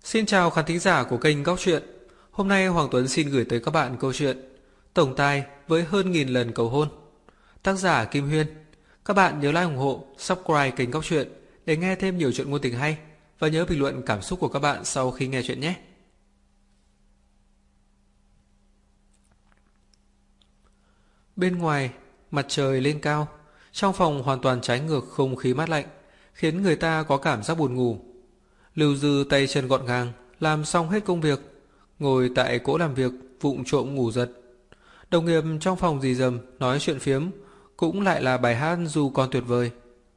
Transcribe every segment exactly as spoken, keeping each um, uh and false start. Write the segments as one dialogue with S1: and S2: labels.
S1: Xin chào khán thính giả của kênh Góc Truyện. Hôm nay Hoàng Tuấn xin gửi tới các bạn câu chuyện Tổng tài với hơn nghìn lần cầu hôn. Tác giả Kim Huyên. Các bạn nhớ like ủng hộ, subscribe kênh Góc Truyện để nghe thêm nhiều chuyện ngôn tình hay và nhớ bình luận cảm xúc của các bạn sau khi nghe chuyện nhé. Bên ngoài, mặt trời lên cao, trong phòng hoàn toàn trái ngược không khí mát lạnh, khiến người ta có cảm giác buồn ngủ. Lưu Dư tay chân gọn gàng, làm xong hết công việc, ngồi tại cỗ làm việc, vụng trộm ngủ giật. Đồng nghiệp trong phòng rì rầm nói chuyện phiếm, cũng lại là bài hát Du Con tuyệt vời.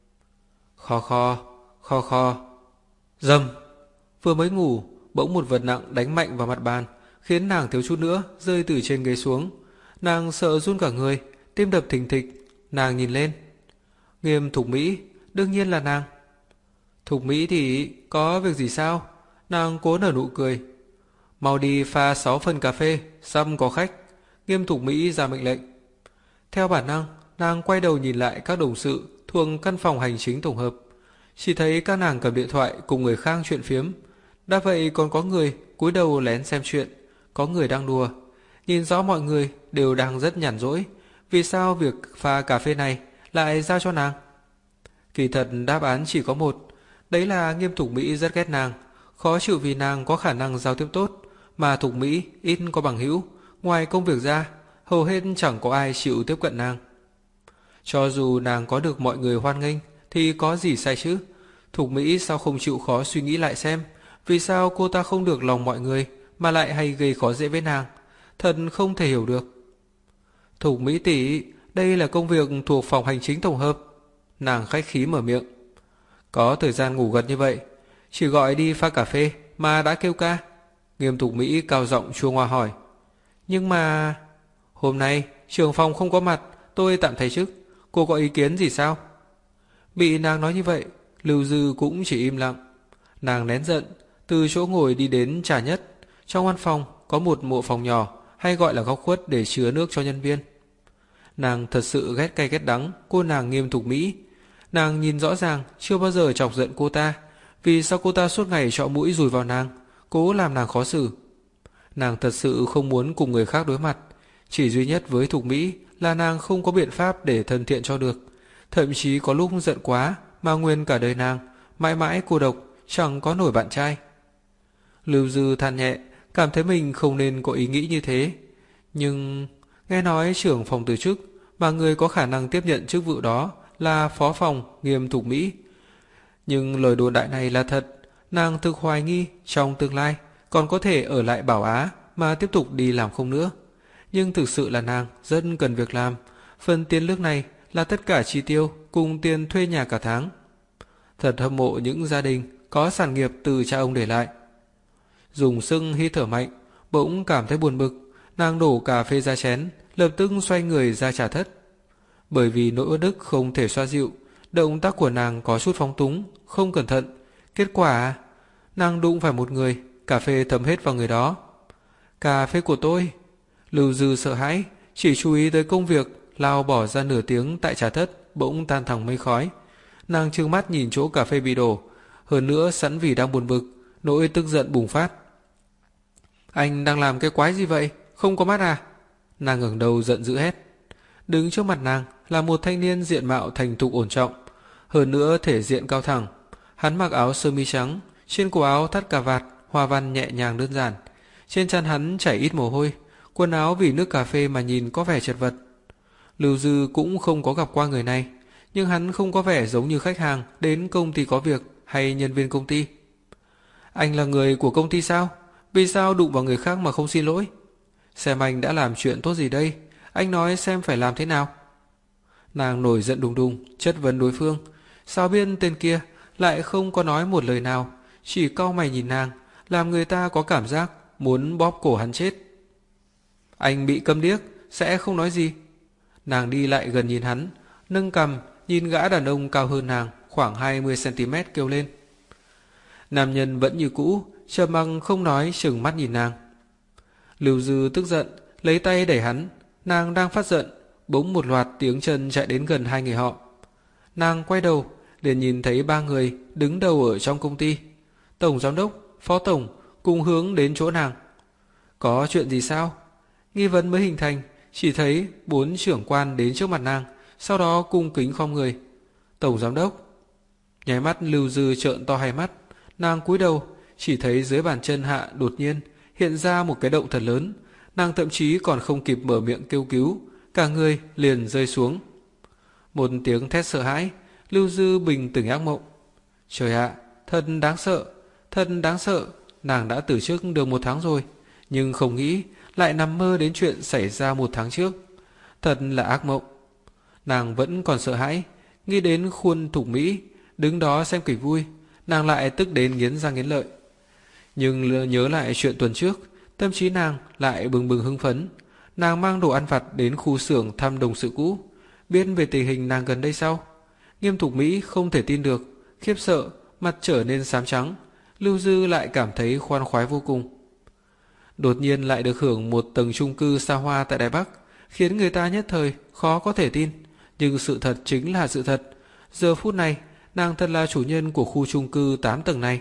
S1: Kho kho, kho kho. Rầm. Vừa mới ngủ, bỗng một vật nặng đánh mạnh vào mặt bàn, khiến nàng thiếu chút nữa rơi từ trên ghế xuống. Nàng sợ run cả người, tim đập thình thịch. Nàng nhìn lên. Nghiêm Thục Mỹ, đương nhiên là nàng. Thục Mỹ thì có việc gì sao? Nàng cố nở nụ cười. Mau đi pha sáu phần cà phê, sắp có khách. Nghiêm Thục Mỹ ra mệnh lệnh. Theo bản năng, nàng quay đầu nhìn lại các đồng sự thuộc căn phòng hành chính tổng hợp. Chỉ thấy các nàng cầm điện thoại cùng người khác chuyện phiếm. Đã vậy còn có người cúi đầu lén xem chuyện, có người đang đùa. Nhìn rõ mọi người đều đang rất nhàn rỗi. Vì sao việc pha cà phê này lại giao cho nàng? Kỳ thật đáp án chỉ có một. Đấy là Nghiêm Thục Mỹ rất ghét nàng, khó chịu vì nàng có khả năng giao tiếp tốt, mà Thục Mỹ ít có bằng hữu, ngoài công việc ra, hầu hết chẳng có ai chịu tiếp cận nàng. Cho dù nàng có được mọi người hoan nghênh thì có gì sai chứ? Thục Mỹ sao không chịu khó suy nghĩ lại xem, vì sao cô ta không được lòng mọi người mà lại hay gây khó dễ với nàng, thật không thể hiểu được. Thục Mỹ tỷ, đây là công việc thuộc phòng hành chính tổng hợp. Nàng khách khí mở miệng. Có thời gian ngủ gật như vậy, chỉ gọi đi pha cà phê mà đã kêu ca. Nghiêm Thục Mỹ cao giọng chua ngoa hỏi. Nhưng mà... Hôm nay trưởng phòng không có mặt, tôi tạm thay chức. Cô có ý kiến gì sao? Bị nàng nói như vậy, Lưu Dư cũng chỉ im lặng. Nàng nén giận, từ chỗ ngồi đi đến trà nhất. Trong văn phòng có một mộ phòng nhỏ, hay gọi là góc khuất để chứa nước cho nhân viên. Nàng thật sự ghét cay ghét đắng cô nàng Nghiêm Thục Mỹ. Nàng nhìn rõ ràng chưa bao giờ chọc giận cô ta, vì sao cô ta suốt ngày chọ mũi dùi vào nàng, cố làm nàng khó xử. Nàng thật sự không muốn cùng người khác đối mặt, chỉ duy nhất với Thục Mỹ là nàng không có biện pháp để thân thiện cho được. Thậm chí có lúc giận quá mà nguyên cả đời nàng mãi mãi cô độc, chẳng có nổi bạn trai. Lưu Dư than nhẹ, cảm thấy mình không nên có ý nghĩ như thế. Nhưng nghe nói trưởng phòng từ chức, mà người có khả năng tiếp nhận chức vụ đó là phó phòng Nghiêm Thục Mỹ. Nhưng lời đồn đại này là thật. Nàng thực hoài nghi trong tương lai còn có thể ở lại Bảo Á mà tiếp tục đi làm không nữa. Nhưng thực sự là nàng rất cần việc làm. Phần tiền lương này là tất cả chi tiêu cùng tiền thuê nhà cả tháng. Thật hâm mộ những gia đình có sản nghiệp từ cha ông để lại. Dùng sức hít thở mạnh, bỗng cảm thấy buồn bực. Nàng đổ cà phê ra chén, lập tức xoay người ra trà thất. Bởi vì nỗi uất ức không thể xoa dịu, động tác của nàng có chút phóng túng, không cẩn thận. Kết quả, nàng đụng phải một người, cà phê thấm hết vào người đó. Cà phê của tôi. Lưu Dư sợ hãi, chỉ chú ý tới công việc, lao bỏ ra nửa tiếng tại trà thất, bỗng tan thành mây khói. Nàng trừng mắt nhìn chỗ cà phê bị đổ, hơn nữa sẵn vì đang buồn bực, nỗi tức giận bùng phát. Anh đang làm cái quái gì vậy? Không có mắt à? Nàng ngẩng đầu giận dữ hét. Đứng trước mặt nàng là một thanh niên diện mạo thành thục ổn trọng, hơn nữa thể diện cao thẳng. Hắn mặc áo sơ mi trắng, trên cổ áo thắt cà vạt, hoa văn nhẹ nhàng đơn giản. Trên trán hắn chảy ít mồ hôi, quần áo vì nước cà phê mà nhìn có vẻ chật vật. Lưu Dư cũng không có gặp qua người này, nhưng hắn không có vẻ giống như khách hàng đến công ty có việc hay nhân viên công ty. Anh là người của công ty sao? Vì sao đụng vào người khác mà không xin lỗi? Xem anh đã làm chuyện tốt gì đây? Anh nói xem phải làm thế nào? Nàng nổi giận đùng đùng, chất vấn đối phương. Sao biết tên kia lại không có nói một lời nào, chỉ cau mày nhìn nàng, làm người ta có cảm giác muốn bóp cổ hắn chết. Anh bị câm điếc, sẽ không nói gì. Nàng đi lại gần nhìn hắn, nâng cằm nhìn gã đàn ông cao hơn nàng khoảng hai mươi xăng ti mét kêu lên. Nam nhân vẫn như cũ, trầm mặc không nói, trừng mắt nhìn nàng. Lưu Dư tức giận, lấy tay đẩy hắn. Nàng đang phát giận, bỗng một loạt tiếng chân chạy đến gần hai người họ. Nàng quay đầu, liền nhìn thấy ba người đứng đầu ở trong công ty. Tổng giám đốc, phó tổng cùng hướng đến chỗ nàng. Có chuyện gì sao? Nghi vấn mới hình thành, chỉ thấy bốn trưởng quan đến trước mặt nàng, sau đó cung kính khom người. Tổng giám đốc. Nháy mắt Lưu Dư trợn to hai mắt, nàng cúi đầu, chỉ thấy dưới bàn chân hạ đột nhiên hiện ra một cái động thật lớn, nàng thậm chí còn không kịp mở miệng kêu cứu, cả người liền rơi xuống. Một tiếng thét sợ hãi, Lưu Dư bình từng ác mộng. Trời ạ, thật đáng sợ, thật đáng sợ, nàng đã từ chức được một tháng rồi, nhưng không nghĩ lại nằm mơ đến chuyện xảy ra một tháng trước. Thật là ác mộng. Nàng vẫn còn sợ hãi, nghĩ đến khuôn Thục Mỹ đứng đó xem kịch vui, nàng lại tức đến nghiến răng nghiến lợi. Nhưng nhớ lại chuyện tuần trước, tâm trí nàng lại bừng bừng hưng phấn. Nàng mang đồ ăn vặt đến khu xưởng thăm đồng sự cũ, biết về tình hình nàng gần đây sau. Nghiêm Thục Mỹ không thể tin được, khiếp sợ, mặt trở nên xám trắng. Lưu Dư lại cảm thấy khoan khoái vô cùng. Đột nhiên lại được hưởng một tầng chung cư xa hoa tại Đài Bắc, khiến người ta nhất thời khó có thể tin. Nhưng sự thật chính là sự thật. Giờ phút này, nàng thật là chủ nhân của khu chung cư tám tầng này.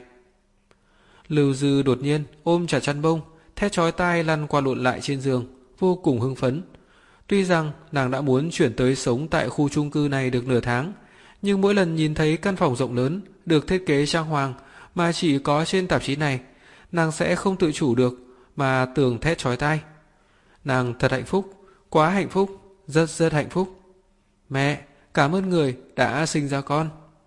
S1: Lưu Dư đột nhiên ôm chặt chăn bông, thét chói tai lăn qua lộn lại trên giường, vô cùng hưng phấn. Tuy rằng nàng đã muốn chuyển tới sống tại khu chung cư này được nửa tháng, nhưng mỗi lần nhìn thấy căn phòng rộng lớn được thiết kế trang hoàng mà chỉ có trên tạp chí này, nàng sẽ không tự chủ được mà tưởng thét chói tai. Nàng thật hạnh phúc, quá hạnh phúc, rất rất hạnh phúc. Mẹ, cảm ơn người đã sinh ra con.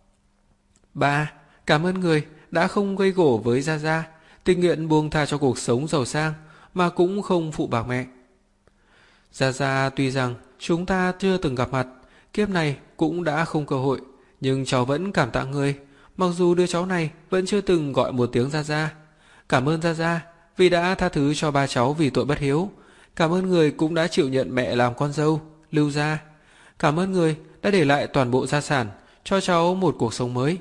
S1: Ba, cảm ơn người đã không gây gổ với Gia Gia, tình nguyện buông tha cho cuộc sống giàu sang mà cũng không phụ bạc mẹ. Gia Gia, tuy rằng chúng ta chưa từng gặp mặt, kiếp này cũng đã không cơ hội, nhưng cháu vẫn cảm tạ người, mặc dù đứa cháu này vẫn chưa từng gọi một tiếng Gia Gia. Cảm ơn Gia Gia vì đã tha thứ cho ba cháu vì tội bất hiếu. Cảm ơn người cũng đã chịu nhận mẹ làm con dâu, Lưu gia. Cảm ơn người đã để lại toàn bộ gia sản cho cháu một cuộc sống mới.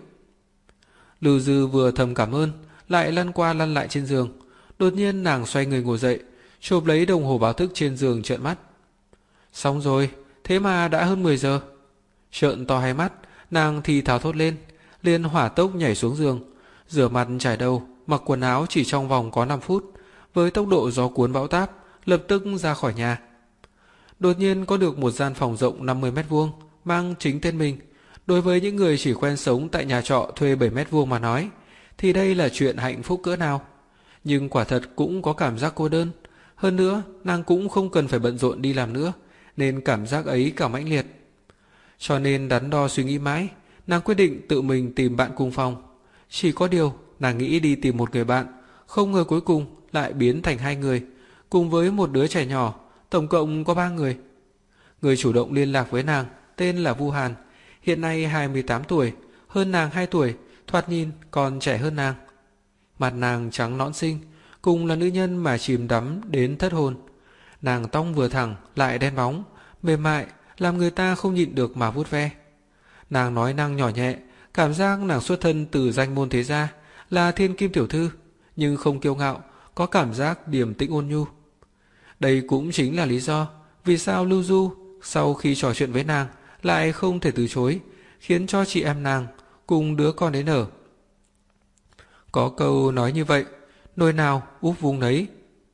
S1: Lưu Dư vừa thầm cảm ơn, lại lăn qua lăn lại trên giường. Đột nhiên nàng xoay người ngồi dậy, chộp lấy đồng hồ báo thức trên giường trợn mắt. Xong rồi, thế mà đã hơn mười giờ. Trợn to hai mắt, nàng thì thào thốt lên, liền hỏa tốc nhảy xuống giường, rửa mặt chải đầu, mặc quần áo chỉ trong vòng có năm phút, với tốc độ gió cuốn bão táp, lập tức ra khỏi nhà. Đột nhiên có được một gian phòng rộng năm mươi mét vuông, mang chính tên mình. Đối với những người chỉ quen sống tại nhà trọ thuê bảy mét vuông mà nói, thì đây là chuyện hạnh phúc cỡ nào. Nhưng quả thật cũng có cảm giác cô đơn. Hơn nữa, nàng cũng không cần phải bận rộn đi làm nữa, nên cảm giác ấy càng mãnh liệt. Cho nên đắn đo suy nghĩ mãi, nàng quyết định tự mình tìm bạn cùng phòng. Chỉ có điều, nàng nghĩ đi tìm một người bạn, không ngờ cuối cùng lại biến thành hai người, cùng với một đứa trẻ nhỏ, tổng cộng có ba người. Người chủ động liên lạc với nàng tên là Vu Hàn, hiện nay hai mươi tám tuổi, hơn nàng hai tuổi, thoạt nhìn còn trẻ hơn nàng. Mặt nàng trắng nõn xinh, cùng là nữ nhân mà chìm đắm đến thất hồn. Nàng tóc vừa thẳng lại đen bóng, mềm mại, làm người ta không nhịn được mà vuốt ve. Nàng nói năng nhỏ nhẹ, cảm giác nàng xuất thân từ danh môn thế gia, là thiên kim tiểu thư, nhưng không kiêu ngạo, có cảm giác điềm tĩnh ôn nhu. Đây cũng chính là lý do vì sao Lưu Du sau khi trò chuyện với nàng lại không thể từ chối, khiến cho chị em nàng cùng đứa con đến ở. Có câu nói như vậy, nồi nào úp vung nấy.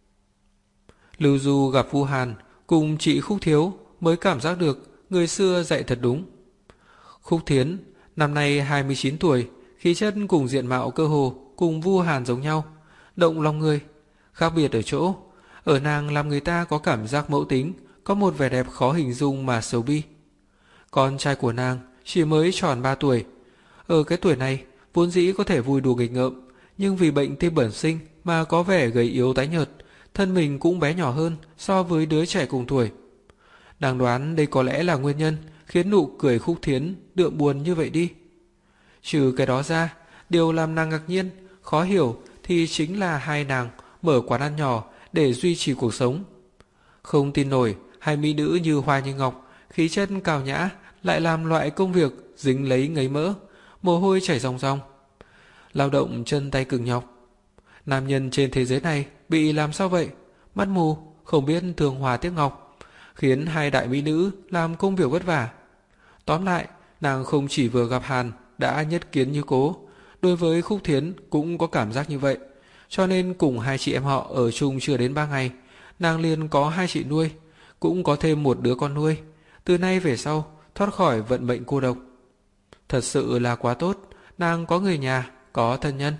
S1: Lưu Du gặp Vu Hàn cùng chị Khúc Thiếu mới cảm giác được người xưa dạy thật đúng. Khúc Thiến năm nay hai mươi chín tuổi, khí chất cùng diện mạo cơ hồ cùng Vu Hàn giống nhau, động lòng người. Khác biệt ở chỗ, ở nàng làm người ta có cảm giác mẫu tính, có một vẻ đẹp khó hình dung mà xấu bi. Con trai của nàng chỉ mới tròn ba tuổi. Ở cái tuổi này, vốn dĩ có thể vui đùa nghịch ngợm, nhưng vì bệnh tim bẩm sinh mà có vẻ gầy yếu tái nhợt, thân mình cũng bé nhỏ hơn so với đứa trẻ cùng tuổi. Nàng đoán đây có lẽ là nguyên nhân khiến nụ cười Khúc Thiến đượm buồn như vậy đi. Trừ cái đó ra, điều làm nàng ngạc nhiên, khó hiểu thì chính là hai nàng mở quán ăn nhỏ để duy trì cuộc sống. Không tin nổi, hai mỹ nữ như hoa như ngọc, khí chất cao nhã lại làm loại công việc dính lấy ngấy mỡ, mồ hôi chảy ròng ròng, lao động chân tay cực nhọc. Nam nhân trên thế giới này bị làm sao vậy? Mắt mù, không biết thường hòa tiếc ngọc, khiến hai đại mỹ nữ làm công việc vất vả. Tóm lại, nàng không chỉ vừa gặp Hàn đã nhất kiến như cố, đối với Khúc Thiến cũng có cảm giác như vậy, cho nên cùng hai chị em họ ở chung chưa đến ba ngày, nàng liền có hai chị nuôi, cũng có thêm một đứa con nuôi, từ nay về sau thoát khỏi vận mệnh cô độc. Thật sự là quá tốt, nàng có người nhà, có thân nhân.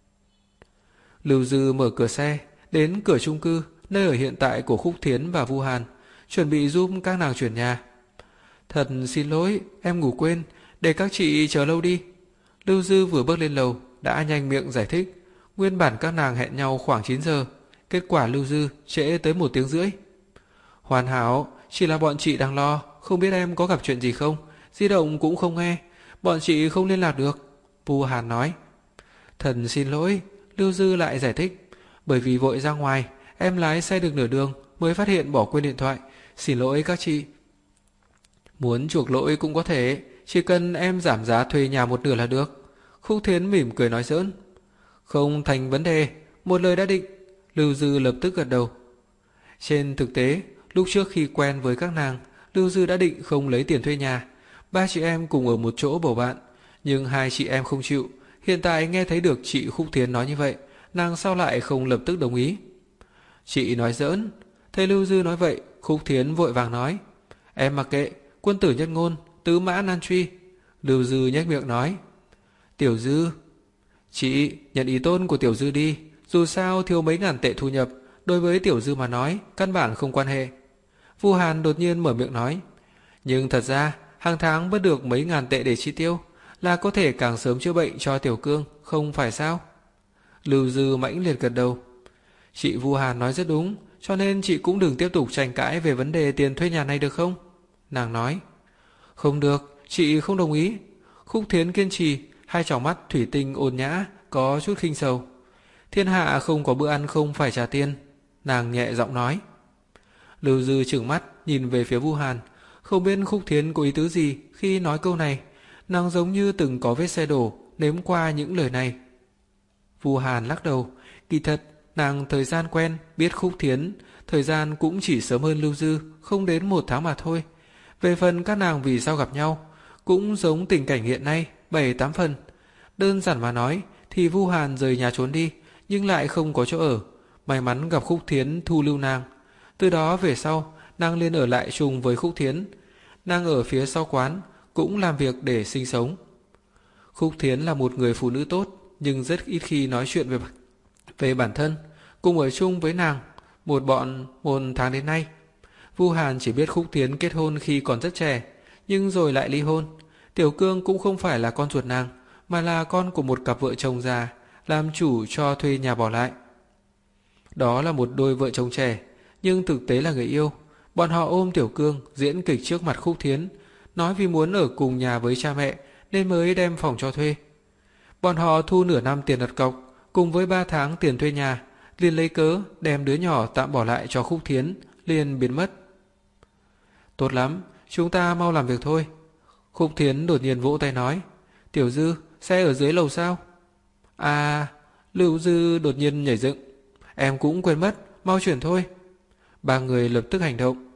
S1: Lưu Dư mở cửa xe, đến cửa chung cư, nơi ở hiện tại của Khúc Thiến và Vu Hàn, chuẩn bị giúp các nàng chuyển nhà. Thật xin lỗi, em ngủ quên, để các chị chờ lâu đi. Lưu Dư vừa bước lên lầu, đã nhanh miệng giải thích. Nguyên bản các nàng hẹn nhau khoảng chín giờ, kết quả Lưu Dư trễ tới một tiếng rưỡi. Hoàn hảo, chỉ là bọn chị đang lo, không biết em có gặp chuyện gì không, di động cũng không nghe, bọn chị không liên lạc được. Vu Hàn nói. Thật xin lỗi, Lưu Dư lại giải thích, bởi vì vội ra ngoài, em lái xe được nửa đường mới phát hiện bỏ quên điện thoại, xin lỗi các chị. Muốn chuộc lỗi cũng có thể, chỉ cần em giảm giá thuê nhà một nửa là được. Khúc Thiến mỉm cười nói giỡn. Không thành vấn đề, một lời đã định. Lưu Dư lập tức gật đầu. Trên thực tế, lúc trước khi quen với các nàng, Lưu Dư đã định không lấy tiền thuê nhà, ba chị em cùng ở một chỗ bầu bạn, nhưng hai chị em không chịu. Hiện tại nghe thấy được chị Khúc Thiến nói như vậy, nàng sao lại không lập tức đồng ý? Chị nói giỡn. Thấy Lưu Dư nói vậy, Khúc Thiến vội vàng nói, em mặc kệ, quân tử nhất ngôn, tứ mã nan truy. Lưu Dư nhếch miệng nói, Tiểu Dư, chị nhận ý tôn của Tiểu Dư đi, dù sao thiếu mấy ngàn tệ thu nhập, đối với Tiểu Dư mà nói căn bản không quan hệ. Vu Hàn đột nhiên mở miệng nói, nhưng thật ra hàng tháng mất được mấy ngàn tệ để chi tiêu là có thể càng sớm chữa bệnh cho Tiểu Cương, không phải sao? Lưu Dư mãnh liệt gật đầu. Chị Vu Hàn nói rất đúng, cho nên chị cũng đừng tiếp tục tranh cãi về vấn đề tiền thuê nhà này được không? Nàng nói. Không được, chị không đồng ý. Khúc Thiến kiên trì, hai tròng mắt thủy tinh ôn nhã, có chút khinh sầu. Thiên hạ không có bữa ăn không phải trả tiền, nàng nhẹ giọng nói. Lưu Dư trừng mắt nhìn về phía Vu Hàn, không biết Khúc Thiến có ý tứ gì khi nói câu này. Nàng giống như từng có vết xe đổ nếm qua những lời này. Vu Hàn lắc đầu, kỳ thật nàng thời gian quen biết Khúc Thiến, thời gian cũng chỉ sớm hơn Lưu Dư không đến một tháng mà thôi. Về phần các nàng vì sao gặp nhau, cũng giống tình cảnh hiện nay, bảy tám phần. Đơn giản mà nói thì Vu Hàn rời nhà trốn đi, nhưng lại không có chỗ ở. May mắn gặp Khúc Thiến thu lưu nàng. Từ đó về sau, nàng liền ở lại chung với Khúc Thiến. Nàng ở phía sau quán, cũng làm việc để sinh sống. Khúc Thiến là một người phụ nữ tốt, nhưng rất ít khi nói chuyện về, về bản thân. Cùng ở chung với nàng, một bọn một tháng đến nay, Vu Hàn chỉ biết Khúc Thiến kết hôn khi còn rất trẻ, nhưng rồi lại ly hôn. Tiểu Cương cũng không phải là con ruột nàng, mà là con của một cặp vợ chồng già, làm chủ cho thuê nhà bỏ lại. Đó là một đôi vợ chồng trẻ, nhưng thực tế là người yêu. Bọn họ ôm Tiểu Cương diễn kịch trước mặt Khúc Thiến, nói vì muốn ở cùng nhà với cha mẹ nên mới đem phòng cho thuê. Bọn họ thu nửa năm tiền đặt cọc cùng với ba tháng tiền thuê nhà, liền lấy cớ đem đứa nhỏ tạm bỏ lại cho Khúc Thiến, liền biến mất. Tốt lắm, chúng ta mau làm việc thôi. Khúc Thiến đột nhiên vỗ tay nói, Tiểu Dư, xe ở dưới lầu sao? À, Lưu Dư đột nhiên nhảy dựng, em cũng quên mất, mau chuyển thôi. Ba người lập tức hành động.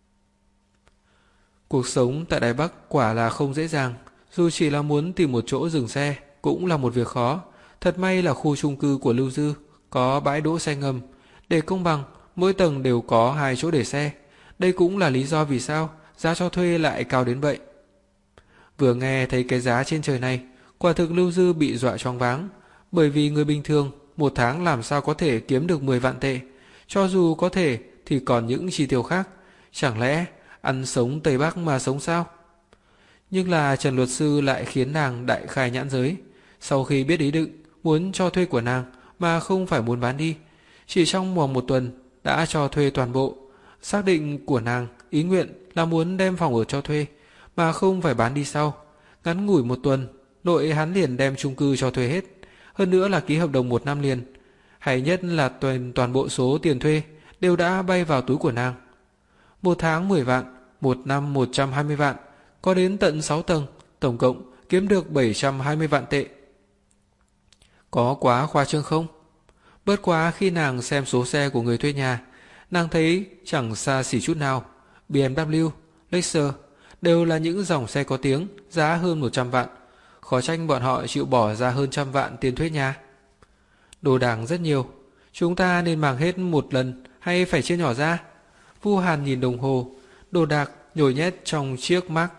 S1: Cuộc sống tại Đài Bắc quả là không dễ dàng, dù chỉ là muốn tìm một chỗ dừng xe cũng là một việc khó. Thật may là khu chung cư của Lưu Dư có bãi đỗ xe ngầm, để công bằng, mỗi tầng đều có hai chỗ để xe. Đây cũng là lý do vì sao giá cho thuê lại cao đến vậy. Vừa nghe thấy cái giá trên trời này, quả thực Lưu Dư bị dọa choáng váng, bởi vì người bình thường một tháng làm sao có thể kiếm được mười vạn tệ, cho dù có thể thì còn những chi tiêu khác, chẳng lẽ ăn sống Tây Bắc mà sống sao? Nhưng là Trần luật sư lại khiến nàng đại khai nhãn giới. Sau khi biết ý định muốn cho thuê của nàng mà không phải muốn bán đi, chỉ trong vòng một tuần đã cho thuê toàn bộ. Xác định của nàng ý nguyện là muốn đem phòng ở cho thuê mà không phải bán đi sau. Ngắn ngủi một tuần nội hắn liền đem chung cư cho thuê hết, hơn nữa là ký hợp đồng một năm liền. Hay nhất là toàn, toàn bộ số tiền thuê đều đã bay vào túi của nàng. Một tháng mười vạn, một năm một trăm hai mươi vạn, có đến tận sáu tầng, tổng cộng kiếm được bảy trăm hai mươi vạn tệ. Có quá khoa trương không? Bất quá khi nàng xem số xe của người thuê nhà, nàng thấy chẳng xa xỉ chút nào. bê em vê, Lexus đều là những dòng xe có tiếng, giá hơn một trăm vạn. Khó trách bọn họ chịu bỏ ra hơn trăm vạn tiền thuê nhà. Đồ đạc rất nhiều, chúng ta nên mang hết một lần hay phải chia nhỏ ra? Vu Hàn nhìn đồng hồ, đồ đạc nhồi nhét trong chiếc mác.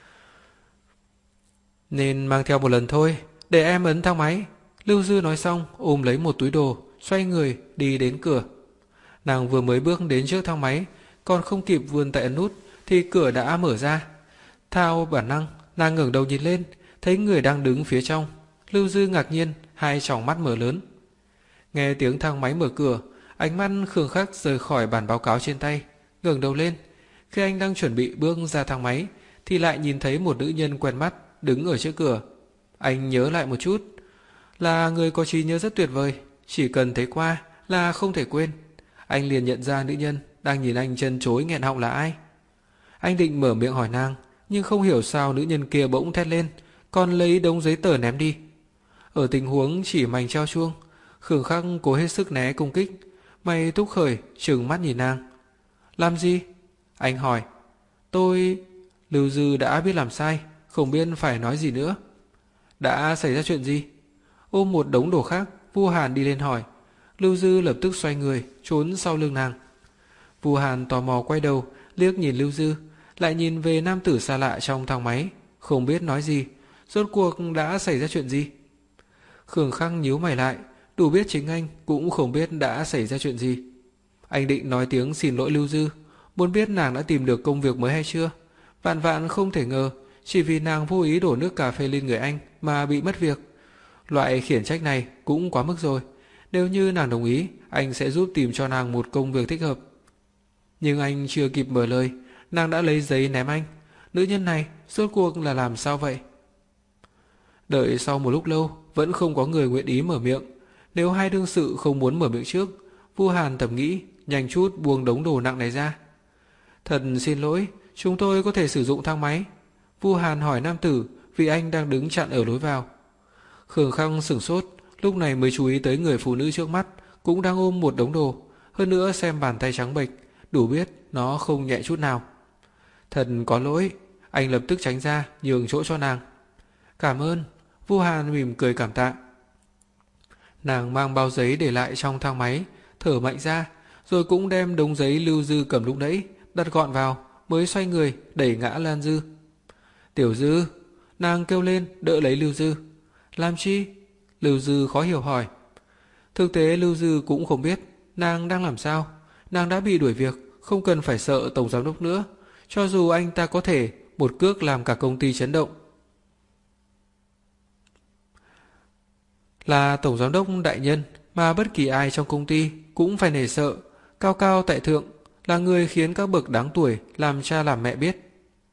S1: Nên mang theo một lần thôi, để em ấn thang máy. Lưu Dư nói xong ôm lấy một túi đồ, xoay người đi đến cửa. Nàng vừa mới bước đến trước thang máy, còn không kịp vươn tay ấn nút thì cửa đã mở ra. Theo bản năng, nàng ngẩng đầu nhìn lên, thấy người đang đứng phía trong. Lưu Dư ngạc nhiên, hai tròng mắt mở lớn. Nghe tiếng thang máy mở cửa, ánh mắt Khương Khắc rời khỏi bản báo cáo trên tay, ngẩng đầu lên. Khi anh đang chuẩn bị bước ra thang máy thì lại nhìn thấy một nữ nhân quen mắt đứng ở trước cửa. Anh nhớ lại một chút, là người có trí nhớ rất tuyệt vời, chỉ cần thấy qua là không thể quên. Anh liền nhận ra nữ nhân đang nhìn anh chân chối nghẹn họng là ai. Anh định mở miệng hỏi nàng, nhưng không hiểu sao nữ nhân kia bỗng thét lên, còn lấy đống giấy tờ ném đi. Ở tình huống chỉ mảnh treo chuông, Khương Khắc cố hết sức né công kích. Mày Túc Khởi trừng mắt nhìn nàng. Làm gì? Anh hỏi. Tôi... Lưu Dư đã biết làm sai, không biết phải nói gì nữa. Đã xảy ra chuyện gì? Ôm một đống đồ khác, Vu Hàn đi lên hỏi. Lưu Dư lập tức xoay người trốn sau lưng nàng. Vu Hàn tò mò quay đầu, liếc nhìn Lưu Dư, lại nhìn về nam tử xa lạ trong thang máy, không biết nói gì. Rốt cuộc đã xảy ra chuyện gì? Khương Khắc nhíu mày lại, đủ biết chính anh cũng không biết đã xảy ra chuyện gì. Anh định nói tiếng xin lỗi Lưu Dư, muốn biết nàng đã tìm được công việc mới hay chưa. Vạn vạn không thể ngờ, chỉ vì nàng vô ý đổ nước cà phê lên người anh mà bị mất việc. Loại khiển trách này cũng quá mức rồi. Nếu như nàng đồng ý, anh sẽ giúp tìm cho nàng một công việc thích hợp. Nhưng anh chưa kịp mở lời, nàng đã lấy giấy ném anh. Nữ nhân này rốt cuộc là làm sao vậy? Đợi sau một lúc lâu, vẫn không có người nguyện ý mở miệng. Nếu hai đương sự không muốn mở miệng trước, Vu Hàn thầm nghĩ, nhanh chút buông đống đồ nặng này ra. Thật xin lỗi, chúng tôi có thể sử dụng thang máy. Vu Hàn hỏi nam tử, vì anh đang đứng chặn ở lối vào. Khương Khắc sửng sốt, lúc này mới chú ý tới người phụ nữ trước mắt cũng đang ôm một đống đồ, hơn nữa xem bàn tay trắng bệch, đủ biết nó không nhẹ chút nào. Thật có lỗi, anh lập tức tránh ra, nhường chỗ cho nàng. Cảm ơn. Vu Hàn mỉm cười cảm tạ. Nàng mang bao giấy để lại trong thang máy, thở mạnh ra, rồi cũng đem đống giấy Lưu Dư cầm lúc nãy đặt gọn vào, mới xoay người đẩy ngã Lan Dư. Tiểu Dư, nàng kêu lên đỡ lấy Lưu Dư. Làm chi? Lưu Dư khó hiểu hỏi. Thực tế Lưu Dư cũng không biết nàng đang làm sao. Nàng đã bị đuổi việc, không cần phải sợ tổng giám đốc nữa, cho dù anh ta có thể một cước làm cả công ty chấn động. Là tổng giám đốc đại nhân mà bất kỳ ai trong công ty cũng phải nể sợ, cao cao tại thượng, là người khiến các bậc đáng tuổi làm cha làm mẹ biết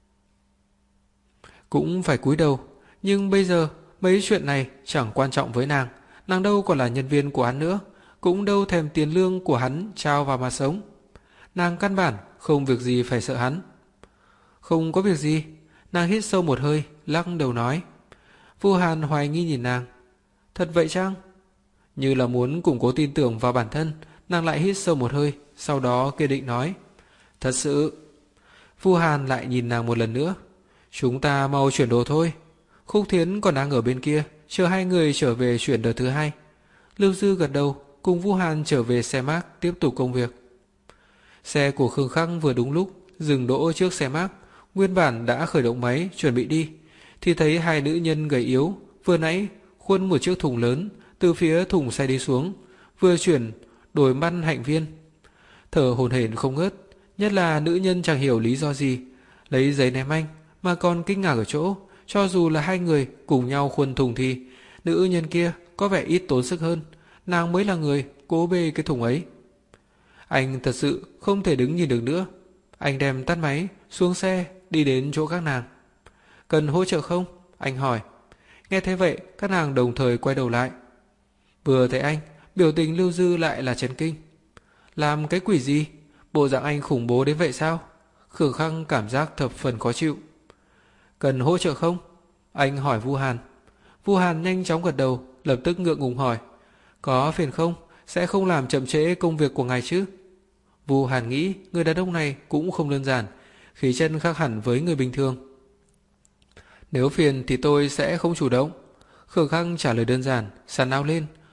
S1: cũng phải cúi đầu. Nhưng bây giờ mấy chuyện này chẳng quan trọng với nàng, nàng đâu còn là nhân viên của hắn nữa, cũng đâu thèm tiền lương của hắn trao vào mà sống. Nàng căn bản không việc gì phải sợ hắn. Không có việc gì. Nàng hít sâu một hơi, lắc đầu nói. Vu Hàn hoài nghi nhìn nàng. Thật vậy chăng? Như là muốn củng cố tin tưởng vào bản thân, nàng lại hít sâu một hơi, sau đó kiên định nói. Thật sự. Vu Hàn lại nhìn nàng một lần nữa. Chúng ta mau chuyển đồ thôi. Khúc Thiến còn đang ở bên kia, chờ hai người trở về chuyển đợt thứ hai. Lưu Dư gật đầu, cùng Vu Hàn trở về xe Mark tiếp tục công việc. Xe của Khương Khắc vừa đúng lúc dừng đỗ trước xe Mark, nguyên bản đã khởi động máy chuẩn bị đi, thì thấy hai nữ nhân gầy yếu vừa nãy khuân một chiếc thùng lớn từ phía thùng xe đi xuống, vừa chuyển đổi mắt hạnh viên, thở hổn hển không ngớt. Nhất là nữ nhân chẳng hiểu lý do gì lấy giấy ném anh, mà còn kinh ngạc ở chỗ, cho dù là hai người cùng nhau khuân thùng thì nữ nhân kia có vẻ ít tốn sức hơn, nàng mới là người cố bê cái thùng ấy. Anh thật sự không thể đứng nhìn được nữa. Anh đem tắt máy, xuống xe, đi đến chỗ các nàng. Cần hỗ trợ không? Anh hỏi. Nghe thế vậy, các nàng đồng thời quay đầu lại. Vừa thấy anh, biểu tình Lưu Dư lại là chấn kinh. Làm cái quỷ gì? Bộ dạng anh khủng bố đến vậy sao? Khương Khắc cảm giác thập phần khó chịu. Cần hỗ trợ không? Anh hỏi Vu Hàn. Vu Hàn nhanh chóng gật đầu, lập tức ngượng ngùng hỏi. Có phiền không? Sẽ không làm chậm trễ công việc của ngài chứ? Vu Hàn nghĩ người đàn ông này cũng không đơn giản, khí chất khác hẳn với người bình thường. Nếu phiền thì tôi sẽ không chủ động. Khương Khắc trả lời đơn giản, sắn áo lên,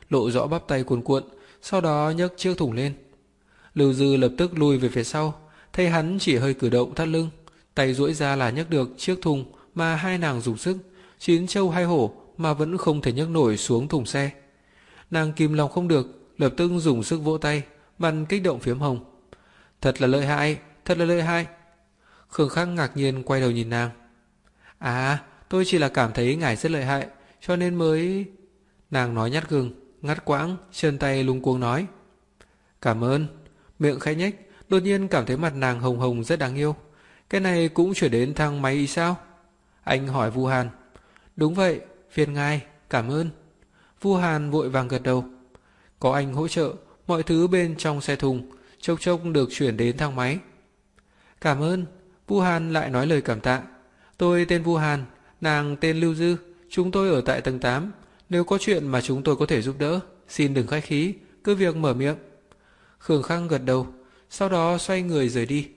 S1: lộ rõ bắp tay cuồn cuộn, sau đó nhấc chiếc thùng lên. Lưu Dư lập tức lùi về phía sau, thấy hắn chỉ hơi cử động thắt lưng, tay duỗi ra là nhấc được chiếc thùng mà hai nàng dùng sức, chín châu hai hổ mà vẫn không thể nhấc nổi xuống thùng xe. Nàng kìm lòng không được, lập tức dùng sức vỗ tay, mặt kích động phiếm hồng. Thật là lợi hại, thật là lợi hại. Khương Khắc ngạc nhiên quay đầu nhìn nàng. À, tôi chỉ là cảm thấy ngài rất lợi hại, cho nên mới... Nàng nói nhát gừng, ngắt quãng, chân tay lung cuống nói. Cảm ơn. Miệng khẽ nhếch, đột nhiên cảm thấy mặt nàng hồng hồng rất đáng yêu. Cái này cũng chuyển đến thang máy y sao? Anh hỏi Vu Hàn. Đúng vậy, phiền ngài, cảm ơn. Vu Hàn vội vàng gật đầu. Có anh hỗ trợ, mọi thứ bên trong xe thùng chốc chốc được chuyển đến thang máy. Cảm ơn. Vu Hàn lại nói lời cảm tạ. Tôi tên Vu Hàn, nàng tên Lưu Dư, chúng tôi ở tại tầng tám. Nếu có chuyện mà chúng tôi có thể giúp đỡ, xin đừng khách khí, cứ việc mở miệng. Khương Khắc gật đầu, sau đó xoay người rời đi.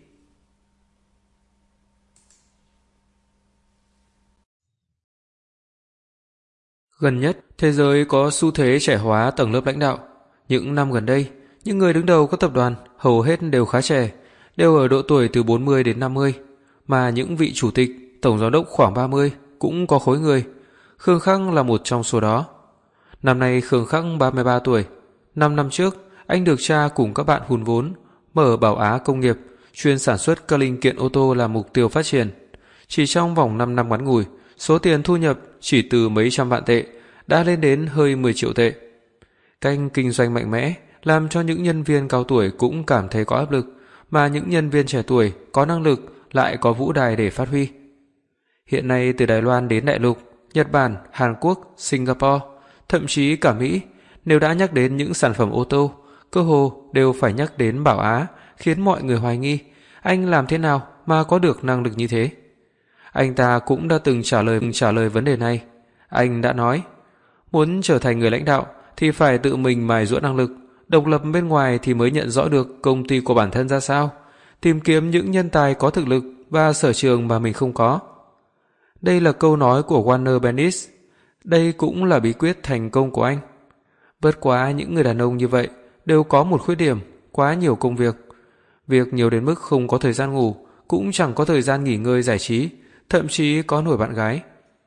S1: Gần nhất, thế giới có xu thế trẻ hóa tầng lớp lãnh đạo. Những năm gần đây, những người đứng đầu các tập đoàn hầu hết đều khá trẻ, đều ở độ tuổi từ bốn mươi đến năm mươi, mà những vị chủ tịch, tổng giám đốc khoảng ba mươi cũng có khối người. Khương Khắc là một trong số đó. Năm nay Khương Khắc ba mươi ba tuổi. Năm năm trước, anh được cha cùng các bạn hùn vốn, mở Bảo Á Công nghiệp, chuyên sản xuất các linh kiện ô tô làm mục tiêu phát triển. Chỉ trong vòng năm năm ngắn ngủi, số tiền thu nhập chỉ từ mấy trăm vạn tệ đã lên đến hơi mười triệu tệ. Kênh kinh doanh mạnh mẽ làm cho những nhân viên cao tuổi cũng cảm thấy có áp lực, mà những nhân viên trẻ tuổi có năng lực lại có vũ đài để phát huy. Hiện nay từ Đài Loan đến Đại Lục, Nhật Bản, Hàn Quốc, Singapore, thậm chí cả Mỹ, nếu đã nhắc đến những sản phẩm ô tô, cơ hồ đều phải nhắc đến Bảo Á, khiến mọi người hoài nghi anh làm thế nào mà có được năng lực như thế. Anh ta cũng đã từng trả lời trả lời vấn đề này. Anh đã nói, muốn trở thành người lãnh đạo thì phải tự mình mài giũa năng lực, độc lập bên ngoài thì mới nhận rõ được công ty của bản thân ra sao, tìm kiếm những nhân tài có thực lực và sở trường mà mình không có. Đây là câu nói của Warner Bennett. Đây cũng là bí quyết thành công của anh. Bất quá những người đàn ông như vậy đều có một khuyết điểm, quá nhiều công việc. Việc nhiều đến mức không có thời gian ngủ, cũng chẳng có thời gian nghỉ ngơi giải trí, thậm chí có nổi bạn gái.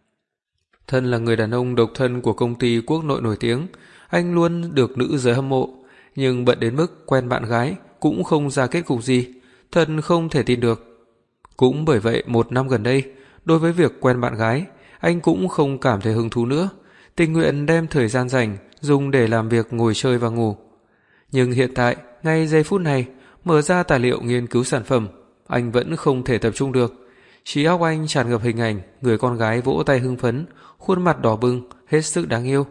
S1: Thân là người đàn ông độc thân của công ty quốc nội nổi tiếng, anh luôn được nữ giới hâm mộ, nhưng bận đến mức quen bạn gái cũng không ra kết cục gì, thật không thể tin được. Cũng bởi vậy một năm gần đây, đối với việc quen bạn gái, anh cũng không cảm thấy hứng thú nữa, tình nguyện đem thời gian rảnh dùng để làm việc ngồi chơi và ngủ. Nhưng hiện tại, ngay giây phút này, mở ra tài liệu nghiên cứu sản phẩm, anh vẫn không thể tập trung được. Trí óc anh tràn ngập hình ảnh người con gái vỗ tay hưng phấn, khuôn mặt đỏ bừng, hết sức đáng yêu.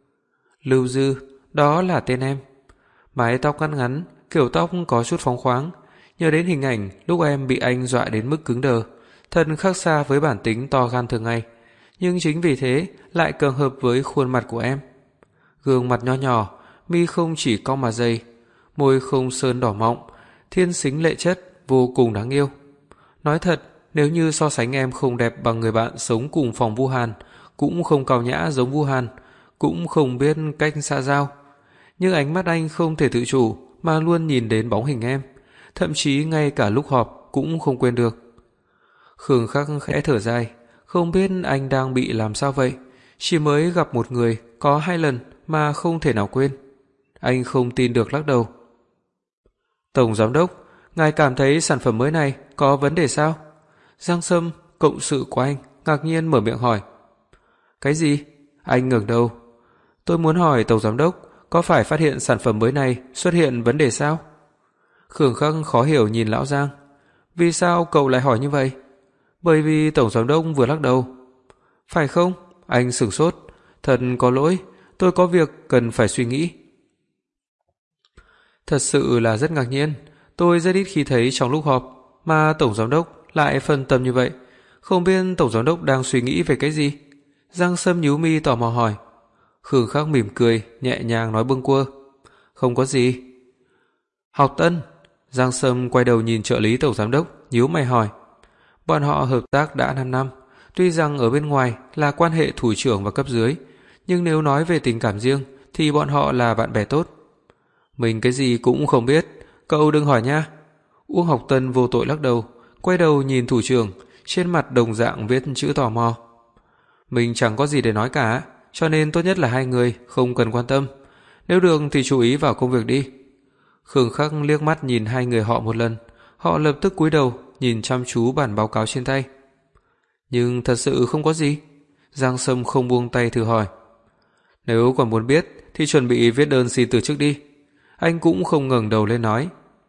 S1: Lưu Dư, đó là tên em. Mái tóc ngắn ngắn, kiểu tóc có chút phóng khoáng. Nhớ đến hình ảnh lúc em bị anh dọa đến mức cứng đờ, thật khác xa với bản tính to gan thường ngày. Nhưng chính vì thế lại càng hợp với khuôn mặt của em. Gương mặt nho nhỏ, mi không chỉ cong mà dày, môi không sơn đỏ mọng, thiên sính lệ chất, vô cùng đáng yêu. Nói thật, nếu như so sánh em không đẹp bằng người bạn sống cùng phòng Vu Hàn, cũng không cao nhã giống Vu Hàn, cũng không biết cách xã giao, nhưng ánh mắt anh không thể tự chủ mà luôn nhìn đến bóng hình em, thậm chí ngay cả lúc họp cũng không quên được. Khương Khắc khẽ thở dài, không biết anh đang bị làm sao vậy, chỉ mới gặp một người có hai lần mà không thể nào quên. Anh không tin được lắc đầu. Tổng giám đốc, ngài cảm thấy sản phẩm mới này có vấn đề sao? Giang Sâm, cộng sự của anh, ngạc nhiên mở miệng hỏi. Cái gì? Anh ngẩng đầu. Tôi muốn hỏi tổng giám đốc, có phải phát hiện sản phẩm mới này xuất hiện vấn đề sao? Khương Khắc khó hiểu nhìn lão Giang. Vì sao cậu lại hỏi như vậy? Bởi vì tổng giám đốc vừa lắc đầu. Phải không? Anh sửng sốt. Thật có lỗi, tôi có việc cần phải suy nghĩ. Thật sự là rất ngạc nhiên, tôi rất ít khi thấy trong lúc họp mà tổng giám đốc lại phân tâm như vậy. Không biết tổng giám đốc đang suy nghĩ về cái gì? Giang Sâm nhíu mi tò mò hỏi. Khương Khắc mỉm cười, nhẹ nhàng nói bâng quơ. Không có gì. Học Tân. Giang Sâm quay đầu nhìn trợ lý tổng giám đốc, nhíu mày hỏi. Bọn họ hợp tác đã năm năm, tuy rằng ở bên ngoài là quan hệ thủ trưởng và cấp dưới, nhưng nếu nói về tình cảm riêng thì bọn họ là bạn bè tốt. Mình cái gì cũng không biết, cậu đừng hỏi nha. Uông Học Tân vô tội lắc đầu, quay đầu nhìn thủ trưởng, trên mặt đồng dạng viết chữ tò mò. Mình chẳng có gì để nói cả, cho nên tốt nhất là hai người không cần quan tâm. Nếu được thì chú ý vào công việc đi. Khương Khắc liếc mắt nhìn hai người họ một lần, họ lập tức cúi đầu nhìn chăm chú bản báo cáo trên tay. Nhưng thật sự không có gì. Giang Sâm không buông tay thử hỏi. Nếu còn muốn biết thì chuẩn bị viết đơn xin từ chức đi. Anh cũng không ngẩng đầu lên nói.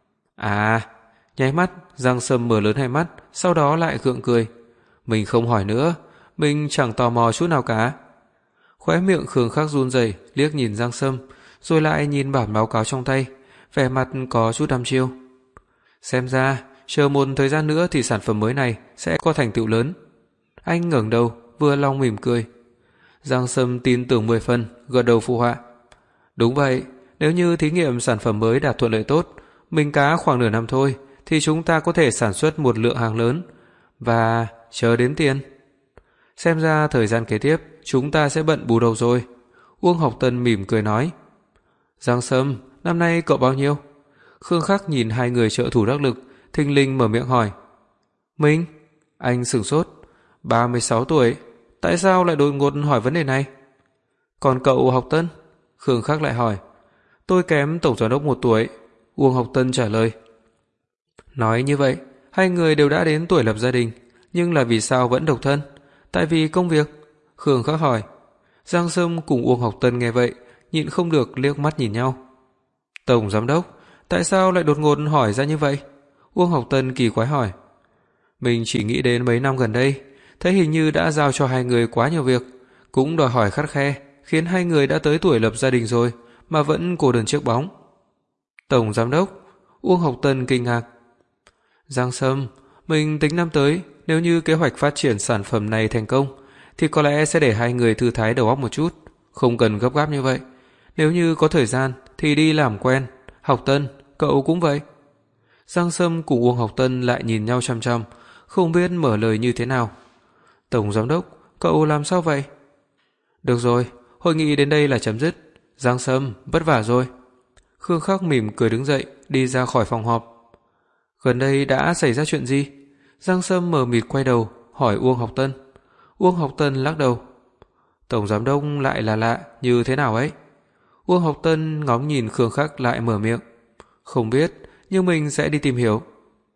S1: À, nháy mắt Giang Sâm mở lớn hai mắt, sau đó lại gượng cười. Mình không hỏi nữa, mình chẳng tò mò chút nào cả. Khóe miệng Khương Khắc run rẩy, liếc nhìn Giang Sâm, rồi lại nhìn bản báo cáo trong tay, vẻ mặt có chút đăm chiêu. Xem ra, chờ một thời gian nữa thì sản phẩm mới này sẽ có thành tựu lớn. Anh ngẩng đầu, vừa lòng mỉm cười. Giang Sâm tin tưởng mười phần, gật đầu phụ họa. Đúng vậy, nếu như thí nghiệm sản phẩm mới đạt thuận lợi tốt, mình cá khoảng nửa năm thôi, thì chúng ta có thể sản xuất một lượng hàng lớn, và chờ đến tiền. Xem ra thời gian kế tiếp, chúng ta sẽ bận bù đầu rồi. Uông Học Tân mỉm cười nói. Giang Sâm, năm nay cậu bao nhiêu? Khương Khắc nhìn hai người trợ thủ đắc lực, thình lình mở miệng hỏi. Mình? Anh sửng sốt. ba mươi sáu tuổi. Tại sao lại đột ngột hỏi vấn đề này? Còn cậu Học Tân? Khương Khắc lại hỏi. Tôi kém tổng giám đốc một tuổi. Uông Học Tân trả lời. Nói như vậy, hai người đều đã đến tuổi lập gia đình, nhưng là vì sao vẫn độc thân? Tại vì công việc? Khương Khắc hỏi. Giang Sâm cùng Uông Học Tân nghe vậy, nhịn không được liếc mắt nhìn nhau. Tổng giám đốc, tại sao lại đột ngột hỏi ra như vậy? Uông Học Tân kỳ quái hỏi. Mình chỉ nghĩ đến mấy năm gần đây, thấy hình như đã giao cho hai người quá nhiều việc, cũng đòi hỏi khắt khe, khiến hai người đã tới tuổi lập gia đình rồi mà vẫn cô đơn chiếc bóng. Tổng giám đốc? Uông Học Tân kinh ngạc. Giang Sâm, mình tính năm tới, nếu như kế hoạch phát triển sản phẩm này thành công, thì có lẽ sẽ để hai người thư thái đầu óc một chút, không cần gấp gáp như vậy. Nếu như có thời gian thì đi làm quen. Học Tân, cậu cũng vậy. Giang Sâm cùng Uông Học Tân lại nhìn nhau chăm chăm, không biết mở lời như thế nào. Tổng giám đốc, cậu làm sao vậy? Được rồi, hội nghị đến đây là chấm dứt. Giang Sâm, vất vả rồi. Khương Khắc mỉm cười đứng dậy, đi ra khỏi phòng họp. Gần đây đã xảy ra chuyện gì? Giang Sâm mờ mịt quay đầu, hỏi Uông Học Tân. Uông Học Tân lắc đầu. Tổng giám đốc lại là lạ, như thế nào ấy? Uông Học Tân ngóng nhìn Khương Khắc lại mở miệng. Không biết, nhưng mình sẽ đi tìm hiểu.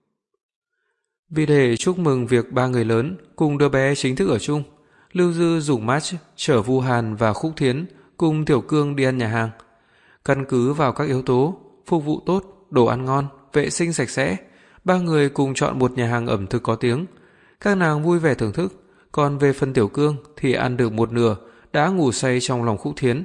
S1: Vì để chúc mừng việc ba người lớn cùng đứa bé chính thức ở chung, Lưu Dư dùng match chở Vu Hàn và Khúc Thiến cùng Tiểu Cương đi ăn nhà hàng. Căn cứ vào các yếu tố, phục vụ tốt, đồ ăn ngon, vệ sinh sạch sẽ, ba người cùng chọn một nhà hàng ẩm thực có tiếng. Các nàng vui vẻ thưởng thức, còn về phần Tiểu Cương thì ăn được một nửa, đã ngủ say trong lòng Khúc Thiến.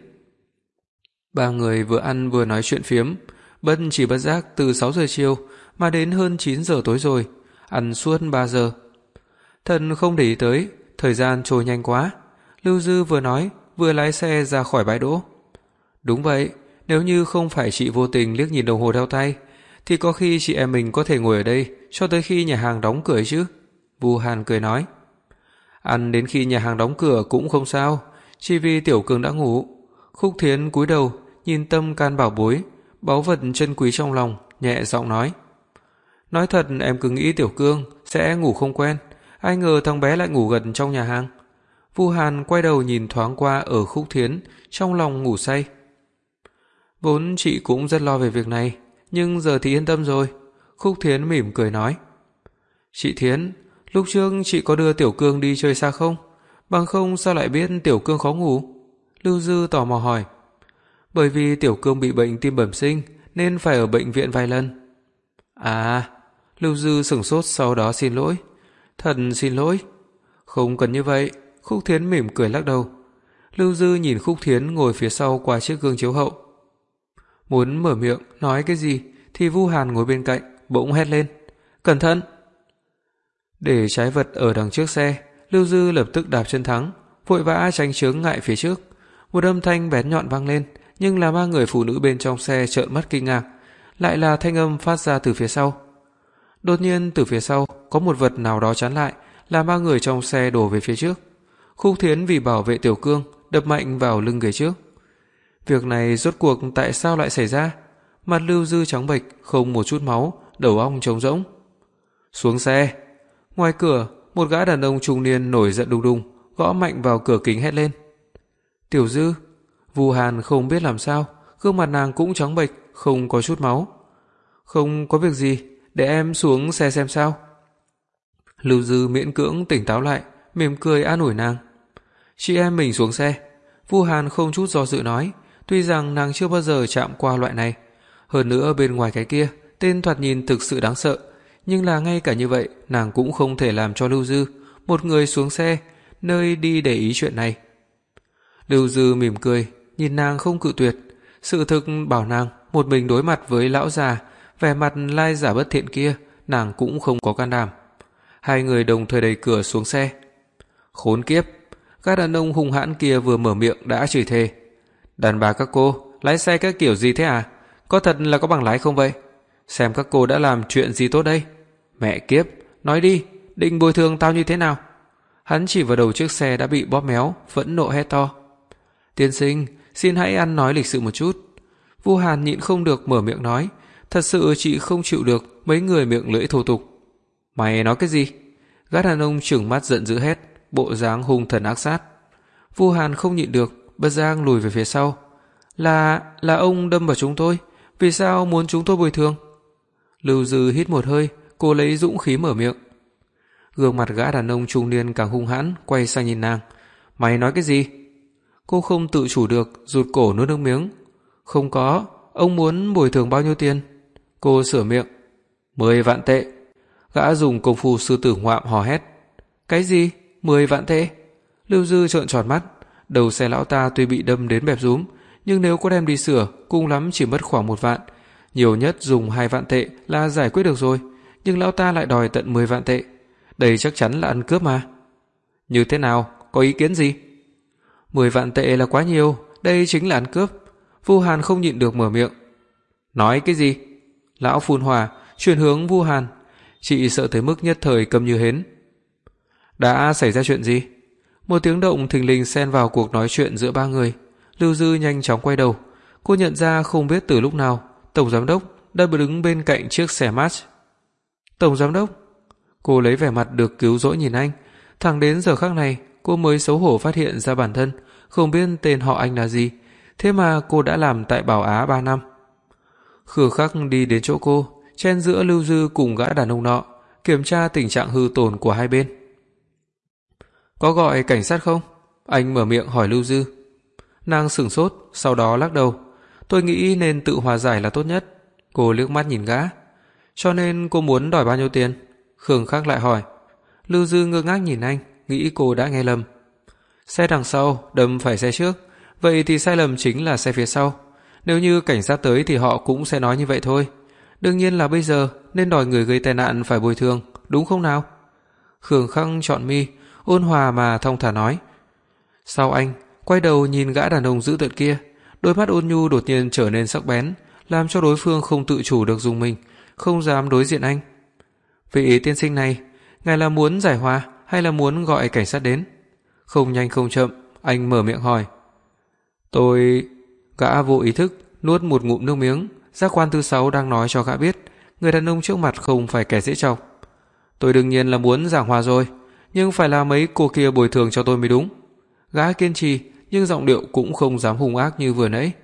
S1: Ba người vừa ăn vừa nói chuyện phiếm, bất chỉ bất giác từ sáu giờ chiều mà đến hơn chín giờ tối rồi, ăn suốt ba giờ. Thần không để ý tới, thời gian trôi nhanh quá. Lưu Dư vừa nói, vừa lái xe ra khỏi bãi đỗ. Đúng vậy, nếu như không phải chị vô tình liếc nhìn đồng hồ đeo tay, thì có khi chị em mình có thể ngồi ở đây cho tới khi nhà hàng đóng cửa chứ. Vu Hàn cười nói. Ăn đến khi nhà hàng đóng cửa cũng không sao, chỉ vì Tiểu Cương đã ngủ. Khúc Thiến cúi đầu, nhìn tâm can bảo bối, báu vật chân quý trong lòng, nhẹ giọng nói. Nói thật em cứ nghĩ Tiểu Cương sẽ ngủ không quen, ai ngờ thằng bé lại ngủ gần trong nhà hàng. Vu Hàn quay đầu nhìn thoáng qua ở Khúc Thiến, trong lòng ngủ say. Vốn chị cũng rất lo về việc này, nhưng giờ thì yên tâm rồi. Khúc Thiến mỉm cười nói. Chị Thiến, lúc trước chị có đưa Tiểu Cương đi chơi xa không? Bằng không sao lại biết Tiểu Cương khó ngủ? Lưu Dư tò mò hỏi. Bởi vì Tiểu Cương bị bệnh tim bẩm sinh nên phải ở bệnh viện vài lần. À, Lưu Dư sửng sốt, sau đó xin lỗi. Thật xin lỗi. Không cần như vậy. Khúc Thiến mỉm cười lắc đầu. Lưu Dư nhìn Khúc Thiến ngồi phía sau qua chiếc gương chiếu hậu. Muốn mở miệng nói cái gì thì Vu Hàn ngồi bên cạnh bỗng hét lên. Cẩn thận! Để trái vật ở đằng trước xe, Lưu Dư lập tức đạp chân thắng, vội vã tránh chướng ngại phía trước. Một âm thanh bén nhọn vang lên, nhưng là ba người phụ nữ bên trong xe trợn mắt kinh ngạc, lại là thanh âm phát ra từ phía sau. Đột nhiên từ phía sau có một vật nào đó chắn lại, làm ba người trong xe đổ về phía trước. Khúc Thiến vì bảo vệ Tiểu Cương đập mạnh vào lưng người trước. Việc này rốt cuộc tại sao lại xảy ra? Mặt Lưu Dư trắng bệch, không một chút máu, đầu óc trống rỗng. Xuống xe. Ngoài cửa, một gã đàn ông trung niên nổi giận đùng đùng, gõ mạnh vào cửa kính hét lên. Tiểu Dư. Vu Hàn không biết làm sao, gương mặt nàng cũng trắng bệch, không có chút máu. Không có việc gì, để em xuống xe xem sao. Lưu Dư miễn cưỡng tỉnh táo lại, mỉm cười an ủi nàng. Chị em mình xuống xe. Vu Hàn không chút do dự nói, tuy rằng nàng chưa bao giờ chạm qua loại này. Hơn nữa bên ngoài cái kia, tên thoạt nhìn thực sự đáng sợ. Nhưng là ngay cả như vậy, nàng cũng không thể làm cho Lưu Dư, một người xuống xe, nơi đi để ý chuyện này. Lưu Dư mỉm cười, nhìn nàng không cự tuyệt. Sự thực bảo nàng một mình đối mặt với lão già, vẻ mặt lai giả bất thiện kia, nàng cũng không có can đảm. Hai người đồng thời đẩy cửa xuống xe. Khốn kiếp, gã đàn ông hung hãn kia vừa mở miệng đã chửi thề. Đàn bà các cô, lái xe các kiểu gì thế à? Có thật là có bằng lái không vậy? Xem các cô đã làm chuyện gì tốt đây? Mẹ kiếp, nói đi, định bồi thường tao như thế nào? Hắn chỉ vào đầu chiếc xe đã bị bóp méo, phẫn nộ hét to. Tiên sinh, xin hãy ăn nói lịch sự một chút. Vu Hàn nhịn không được mở miệng nói, thật sự chị không chịu được mấy người miệng lưỡi thô tục. Mày nói cái gì? Gã đàn ông trừng mắt giận dữ hét, bộ dáng hung thần ác sát. Vu Hàn không nhịn được, bất giác lùi về phía sau. Là, là ông đâm vào chúng tôi, vì sao muốn chúng tôi bồi thường? Lưu Dư hít một hơi, cô lấy dũng khí mở miệng. Gương mặt gã đàn ông trung niên càng hung hãn, quay sang nhìn nàng. Mày nói cái gì? Cô không tự chủ được, rụt cổ nuốt nước miếng. Không có, ông muốn bồi thường bao nhiêu tiền? Cô sửa miệng. Mười vạn tệ. Gã dùng công phu sư tử ngoạm hò hét. Cái gì? Mười vạn tệ? Lưu Dư trợn tròn mắt. Đầu xe lão ta tuy bị đâm đến bẹp rúm, nhưng nếu có đem đi sửa, cùng lắm chỉ mất khoảng một vạn. Nhiều nhất dùng hai vạn tệ là giải quyết được rồi, nhưng lão ta lại đòi tận mười vạn tệ. Đây chắc chắn là ăn cướp mà. Như thế nào? Có ý kiến gì? Mười vạn tệ là quá nhiều, đây chính là ăn cướp. Vu Hàn không nhịn được mở miệng. Nói cái gì? Lão phun hỏa, chuyển hướng Vu Hàn. Chị sợ tới mức nhất thời câm như hến. Đã xảy ra chuyện gì? Một tiếng động thình lình xen vào cuộc nói chuyện giữa ba người. Lưu Dư nhanh chóng quay đầu. Cô nhận ra không biết từ lúc nào tổng giám đốc đã đứng bên cạnh chiếc xe March. Tổng giám đốc? Cô lấy vẻ mặt được cứu rỗi nhìn anh. Thẳng đến giờ khắc này cô mới xấu hổ phát hiện ra bản thân không biết tên họ anh là gì. Thế mà cô đã làm tại Bảo Á ba năm. Khử khắc đi đến chỗ cô, chen giữa Lưu Dư cùng gã đàn ông nọ, kiểm tra tình trạng hư tổn của hai bên. Có gọi cảnh sát không? Anh mở miệng hỏi Lưu Dư. Nàng sửng sốt, sau đó lắc đầu. Tôi nghĩ nên tự hòa giải là tốt nhất. Cô liếc mắt nhìn gã. Cho nên cô muốn đòi bao nhiêu tiền? Khương Khắc lại hỏi. Lưu Dư ngơ ngác nhìn anh, nghĩ cô đã nghe lầm. Xe đằng sau đâm phải xe trước, vậy thì sai lầm chính là xe phía sau. Nếu như cảnh sát tới thì họ cũng sẽ nói như vậy thôi. Đương nhiên là bây giờ nên đòi người gây tai nạn phải bồi thường, đúng không nào? Khương Khắc chọn mi, ôn hòa mà thong thả nói. Sau anh quay đầu nhìn gã đàn ông dữ tợn kia, đôi mắt ôn nhu đột nhiên trở nên sắc bén, làm cho đối phương không tự chủ được dùng mình, không dám đối diện anh. Vị tiên sinh này, ngài là muốn giải hòa hay là muốn gọi cảnh sát đến? Không nhanh không chậm, anh mở miệng hỏi. Tôi... Gã vô ý thức nuốt một ngụm nước miếng, giác quan thứ sáu đang nói cho gã biết người đàn ông trước mặt không phải kẻ dễ chọc. Tôi đương nhiên là muốn giảng hòa rồi, nhưng phải là mấy cô kia bồi thường cho tôi mới đúng. Gã kiên trì, nhưng giọng điệu cũng không dám hung ác như vừa nãy.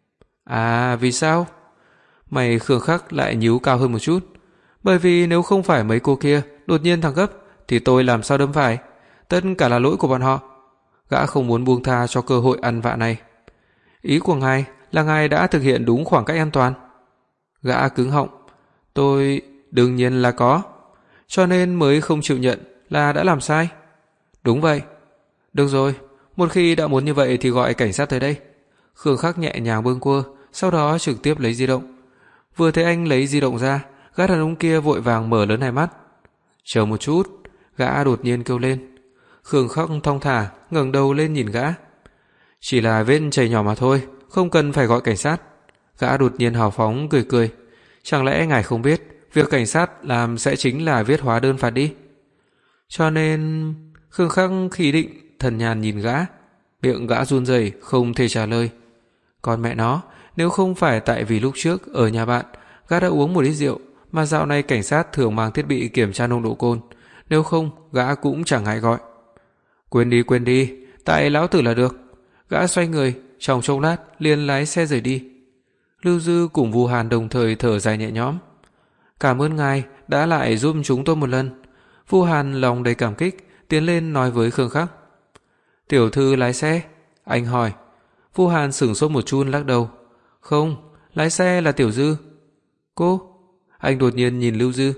S1: À, vì sao? Mày Khương Khắc lại nhíu cao hơn một chút. Bởi vì nếu không phải mấy cô kia đột nhiên thăng cấp, thì tôi làm sao đâm phải? Tất cả là lỗi của bọn họ. Gã không muốn buông tha cho cơ hội ăn vạ này. Ý của ngài là ngài đã thực hiện đúng khoảng cách an toàn. Gã cứng họng. Tôi... đương nhiên là có. Cho nên mới không chịu nhận là đã làm sai. Đúng vậy. Được rồi, một khi đã muốn như vậy thì gọi cảnh sát tới đây. Khương Khắc nhẹ nhàng bâng quơ, sau đó trực tiếp lấy di động. Vừa thấy anh lấy di động ra, gã đàn ông kia vội vàng mở lớn hai mắt. Chờ một chút, gã đột nhiên kêu lên. Khương Khắc thong thả ngẩng đầu lên nhìn gã. Chỉ là vết chảy nhỏ mà thôi, không cần phải gọi cảnh sát. Gã đột nhiên hào phóng cười cười. Chẳng lẽ ngài không biết việc cảnh sát làm sẽ chính là viết hóa đơn phạt đi? Cho nên... Khương Khắc khí định thần nhàn nhìn gã, miệng gã run rẩy không thể trả lời. Còn mẹ nó, nếu không phải tại vì lúc trước ở nhà bạn gã đã uống một ít rượu, mà dạo này cảnh sát thường mang thiết bị kiểm tra nồng độ cồn, nếu không gã cũng chẳng ngại gọi. Quên đi quên đi, tại lão tử là được. Gã xoay người, trong chốc lát liền lái xe rời đi. Lưu Dư cùng Vu Hàn đồng thời thở dài nhẹ nhõm. Cảm ơn ngài đã lại giúp chúng tôi một lần. Vu Hàn lòng đầy cảm kích, tiến lên nói với Khương Khắc. Tiểu thư lái xe? Anh hỏi. Vu Hàn sửng sốt một chút lắc đầu. Không, lái xe là Tiểu Dư. Cô? Anh đột nhiên nhìn Lưu Dư.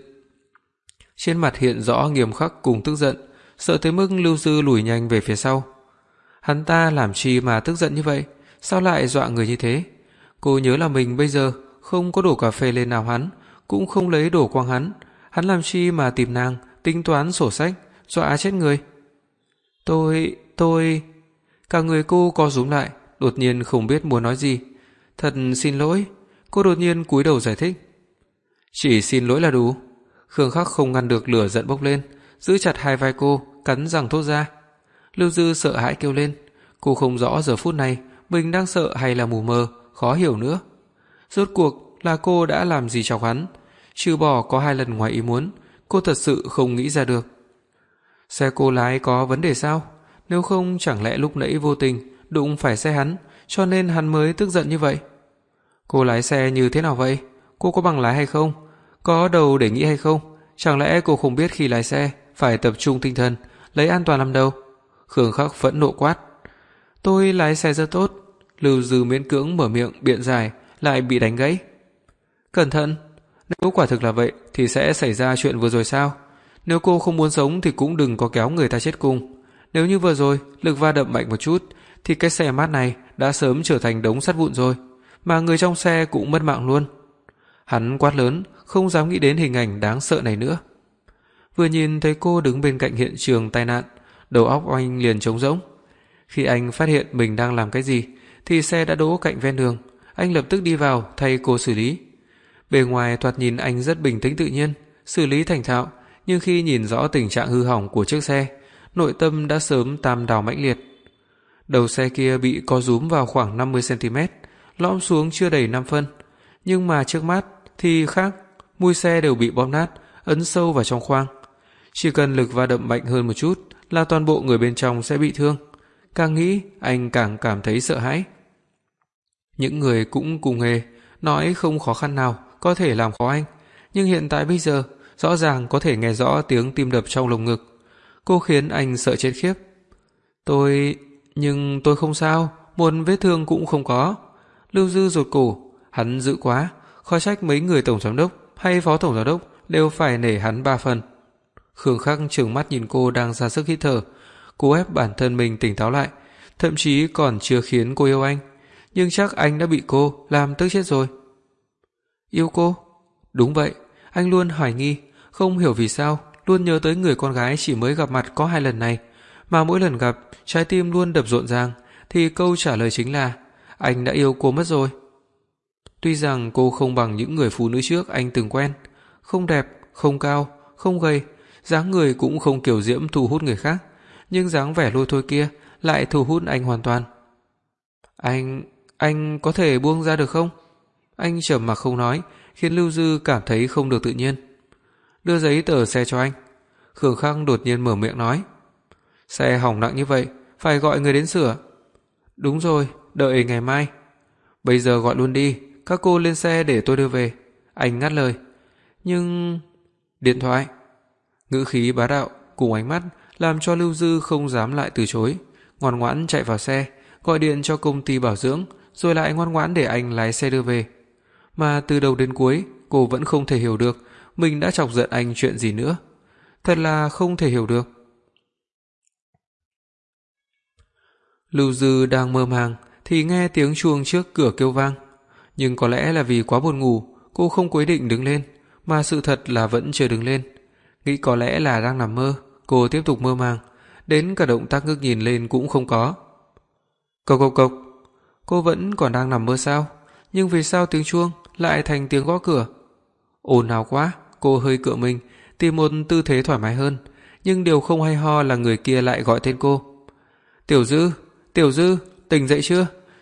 S1: Trên mặt hiện rõ nghiêm khắc cùng tức giận, sợ tới mức Lưu Dư lùi nhanh về phía sau. Hắn ta làm chi mà tức giận như vậy, sao lại dọa người như thế? Cô nhớ là mình bây giờ không có đổ cà phê lên nào hắn, cũng không lấy đổ quang hắn, hắn làm chi mà tìm nàng, tính toán sổ sách, dọa chết người. Tôi, tôi... Cả người cô co rúm lại, đột nhiên không biết muốn nói gì. Thật xin lỗi. Cô đột nhiên cúi đầu giải thích. Chỉ xin lỗi là đủ. Khương Khắc không ngăn được lửa giận bốc lên, giữ chặt hai vai cô, cắn răng thốt ra. Lưu Dư sợ hãi kêu lên. Cô không rõ giờ phút này mình đang sợ hay là mù mờ, khó hiểu nữa. Rốt cuộc là cô đã làm gì chọc hắn? Trừ bỏ có hai lần ngoài ý muốn, cô thật sự không nghĩ ra được. Xe cô lái có vấn đề sao? Nếu không chẳng lẽ lúc nãy vô tình đụng phải xe hắn, cho nên hắn mới tức giận như vậy? Cô lái xe như thế nào vậy? Cô có bằng lái hay không? Có đầu để nghĩ hay không? Chẳng lẽ cô không biết khi lái xe phải tập trung tinh thần, lấy an toàn làm đầu? Khương Khắc phẫn nộ quát. Tôi lái xe rất tốt. Lưu Dư miễn cưỡng mở miệng biện giải, lại bị đánh gãy. Cẩn thận, nếu quả thực là vậy thì sẽ xảy ra chuyện vừa rồi sao? Nếu cô không muốn sống thì cũng đừng có kéo người ta chết cùng. Nếu như vừa rồi lực va đập mạnh một chút thì cái xe mát này đã sớm trở thành đống sắt vụn rồi, mà người trong xe cũng mất mạng luôn. Hắn quát lớn, không dám nghĩ đến hình ảnh đáng sợ này nữa. Vừa nhìn thấy cô đứng bên cạnh hiện trường tai nạn, đầu óc anh liền trống rỗng. Khi anh phát hiện mình đang làm cái gì thì xe đã đỗ cạnh ven đường. Anh lập tức đi vào thay cô xử lý. Bề ngoài thoạt nhìn anh rất bình tĩnh tự nhiên, xử lý thành thạo, nhưng khi nhìn rõ tình trạng hư hỏng của chiếc xe, nội tâm đã sớm tam đào mãnh liệt. Đầu xe kia bị co rúm vào khoảng năm mươi xăng ti mét, lõm xuống chưa đầy năm phân, nhưng mà trước mắt thì khác, mui xe đều bị bóp nát, ấn sâu vào trong khoang. Chỉ cần lực va đập mạnh hơn một chút là toàn bộ người bên trong sẽ bị thương. Càng nghĩ, anh càng cảm thấy sợ hãi. Những người cũng cùng nghề, nói không khó khăn nào có thể làm khó anh, nhưng hiện tại bây giờ rõ ràng có thể nghe rõ tiếng tim đập trong lồng ngực. Cô khiến anh sợ chết khiếp. Tôi... nhưng tôi không sao, một vết thương cũng không có. Lưu Dư rụt cổ, hắn dữ quá, khó trách mấy người tổng giám đốc hay phó tổng giám đốc đều phải nể hắn ba phần. Khương Khắc trừng mắt nhìn cô đang ra sức hít thở, cố ép bản thân mình tỉnh táo lại, thậm chí còn chưa khiến cô yêu anh, nhưng chắc anh đã bị cô làm tức chết rồi. Yêu cô? Đúng vậy, anh luôn hoài nghi, không hiểu vì sao luôn nhớ tới người con gái chỉ mới gặp mặt có hai lần này, mà mỗi lần gặp trái tim luôn đập rộn ràng, thì câu trả lời chính là anh đã yêu cô mất rồi. Tuy rằng cô không bằng những người phụ nữ trước anh từng quen, không đẹp, không cao, không gầy, dáng người cũng không kiểu diễm thu hút người khác, nhưng dáng vẻ lôi thôi kia lại thu hút anh hoàn toàn. Anh... anh có thể buông ra được không? Anh trầm mặc không nói, khiến Lưu Dư cảm thấy không được tự nhiên. Đưa giấy tờ xe cho anh. Khương Khắc đột nhiên mở miệng nói. Xe hỏng nặng như vậy, phải gọi người đến sửa. Đúng rồi, đợi ngày mai. Bây giờ gọi luôn đi, các cô lên xe để tôi đưa về. Anh ngắt lời. Nhưng... Điện thoại. Ngữ khí bá đạo cùng ánh mắt làm cho Lưu Dư không dám lại từ chối, ngoan ngoãn chạy vào xe, gọi điện cho công ty bảo dưỡng, rồi lại ngoan ngoãn để anh lái xe đưa về. Mà từ đầu đến cuối, cô vẫn không thể hiểu được mình đã chọc giận anh chuyện gì nữa. Thật là không thể hiểu được. Lưu Dư đang mơ màng thì nghe tiếng chuông trước cửa kêu vang, nhưng có lẽ là vì quá buồn ngủ, cô không quyết định đứng lên, mà sự thật là vẫn chưa đứng lên. Nghĩ có lẽ là đang nằm mơ, cô tiếp tục mơ màng, đến cả động tác ngước nhìn lên cũng không có. Cộc cộc cộc. Cô vẫn còn đang nằm mơ sao? Nhưng vì sao tiếng chuông lại thành tiếng gõ cửa? Ồn ào quá, cô hơi cựa mình, tìm một tư thế thoải mái hơn, nhưng điều không hay ho là người kia lại gọi tên cô. Tiểu Dư, Tiểu Dư, tỉnh dậy chưa?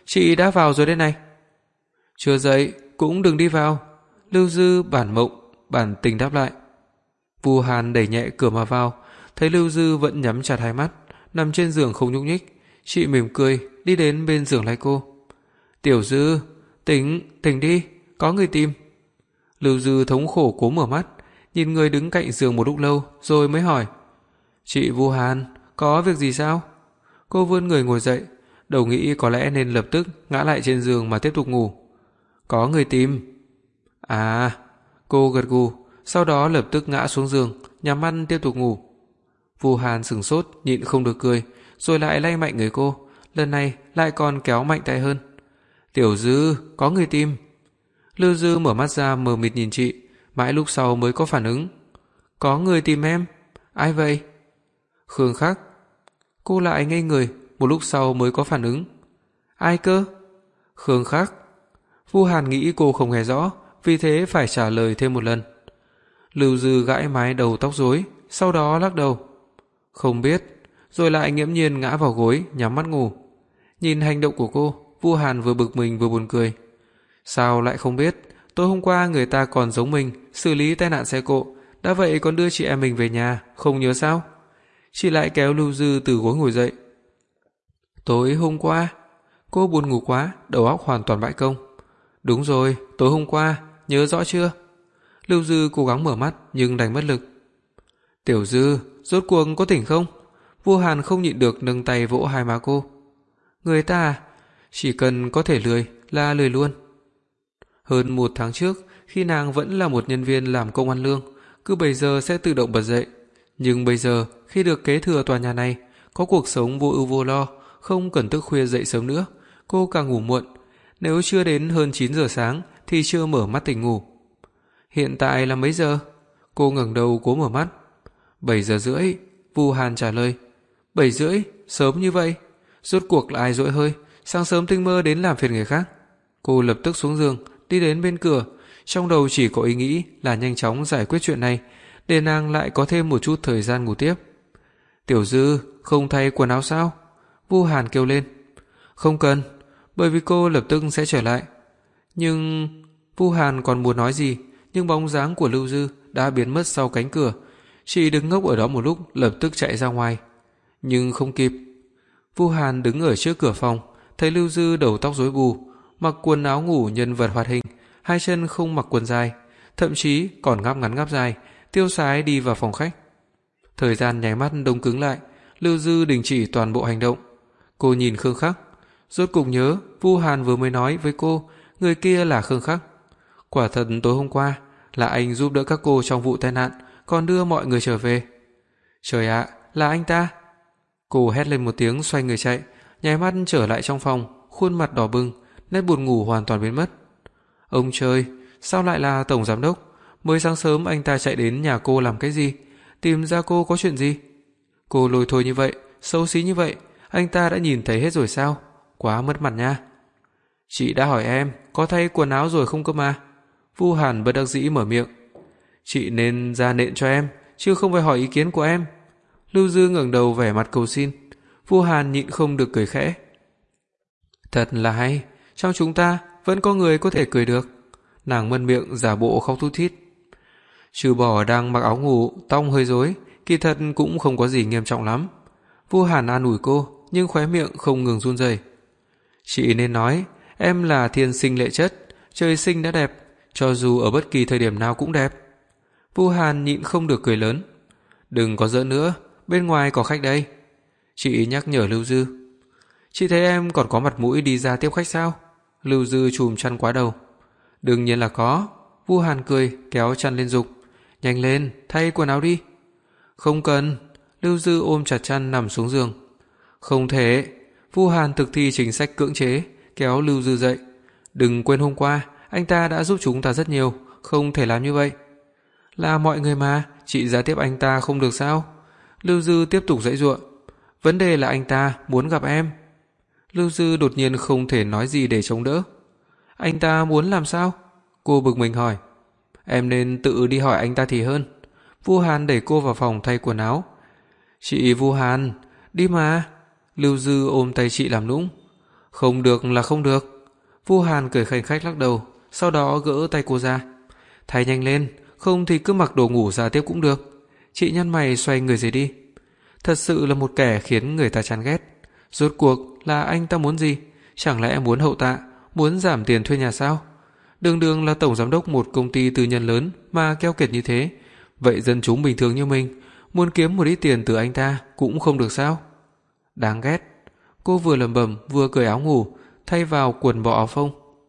S1: Chị đã vào rồi đây này. Chưa dậy cũng đừng đi vào. Lưu Dư bản mộng bản tình đáp lại. Vu Hàn đẩy nhẹ cửa mà vào, thấy Lưu Dư vẫn nhắm chặt hai mắt, nằm trên giường không nhúc nhích. Chị mỉm cười đi đến bên giường lay cô. Tiểu Dư, tỉnh, tỉnh đi, có người tìm. Lưu Dư thống khổ cố mở mắt, nhìn người đứng cạnh giường một lúc lâu rồi mới hỏi. Chị Vu Hàn, có việc gì sao? Cô vươn người ngồi dậy, đầu nghĩ có lẽ nên lập tức ngã lại trên giường mà tiếp tục ngủ. Có người tìm. À, cô gật gù, sau đó lập tức ngã xuống giường, nhắm mắt tiếp tục ngủ. Vu Hàn sửng sốt, nhịn không được cười, rồi lại lay mạnh người cô, lần này lại còn kéo mạnh tay hơn. Tiểu Dư, có người tìm. Lưu Dư mở mắt ra mờ mịt nhìn chị, mãi lúc sau mới có phản ứng. Có người tìm em? Ai vậy? Khương Khắc. Cô lại ngây người, một lúc sau mới có phản ứng. Ai cơ? Khương Khắc. Vu Hàn nghĩ cô không nghe rõ, vì thế phải trả lời thêm một lần. Lưu Dư gãi mái đầu tóc rối, sau đó lắc đầu. Không biết, rồi lại nghiễm nhiên ngã vào gối, nhắm mắt ngủ. Nhìn hành động của cô, Vu Hàn vừa bực mình vừa buồn cười. Sao lại không biết, tối hôm qua người ta còn giống mình xử lý tai nạn xe cộ, đã vậy còn đưa chị em mình về nhà, không nhớ sao? Chị lại kéo Lưu Dư từ gối ngồi dậy. Tối hôm qua, cô buồn ngủ quá, đầu óc hoàn toàn bãi công. Đúng rồi, tối hôm qua, nhớ rõ chưa? Lưu Dư cố gắng mở mắt nhưng đành mất lực. Tiểu Dư, rốt cuộc có tỉnh không? Vu Hàn không nhịn được nâng tay vỗ hai má cô. Người ta chỉ cần có thể lười là lười luôn. Hơn một tháng trước, khi nàng vẫn là một nhân viên làm công ăn lương, cứ bảy giờ sẽ tự động bật dậy. Nhưng bây giờ, khi được kế thừa tòa nhà này, có cuộc sống vô ưu vô lo, không cần thức khuya dậy sớm nữa, cô càng ngủ muộn. Nếu chưa đến hơn chín giờ sáng thì chưa mở mắt tỉnh ngủ. Hiện tại là mấy giờ? Cô ngẩng đầu cố mở mắt. Bảy giờ rưỡi, Vu Hàn trả lời. Bảy rưỡi? Sớm như vậy? Rốt cuộc là ai dỗi hơi, sáng sớm tinh mơ đến làm phiền người khác. Cô lập tức xuống giường, đi đến bên cửa, trong đầu chỉ có ý nghĩ là nhanh chóng giải quyết chuyện này, để nàng lại có thêm một chút thời gian ngủ tiếp. Tiểu Dư, không thay quần áo sao? Vu Hàn kêu lên. Không cần, bởi vì cô lập tức sẽ trở lại. Nhưng... Vu Hàn còn muốn nói gì, nhưng bóng dáng của Lưu Dư đã biến mất sau cánh cửa. Chị đứng ngốc ở đó một lúc, lập tức chạy ra ngoài. Nhưng không kịp. Vu Hàn đứng ở trước cửa phòng, thấy Lưu Dư đầu tóc rối bù, mặc quần áo ngủ nhân vật hoạt hình, hai chân không mặc quần dài, thậm chí còn ngáp ngắn ngáp dài, tiêu sái đi vào phòng khách. Thời gian nháy mắt đông cứng lại, Lưu Dư đình chỉ toàn bộ hành động. Cô nhìn Khương Khắc, rốt cục nhớ Vu Hàn vừa mới nói với cô, người kia là Khương Khắc. Quả thật tối hôm qua là anh giúp đỡ các cô trong vụ tai nạn, còn đưa mọi người trở về. Trời ạ, là anh ta. Cô hét lên một tiếng xoay người chạy, nháy mắt trở lại trong phòng, khuôn mặt đỏ bừng, nét buồn ngủ hoàn toàn biến mất. Ông trời, sao lại là tổng giám đốc? Mới sáng sớm anh ta chạy đến nhà cô làm cái gì? Tìm ra cô có chuyện gì? Cô lôi thôi như vậy, xấu xí như vậy, anh ta đã nhìn thấy hết rồi sao? Quá mất mặt nha. Chị đã hỏi em có thay quần áo rồi không cơ mà. Vu Hàn bất đắc dĩ mở miệng. Chị nên ra nện cho em, chứ không phải hỏi ý kiến của em. Lưu Dư ngẩng đầu vẻ mặt cầu xin. Vu Hàn nhịn không được cười khẽ. Thật là hay, trong chúng ta vẫn có người có thể cười được. Nàng mân miệng giả bộ khóc thút thít. Trừ bỏ đang mặc áo ngủ, tóc hơi rối, kỳ thật cũng không có gì nghiêm trọng lắm. Vu Hàn an ủi cô, nhưng khóe miệng không ngừng run rẩy. Chị nên nói, em là thiên sinh lệ chất, trời sinh đã đẹp, cho dù ở bất kỳ thời điểm nào cũng đẹp. Vu Hàn nhịn không được cười lớn. Đừng có giỡn nữa, bên ngoài có khách đây. Chị nhắc nhở Lưu Dư. Chị thấy em còn có mặt mũi đi ra tiếp khách sao? Lưu Dư chùm chăn quá đầu. Đương nhiên là có. Vu Hàn cười kéo chăn lên giục. Nhanh lên, thay quần áo đi. Không cần. Lưu Dư ôm chặt chăn nằm xuống giường. Không thể. Vu Hàn thực thi chính sách cưỡng chế, kéo Lưu Dư dậy. Đừng quên hôm qua anh ta đã giúp chúng ta rất nhiều, không thể làm như vậy. Là mọi người mà, chị ra tiếp anh ta không được sao? Lưu Dư tiếp tục giãy giụa. Vấn đề là anh ta muốn gặp em. Lưu Dư đột nhiên không thể nói gì để chống đỡ. Anh ta muốn làm sao? Cô bực mình hỏi. Em nên tự đi hỏi anh ta thì hơn. Vu Hàn đẩy cô vào phòng thay quần áo. Chị Vu Hàn, đi mà. Lưu Dư ôm tay chị làm nũng. Không được là không được. Vu Hàn cười khanh khách lắc đầu, sau đó gỡ tay cô ra. Thay nhanh lên, không thì cứ mặc đồ ngủ ra tiếp cũng được. Chị nhăn mày xoay người rời đi. Thật sự là một kẻ khiến người ta chán ghét. Rốt cuộc là anh ta muốn gì? Chẳng lẽ muốn hậu tạ, muốn giảm tiền thuê nhà sao? Đường đường là tổng giám đốc một công ty tư nhân lớn mà keo kiệt như thế. Vậy dân chúng bình thường như mình muốn kiếm một ít tiền từ anh ta cũng không được sao? Đáng ghét. Cô vừa lẩm bẩm vừa cởi áo ngủ, thay vào quần bò áo phông.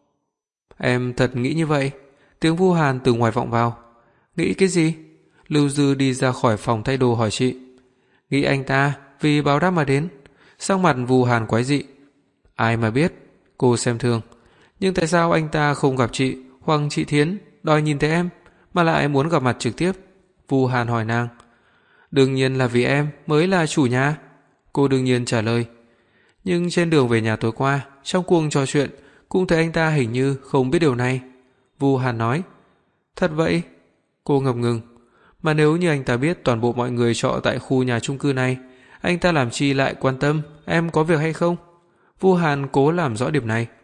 S1: Em thật nghĩ như vậy? Tiếng Vu Hàn từ ngoài vọng vào. Nghĩ cái gì? Lưu Dư đi ra khỏi phòng thay đồ hỏi chị. Nghĩ anh ta vì báo đáp mà đến. Sắc mặt Vu Hàn quái dị. Ai mà biết, cô xem thường. Nhưng tại sao anh ta không gặp chị hoặc chị Thiến đòi nhìn thấy em mà lại muốn gặp mặt trực tiếp? Vu Hàn hỏi nàng. Đương nhiên là vì em mới là chủ nhà. Cô đương nhiên trả lời. Nhưng trên đường về nhà tối qua, trong cuộc trò chuyện cũng thấy anh ta hình như không biết điều này. Vu Hàn nói. Thật vậy? Cô ngập ngừng. Mà nếu như anh ta biết toàn bộ mọi người trọ tại khu nhà chung cư này, anh ta làm chi lại quan tâm em có việc hay không? Vu Hàn cố làm rõ điểm này.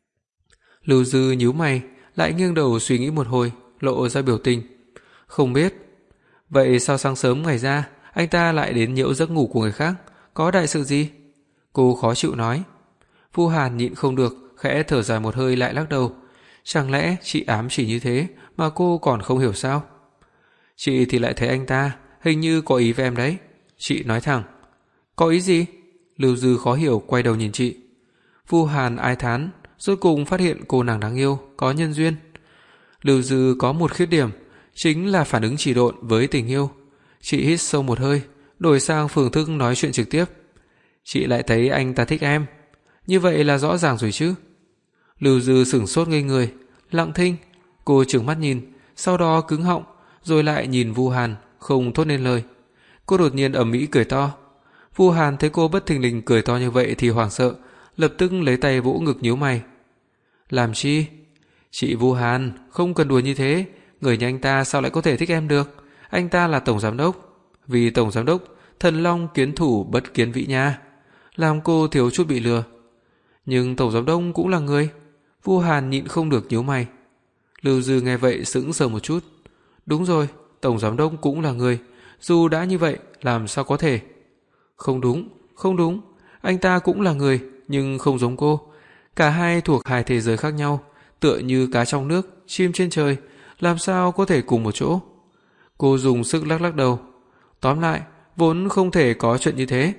S1: Lưu Dư nhíu mày, lại nghiêng đầu suy nghĩ một hồi, lộ ra biểu tình. Không biết. Vậy sao sáng sớm ngày ra, anh ta lại đến nhiễu giấc ngủ của người khác? Có đại sự gì? Cô khó chịu nói. Vu Hàn nhịn không được, khẽ thở dài một hơi lại lắc đầu. Chẳng lẽ chị ám chỉ như thế mà cô còn không hiểu sao? Chị thì lại thấy anh ta hình như có ý với em đấy. Chị nói thẳng. Có ý gì? Lưu Dư khó hiểu quay đầu nhìn chị. Vu Hàn ai thán, rốt cùng phát hiện cô nàng đáng yêu, có nhân duyên. Lưu Dư có một khuyết điểm, chính là phản ứng chỉ độn với tình yêu. Chị hít sâu một hơi, đổi sang phương thức nói chuyện trực tiếp. Chị lại thấy anh ta thích em. Như vậy là rõ ràng rồi chứ? Lưu Dư sửng sốt ngây người, lặng thinh. Cô trừng mắt nhìn, sau đó cứng họng, rồi lại nhìn Vu Hàn, không thốt nên lời. Cô đột nhiên ầm ĩ cười to. Vu Hàn thấy cô bất thình lình cười to như vậy thì hoảng sợ, lập tức lấy tay vỗ ngực nhíu mày. Làm chi? Chị Vu Hàn, không cần đùa như thế, người như anh ta sao lại có thể thích em được? Anh ta là tổng giám đốc, vì tổng giám đốc, thần long kiến thủ bất kiến vĩ nha. Làm cô thiếu chút bị lừa. Nhưng tổng giám đốc cũng là người. Vu Hàn nhịn không được nhíu mày. Lưu Dư nghe vậy sững sờ một chút. Đúng rồi, tổng giám đốc cũng là người, dù đã như vậy làm sao có thể? Không đúng, không đúng, anh ta cũng là người nhưng không giống cô. Cả hai thuộc hai thế giới khác nhau, tựa như cá trong nước, chim trên trời, làm sao có thể cùng một chỗ? Cô dùng sức lắc lắc đầu. Tóm lại, vốn không thể có chuyện như thế.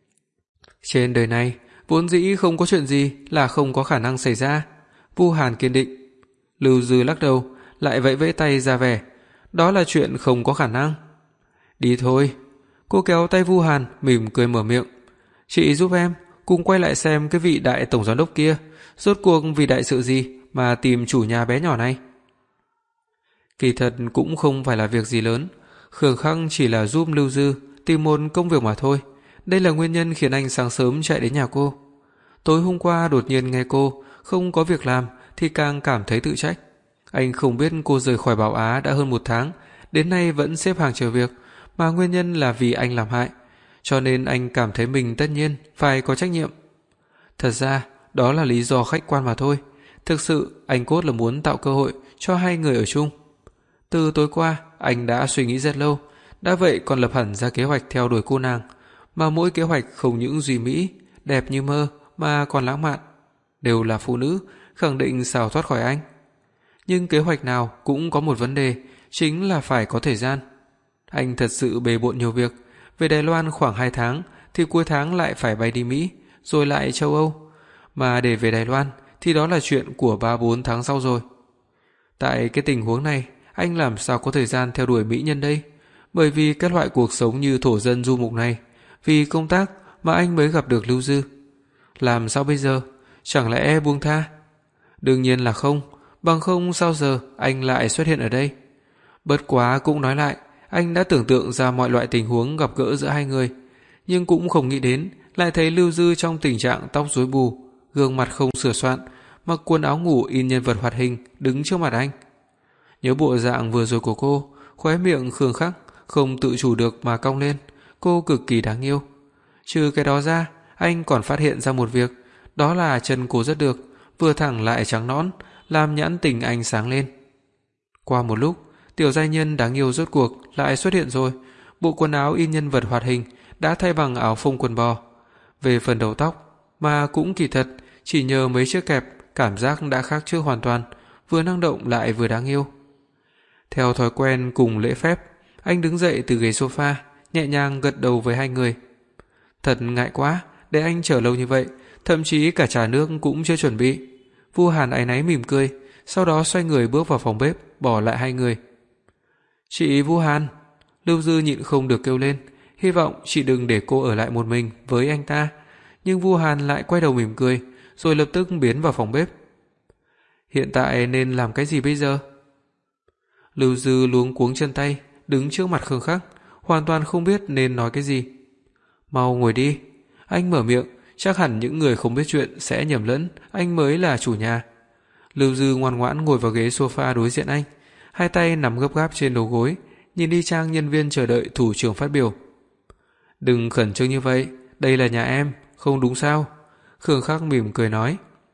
S1: Trên đời này, vốn dĩ không có chuyện gì là không có khả năng xảy ra. Vu Hàn kiên định. Lưu Dư lắc đầu, lại vẫy vẫy tay ra vẻ. Đó là chuyện không có khả năng. Đi thôi. Cô kéo tay Vu Hàn, mỉm cười mở miệng. Chị giúp em, cùng quay lại xem cái vị đại tổng giám đốc kia, rốt cuộc vì đại sự gì mà tìm chủ nhà bé nhỏ này. Kỳ thật cũng không phải là việc gì lớn. Khương Khắc chỉ là giúp Lưu Dư tìm một công việc mà thôi. Đây là nguyên nhân khiến anh sáng sớm chạy đến nhà cô. Tối hôm qua đột nhiên nghe cô không có việc làm thì càng cảm thấy tự trách. Anh không biết cô rời khỏi Bảo Á đã hơn một tháng, đến nay vẫn xếp hàng chờ việc, mà nguyên nhân là vì anh làm hại, cho nên anh cảm thấy mình tất nhiên phải có trách nhiệm. Thật ra, đó là lý do khách quan mà thôi. Thực sự, anh cốt là muốn tạo cơ hội cho hai người ở chung. Từ tối qua, anh đã suy nghĩ rất lâu, đã vậy còn lập hẳn ra kế hoạch theo đuổi cô nàng, mà mỗi kế hoạch không những duy mỹ, đẹp như mơ mà còn lãng mạn. Đều là phụ nữ, khẳng định xào thoát khỏi anh. Nhưng kế hoạch nào cũng có một vấn đề, chính là phải có thời gian. Anh thật sự bề bộn nhiều việc, về Đài Loan khoảng hai tháng thì cuối tháng lại phải bay đi Mỹ, rồi lại châu Âu. Mà để về Đài Loan thì đó là chuyện của ba bốn tháng sau rồi. Tại cái tình huống này, anh làm sao có thời gian theo đuổi mỹ nhân đây? Bởi vì cái loại cuộc sống như thổ dân du mục này, vì công tác mà anh mới gặp được Lưu Dư. Làm sao bây giờ? Chẳng lẽ buông tha? Đương nhiên là không, bằng không sao giờ anh lại xuất hiện ở đây. Bất quá cũng nói lại, anh đã tưởng tượng ra mọi loại tình huống gặp gỡ giữa hai người, nhưng cũng không nghĩ đến lại thấy Lưu Dư trong tình trạng tóc rối bù, gương mặt không sửa soạn, mặc quần áo ngủ in nhân vật hoạt hình đứng trước mặt anh. Nhớ bộ dạng vừa rồi của cô, khóe miệng Khương Khắc không tự chủ được mà cong lên, cô cực kỳ đáng yêu. Trừ cái đó ra, anh còn phát hiện ra một việc, đó là chân cô rất được, vừa thẳng lại trắng nõn, làm nhãn tình anh sáng lên. Qua một lúc, tiểu giai nhân đáng yêu rốt cuộc lại xuất hiện rồi, bộ quần áo in nhân vật hoạt hình đã thay bằng áo phông quần bò. Về phần đầu tóc, mà cũng kỳ thật, chỉ nhờ mấy chiếc kẹp, cảm giác đã khác trước hoàn toàn, vừa năng động lại vừa đáng yêu. Theo thói quen cùng lễ phép, anh đứng dậy từ ghế sofa, nhẹ nhàng gật đầu với hai người. Thật ngại quá, để anh chờ lâu như vậy, thậm chí cả trà nước cũng chưa chuẩn bị. Vu Hàn áy náy mỉm cười, sau đó xoay người bước vào phòng bếp, bỏ lại hai người. Chị Vu Hàn, Lưu Dư nhịn không được kêu lên, hy vọng chị đừng để cô ở lại một mình với anh ta. Nhưng Vu Hàn lại quay đầu mỉm cười, rồi lập tức biến vào phòng bếp. Hiện tại nên làm cái gì bây giờ? Lưu Dư luống cuống chân tay, đứng trước mặt Khương Khắc, hoàn toàn không biết nên nói cái gì. Mau ngồi đi. Anh mở miệng, chắc hẳn những người không biết chuyện sẽ nhầm lẫn anh mới là chủ nhà. Lưu Dư ngoan ngoãn ngồi vào ghế sofa đối diện anh, hai tay nằm gấp gáp trên đầu gối, nhìn đi trang nhân viên chờ đợi thủ trưởng phát biểu. Đừng khẩn trương như vậy, đây là nhà em, không đúng sao? Khương Khắc mỉm cười nói.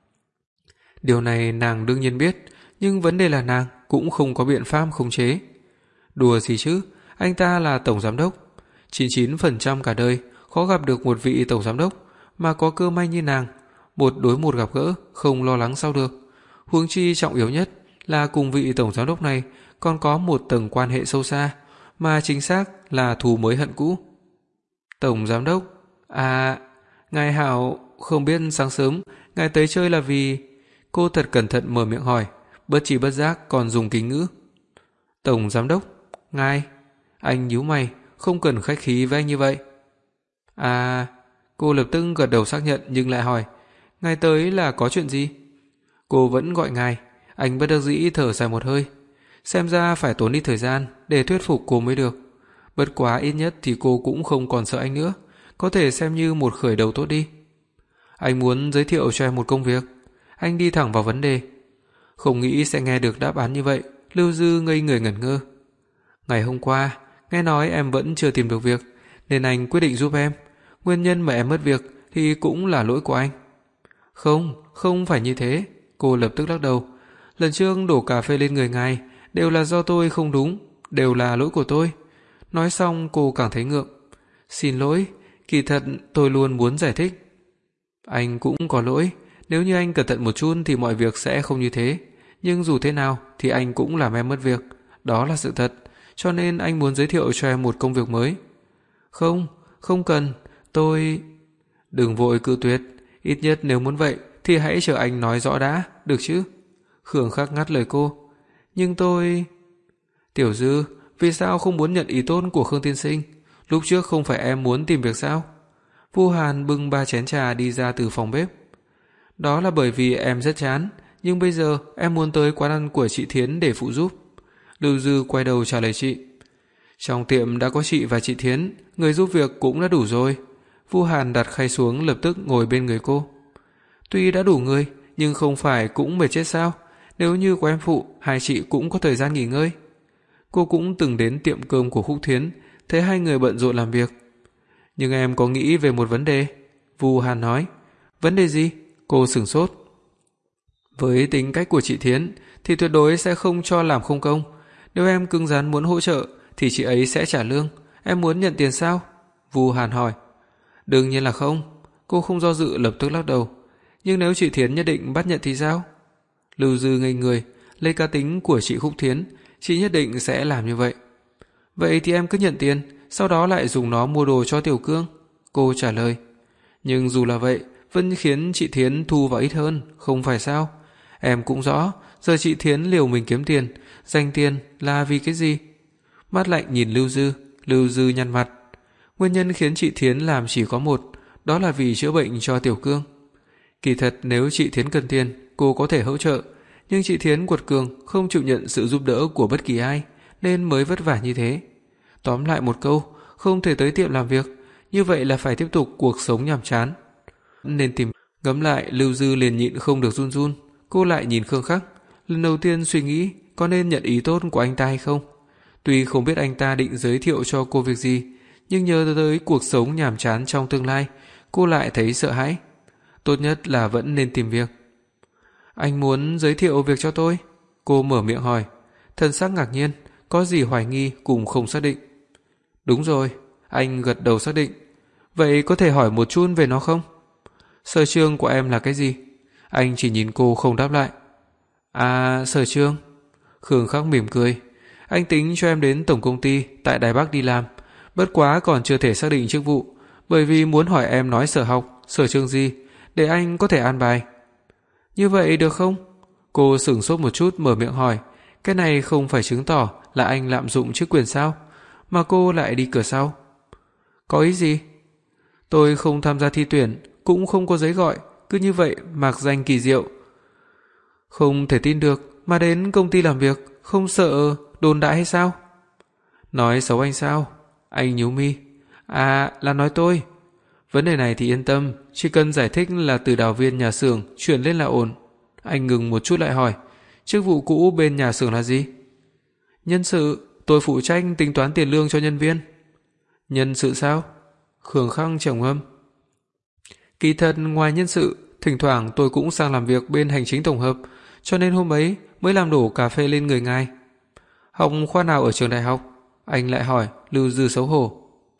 S1: Điều này nàng đương nhiên biết, nhưng vấn đề là nàng cũng không có biện pháp khống chế. Đùa gì chứ, anh ta là tổng giám đốc, chín mươi chín phần trăm cả đời khó gặp được một vị tổng giám đốc mà có cơ may như nàng, một đối một gặp gỡ, không lo lắng sao được. Huống chi trọng yếu nhất là cùng vị tổng giám đốc này còn có một tầng quan hệ sâu xa, mà chính xác là thù mới hận cũ. Tổng giám đốc, à, ngài hảo, không biết sáng sớm ngài tới chơi là vì... Cô thật cẩn thận mở miệng hỏi, bất chi bất giác còn dùng kính ngữ. Tổng giám đốc, ngài... Anh nhíu mày, không cần khách khí với anh như vậy. À, cô lập tức gật đầu xác nhận nhưng lại hỏi, ngài tới là có chuyện gì? Cô vẫn gọi ngài, anh bất đắc dĩ thở dài một hơi. Xem ra phải tốn ít thời gian để thuyết phục cô mới được. Bất quá ít nhất thì cô cũng không còn sợ anh nữa, có thể xem như một khởi đầu tốt đi. Anh muốn giới thiệu cho em một công việc. Anh đi thẳng vào vấn đề. Không nghĩ sẽ nghe được đáp án như vậy, Lưu Dư ngây người ngẩn ngơ. Ngày hôm qua, nghe nói em vẫn chưa tìm được việc, nên anh quyết định giúp em. Nguyên nhân mà em mất việc thì cũng là lỗi của anh. Không, không phải như thế. Cô lập tức lắc đầu. Lần trước đổ cà phê lên người ngài đều là do tôi không đúng, đều là lỗi của tôi. Nói xong cô càng thấy ngượng. Xin lỗi, kỳ thật tôi luôn muốn giải thích. Anh cũng có lỗi, nếu như anh cẩn thận một chút thì mọi việc sẽ không như thế. Nhưng dù thế nào thì anh cũng làm em mất việc, đó là sự thật. Cho nên anh muốn giới thiệu cho em một công việc mới. Không, không cần, tôi... Đừng vội cự tuyệt, ít nhất nếu muốn vậy thì hãy chờ anh nói rõ đã, được chứ? Khương Khắc ngắt lời cô. Nhưng tôi... Tiểu Dư, vì sao không muốn nhận ý tốt của Khương tiên sinh? Lúc trước không phải em muốn tìm việc sao? Vu Hàn bưng ba chén trà đi ra từ phòng bếp. Đó là bởi vì em rất chán, nhưng bây giờ em muốn tới quán ăn của chị Thiến để phụ giúp. Lưu Dư quay đầu trả lời chị. Trong tiệm đã có chị và chị Thiến, người giúp việc cũng đã đủ rồi. Vu Hàn đặt khay xuống lập tức ngồi bên người cô. Tuy đã đủ người, nhưng không phải cũng mệt chết sao? Nếu như có em phụ, hai chị cũng có thời gian nghỉ ngơi. Cô cũng từng đến tiệm cơm của Khúc Thiến, thấy hai người bận rộn làm việc. Nhưng em có nghĩ về một vấn đề? Vu Hàn nói. Vấn đề gì? Cô sửng sốt. Với tính cách của chị Thiến thì tuyệt đối sẽ không cho làm không công. Nếu em cứng rắn muốn hỗ trợ thì chị ấy sẽ trả lương. Em muốn nhận tiền sao? Vu Hàn hỏi. Đương nhiên là không. Cô không do dự lập tức lắc đầu. Nhưng nếu chị Thiến nhất định bắt nhận thì sao? Lưu Dư ngây người, lấy cá tính của chị Khúc Thiến, chị nhất định sẽ làm như vậy. Vậy thì em cứ nhận tiền, sau đó lại dùng nó mua đồ cho Tiểu Cương. Cô trả lời. Nhưng dù là vậy, vẫn khiến chị Thiến thu vào ít hơn, không phải sao? Em cũng rõ, giờ chị Thiến liều mình kiếm tiền, dành tiền là vì cái gì? Mắt lạnh nhìn Lưu Dư, Lưu Dư nhăn mặt. Nguyên nhân khiến chị Thiến làm chỉ có một, đó là vì chữa bệnh cho Tiểu Cương. Kỳ thật nếu chị Thiến cần tiền, cô có thể hỗ trợ, nhưng chị Thiến quật cường không chịu nhận sự giúp đỡ của bất kỳ ai, nên mới vất vả như thế. Tóm lại một câu, không thể tới tiệm làm việc, như vậy là phải tiếp tục cuộc sống nhàm chán. Nên tìm. Ngẫm lại, Lưu Dư liền nhịn không được run run. Cô lại nhìn Khương Khắc, lần đầu tiên suy nghĩ có nên nhận ý tốt của anh ta hay không. Tuy không biết anh ta định giới thiệu cho cô việc gì, nhưng nhớ tới cuộc sống nhàm chán trong tương lai, cô lại thấy sợ hãi. tốt nhất là vẫn nên tìm việc. Anh muốn giới thiệu việc cho tôi? Cô mở miệng hỏi, thần sắc ngạc nhiên, có gì hoài nghi cũng không xác định. Đúng rồi, anh gật đầu xác định. Vậy có thể hỏi một chút về nó không? Sở trường của em là cái gì? Anh chỉ nhìn cô không đáp lại. À, sở trường. Khương Khắc mỉm cười. Anh tính cho em đến tổng công ty tại Đài Bắc đi làm, bất quá còn chưa thể xác định chức vụ, bởi vì muốn hỏi em nói sở học, sở trường gì để anh có thể an bài. Như vậy được không? Cô sửng sốt một chút mở miệng hỏi, cái này không phải chứng tỏ là anh lạm dụng chức quyền sao, mà cô lại đi cửa sau. Có ý gì? Tôi không tham gia thi tuyển, cũng không có giấy gọi, cứ như vậy mạc danh kỳ diệu. Không thể tin được mà đến công ty làm việc, không sợ đồn đại hay sao? Nói xấu anh sao? Anh nhíu mi. À, là nói tôi. Vấn đề này thì yên tâm, chỉ cần giải thích là từ đào viên nhà xưởng chuyển lên là ổn. Anh ngừng một chút lại hỏi, chức vụ cũ bên nhà xưởng là gì? Nhân sự, tôi phụ trách tính toán tiền lương cho nhân viên. Nhân sự sao? Khương Khắc trầm ngâm. Kỳ thật ngoài nhân sự, thỉnh thoảng tôi cũng sang làm việc bên hành chính tổng hợp, cho nên hôm ấy mới làm đổ cà phê lên người ngài. Học khoa nào ở trường đại học? Anh lại hỏi, Lưu Dư xấu hổ.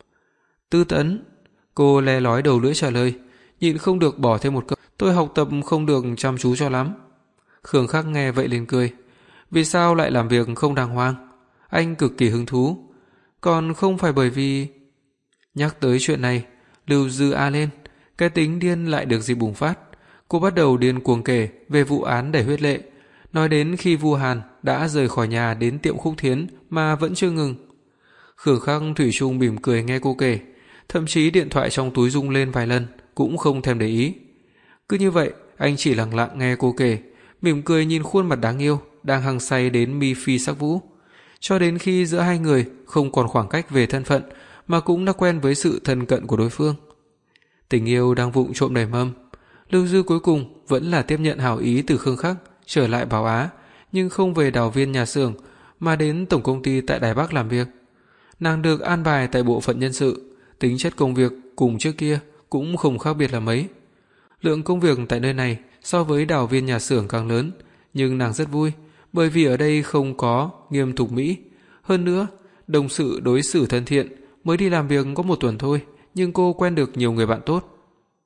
S1: Tư tấn. Cô le lói đầu lưỡi trả lời, nhịn không được bỏ thêm một câu, tôi học tập không được chăm chú cho lắm. Khương Khắc nghe vậy liền cười. Vì sao lại làm việc không đàng hoàng? Anh cực kỳ hứng thú. Còn không phải bởi vì... Nhắc tới chuyện này, Lưu Dư a lên, cái tính điên lại được dịp bùng phát. Cô bắt đầu điên cuồng kể về vụ án đầy huyết lệ, nói đến khi Vu Hàn đã rời khỏi nhà đến tiệm Khúc Thiến mà vẫn chưa ngừng. Khương Khắc thủy chung mỉm cười nghe cô kể, thậm chí điện thoại trong túi rung lên vài lần cũng không thèm để ý. Cứ như vậy, anh chỉ lặng lặng nghe cô kể, mỉm cười nhìn khuôn mặt đáng yêu đang hăng say đến mi phi sắc vũ, cho đến khi giữa hai người không còn khoảng cách về thân phận mà cũng đã quen với sự thân cận của đối phương. Tình yêu đang vụng trộm nảy mầm. Lưu Dư cuối cùng vẫn là tiếp nhận hảo ý từ Khương Khắc, trở lại Bảo Á, nhưng không về đào viên nhà xưởng mà đến tổng công ty tại Đài Bắc làm việc. Nàng được an bài tại bộ phận nhân sự, tính chất công việc cùng trước kia cũng không khác biệt là mấy. Lượng công việc tại nơi này so với đào viên nhà xưởng càng lớn, nhưng nàng rất vui, bởi vì ở đây không có nghiêm thục mỹ. Hơn nữa, đồng sự đối xử thân thiện, mới đi làm việc có một tuần thôi, nhưng cô quen được nhiều người bạn tốt.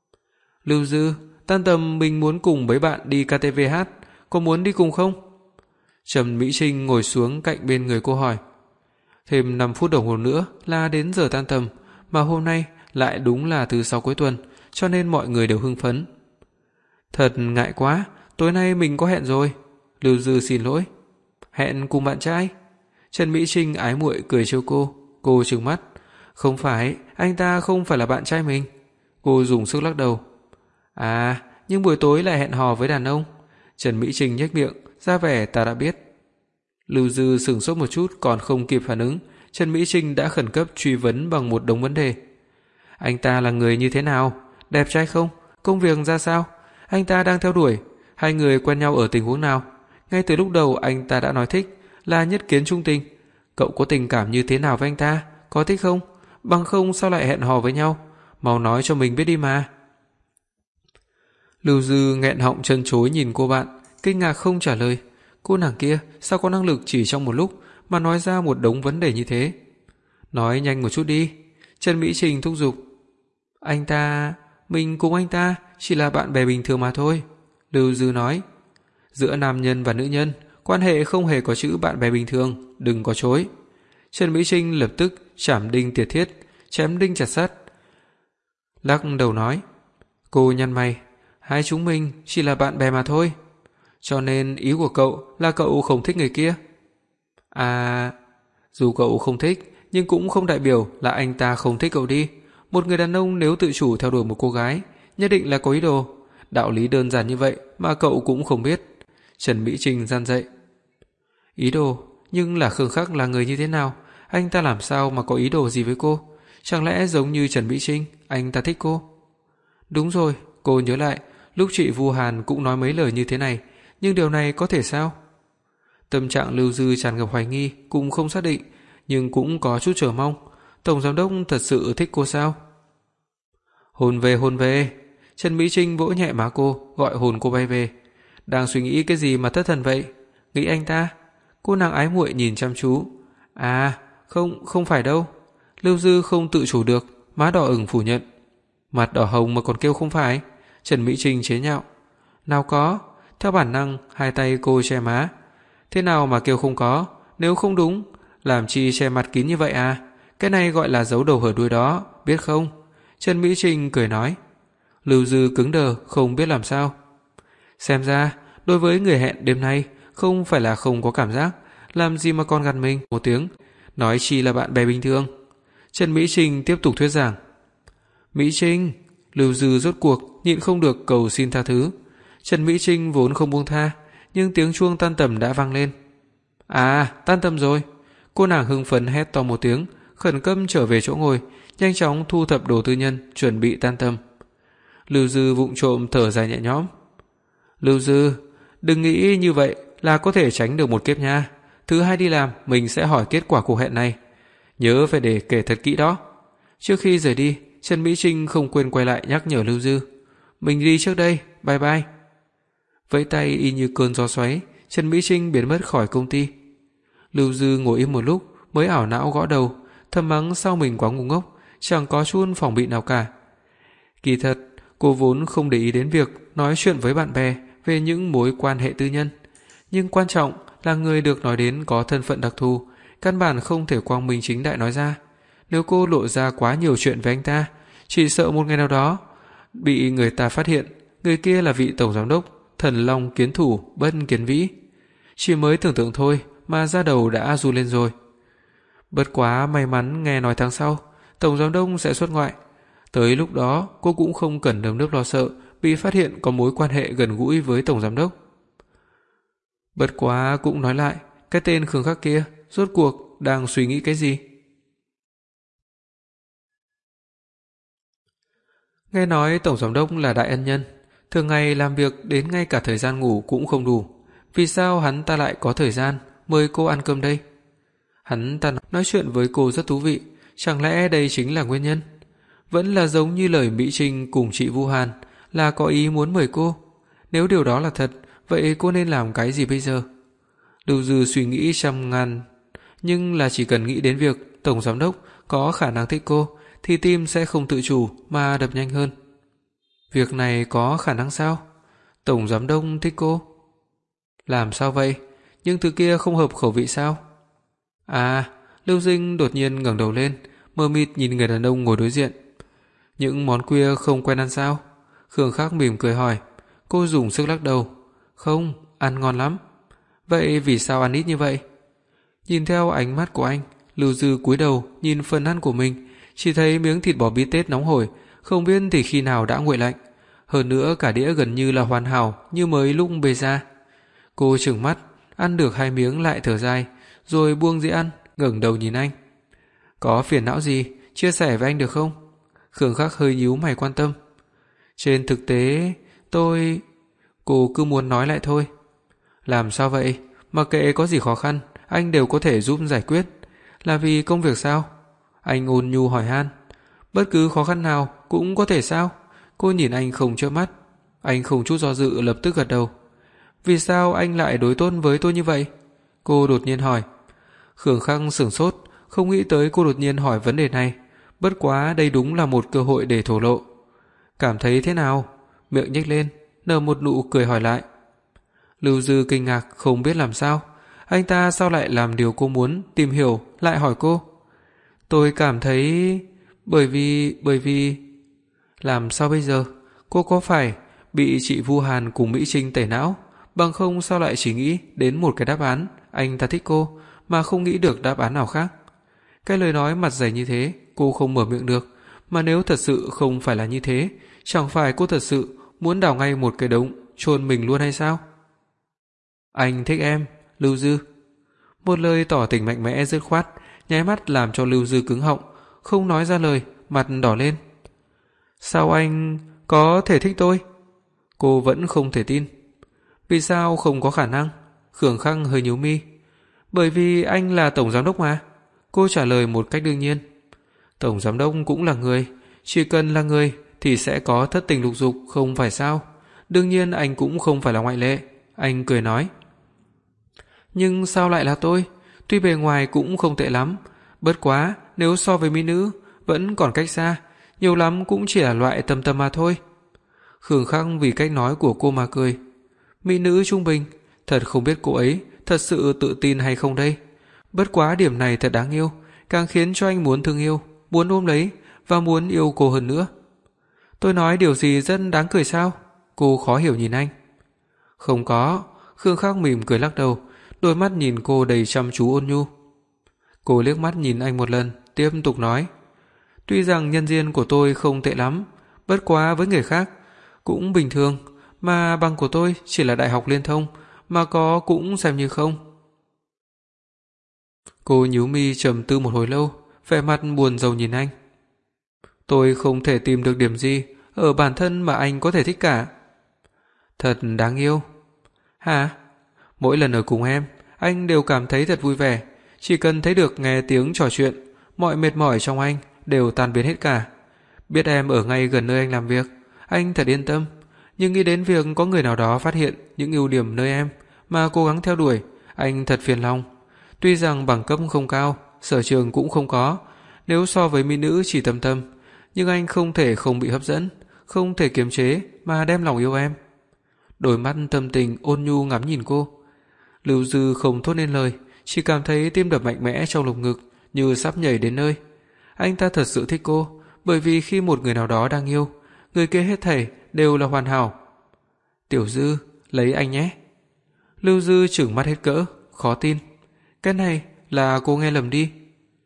S1: Lưu Dư, tan tầm mình muốn cùng mấy bạn đi ca tê vê hát, có muốn đi cùng không? Trầm Mỹ Trinh ngồi xuống cạnh bên người cô hỏi. Thêm năm phút đồng hồ nữa là đến giờ tan tầm, mà hôm nay lại đúng là thứ sáu cuối tuần, cho nên mọi người đều hưng phấn. Thật ngại quá, tối nay mình có hẹn rồi. Lưu Dư xin lỗi. Hẹn cùng bạn trai? Trần Mỹ Trinh ái muội cười trêu cô. Cô trừng mắt. Không phải, anh ta không phải là bạn trai mình. Cô dùng sức lắc đầu. À, nhưng buổi tối lại hẹn hò với đàn ông. Trần Mỹ Trinh nhếch miệng, ra vẻ ta đã biết. Lưu Dư sửng sốt một chút còn không kịp phản ứng, Trần Mỹ Trinh đã khẩn cấp truy vấn bằng một đống vấn đề. Anh ta là người như thế nào? Đẹp trai không? Công việc ra sao? Anh ta đang theo đuổi? Hai người quen nhau ở tình huống nào? Ngay từ lúc đầu anh ta đã nói thích, là nhất kiến trung tình. Cậu có tình cảm như thế nào với anh ta? Có thích không? Bằng không sao lại hẹn hò với nhau? Mau nói cho mình biết đi mà. Lưu Dư nghẹn họng chân chối nhìn cô bạn, kinh ngạc không trả lời. Cô nàng kia sao có năng lực chỉ trong một lúc mà nói ra một đống vấn đề như thế? Nói nhanh một chút đi. Trần Mỹ Trinh thúc giục. Anh ta... Mình cùng anh ta chỉ là bạn bè bình thường mà thôi. Lưu Dư nói. Giữa nam nhân và nữ nhân, quan hệ không hề có chữ bạn bè bình thường, đừng có chối. Trần Mỹ Trinh lập tức chảm đinh tiệt thiết, chém đinh chặt sắt. Lắc đầu nói. Cô nhăn mày. Hai chúng mình chỉ là bạn bè mà thôi. Cho nên ý của cậu là cậu không thích người kia? À, dù cậu không thích, nhưng cũng không đại biểu là anh ta không thích cậu đi. Một người đàn ông nếu tự chủ theo đuổi một cô gái, nhất định là có ý đồ. Đạo lý đơn giản như vậy mà cậu cũng không biết. Trần Mỹ Trinh gian dậy. Ý đồ? Nhưng là Khương Khắc là người như thế nào? Anh ta làm sao mà có ý đồ gì với cô? Chẳng lẽ giống như Trần Mỹ Trinh, anh ta thích cô? Đúng rồi, cô nhớ lại, lúc chị Vu Hàn cũng nói mấy lời như thế này, nhưng điều này có thể sao? Tâm trạng Lưu Dư tràn ngập hoài nghi, cũng không xác định, nhưng cũng có chút chờ mong. Tổng giám đốc thật sự thích cô sao? Hôn về hôn về. Trần Mỹ Trinh vỗ nhẹ má cô, gọi hồn cô bay về. Đang suy nghĩ cái gì mà thất thần vậy? Nghĩ anh ta? Cô nàng ái muội nhìn chăm chú. À, không, không phải đâu. Lưu Dư không tự chủ được, má đỏ ửng phủ nhận. Mặt đỏ hồng mà còn kêu không phải. Trần Mỹ Trinh chế nhạo. Nào có, theo bản năng hai tay cô che má. Thế nào mà kêu không có? Nếu không đúng, làm chi che mặt kín như vậy à? Cái này gọi là giấu đầu hở đuôi đó, biết không? Trần Mỹ Trinh cười nói. Lưu Dư cứng đờ, không biết làm sao. Xem ra, đối với người hẹn đêm nay, không phải là không có cảm giác, làm gì mà còn gằn mình một tiếng, nói chi là bạn bè bình thường. Trần Mỹ Trinh tiếp tục thuyết giảng. Mỹ Trinh, Lưu Dư rốt cuộc nhịn không được cầu xin tha thứ. Trần Mỹ Trinh vốn không buông tha, nhưng tiếng chuông tan tầm đã vang lên. À, tan tầm rồi. Cô nàng hưng phấn hét to một tiếng, khẩn cấp trở về chỗ ngồi, nhanh chóng thu thập đồ tư nhân, chuẩn bị tan tầm. Lưu Dư vụng trộm thở dài nhẹ nhõm. Lưu Dư, đừng nghĩ như vậy là có thể tránh được một kiếp nha. Thứ hai đi làm, mình sẽ hỏi kết quả cuộc hẹn này. Nhớ phải để kể thật kỹ đó. Trước khi rời đi, Trần Mỹ Trinh không quên quay lại nhắc nhở Lưu Dư. Mình đi trước đây, bye bye. Vẫy tay y như cơn gió xoáy, Trần Mỹ Trinh biến mất khỏi công ty. Lưu Dư ngồi im một lúc mới ảo não gõ đầu, thầm mắng sao mình quá ngu ngốc, chẳng có chút phòng bị nào cả. Kỳ thật, cô vốn không để ý đến việc nói chuyện với bạn bè về những mối quan hệ tư nhân, nhưng quan trọng là người được nói đến có thân phận đặc thù, căn bản không thể quang minh chính đại nói ra. Nếu cô lộ ra quá nhiều chuyện với anh ta, chỉ sợ một ngày nào đó bị người ta phát hiện người kia là vị tổng giám đốc thần long kiến thủ bất kiến vĩ. Chỉ mới tưởng tượng thôi mà da đầu đã run lên rồi. Bất quá may mắn nghe nói tháng sau tổng giám đốc sẽ xuất ngoại. Tới lúc đó cô cũng không cần nơm nớp lo sợ bị phát hiện có mối quan hệ gần gũi với tổng giám đốc. Bất quá cũng nói lại, cái tên Khương Khắc kia rốt cuộc đang suy nghĩ cái gì? Nghe nói tổng giám đốc là đại ân nhân, thường ngày làm việc đến ngay cả thời gian ngủ cũng không đủ. Vì sao hắn ta lại có thời gian mời cô ăn cơm đây? Hắn ta nói chuyện với cô rất thú vị, chẳng lẽ đây chính là nguyên nhân? Vẫn là giống như lời Mỹ Trinh cùng chị Vu Hàn là có ý muốn mời cô. Nếu điều đó là thật, vậy cô nên làm cái gì bây giờ? Lưu Dư suy nghĩ trăm ngàn, nhưng là chỉ cần nghĩ đến việc tổng giám đốc có khả năng thích cô thì tim sẽ không tự chủ mà đập nhanh hơn. Việc này có khả năng sao? Tổng giám đốc thích cô? Làm sao vậy? Nhưng thứ kia không hợp khẩu vị sao? À, Lưu Dinh đột nhiên ngẩng đầu lên, mờ mịt nhìn người đàn ông ngồi đối diện. Những món khuya không quen ăn sao? Khương Khắc mỉm cười hỏi. Cô dùng sức lắc đầu. Không, ăn ngon lắm. Vậy vì sao ăn ít như vậy? Nhìn theo ánh mắt của anh, Lưu Dư cúi đầu nhìn phần ăn của mình, chỉ thấy miếng thịt bò bít tết nóng hổi, không biết thì khi nào đã nguội lạnh. Hơn nữa cả đĩa gần như là hoàn hảo như mới lúc bê ra. Cô trừng mắt, ăn được hai miếng lại thở dài, rồi buông dĩa ăn, ngẩng đầu nhìn anh. Có phiền não gì, chia sẻ với anh được không? Khương Khắc hơi nhíu mày quan tâm. Trên thực tế, tôi... Cô cứ muốn nói lại thôi. Làm sao vậy? Mặc kệ có gì khó khăn, anh đều có thể giúp giải quyết. Là vì công việc sao? Anh ôn nhu hỏi han. Bất cứ khó khăn nào cũng có thể sao? Cô nhìn anh không chớp mắt. Anh không chút do dự lập tức gật đầu. Vì sao anh lại đối tốt với tôi như vậy? Cô đột nhiên hỏi. Khương Khắc sửng sốt, không nghĩ tới cô đột nhiên hỏi vấn đề này. Bất quá đây đúng là một cơ hội để thổ lộ. Cảm thấy thế nào? Miệng nhếch lên, nở một nụ cười hỏi lại. Lưu Dư kinh ngạc không biết làm sao. Anh ta sao lại làm điều cô muốn tìm hiểu, lại hỏi cô. Tôi cảm thấy... Bởi vì... Bởi vì... Làm sao bây giờ? Cô có phải bị chị Vu Hàn cùng Mỹ Trinh tẩy não? Bằng không sao lại chỉ nghĩ đến một cái đáp án, anh ta thích cô, mà không nghĩ được đáp án nào khác? Cái lời nói mặt dày như thế, cô không mở miệng được. Mà nếu thật sự không phải là như thế, chẳng phải cô thật sự muốn đào ngay một cái đống chôn mình luôn hay sao? Anh thích em, Lưu Dư. Một lời tỏ tình mạnh mẽ dứt khoát, nháy mắt làm cho Lưu Dư cứng họng, không nói ra lời, mặt đỏ lên. Sao anh có thể thích tôi? Cô vẫn không thể tin. Vì sao không có khả năng? Khương Khắc hơi nhíu mi. Bởi vì anh là tổng giám đốc mà. Cô trả lời một cách đương nhiên. Tổng giám đốc cũng là người, chỉ cần là người thì sẽ có thất tình lục dục, không phải sao? Đương nhiên anh cũng không phải là ngoại lệ. Anh cười nói. Nhưng sao lại là tôi? Tuy bề ngoài cũng không tệ lắm, bất quá nếu so với mỹ nữ vẫn còn cách xa, nhiều lắm cũng chỉ là loại tầm tầm mà thôi. Khương Khắc vì cách nói của cô mà cười. Mỹ nữ trung bình, thật không biết cô ấy thật sự tự tin hay không đây. Bất quá điểm này thật đáng yêu, càng khiến cho anh muốn thương yêu, muốn ôm lấy và muốn yêu cô hơn nữa. Tôi nói điều gì rất đáng cười sao? Cô khó hiểu nhìn anh. Không có. Khương Khắc mỉm cười lắc đầu, đôi mắt nhìn cô đầy chăm chú ôn nhu. Cô liếc mắt nhìn anh một lần, tiếp tục nói. Tuy rằng nhân duyên của tôi không tệ lắm, bất quá với người khác cũng bình thường, mà bằng của tôi chỉ là đại học liên thông, mà có cũng xem như không. Cô nhíu mi trầm tư một hồi lâu, vẻ mặt buồn rầu nhìn anh. Tôi không thể tìm được điểm gì ở bản thân mà anh có thể thích cả. Thật đáng yêu. Hả? Mỗi lần ở cùng em, anh đều cảm thấy thật vui vẻ, chỉ cần thấy được nghe tiếng trò chuyện, mọi mệt mỏi trong anh đều tan biến hết cả. Biết em ở ngay gần nơi anh làm việc, anh thật yên tâm, nhưng nghĩ đến việc có người nào đó phát hiện những ưu điểm nơi em mà cố gắng theo đuổi, anh thật phiền lòng. Tuy rằng bằng cấp không cao, sở trường cũng không có, nếu so với mỹ nữ chỉ tầm tầm, nhưng anh không thể không bị hấp dẫn, không thể kiềm chế mà đem lòng yêu em. Đôi mắt tâm tình ôn nhu ngắm nhìn cô. Lưu Dư không thốt nên lời, chỉ cảm thấy tim đập mạnh mẽ trong lồng ngực như sắp nhảy đến nơi. Anh ta thật sự thích cô, bởi vì khi một người nào đó đang yêu, người kia hết thảy đều là hoàn hảo. Tiểu Dư, lấy anh nhé. Lưu Dư trừng mắt hết cỡ, khó tin. Cái này là cô nghe lầm đi.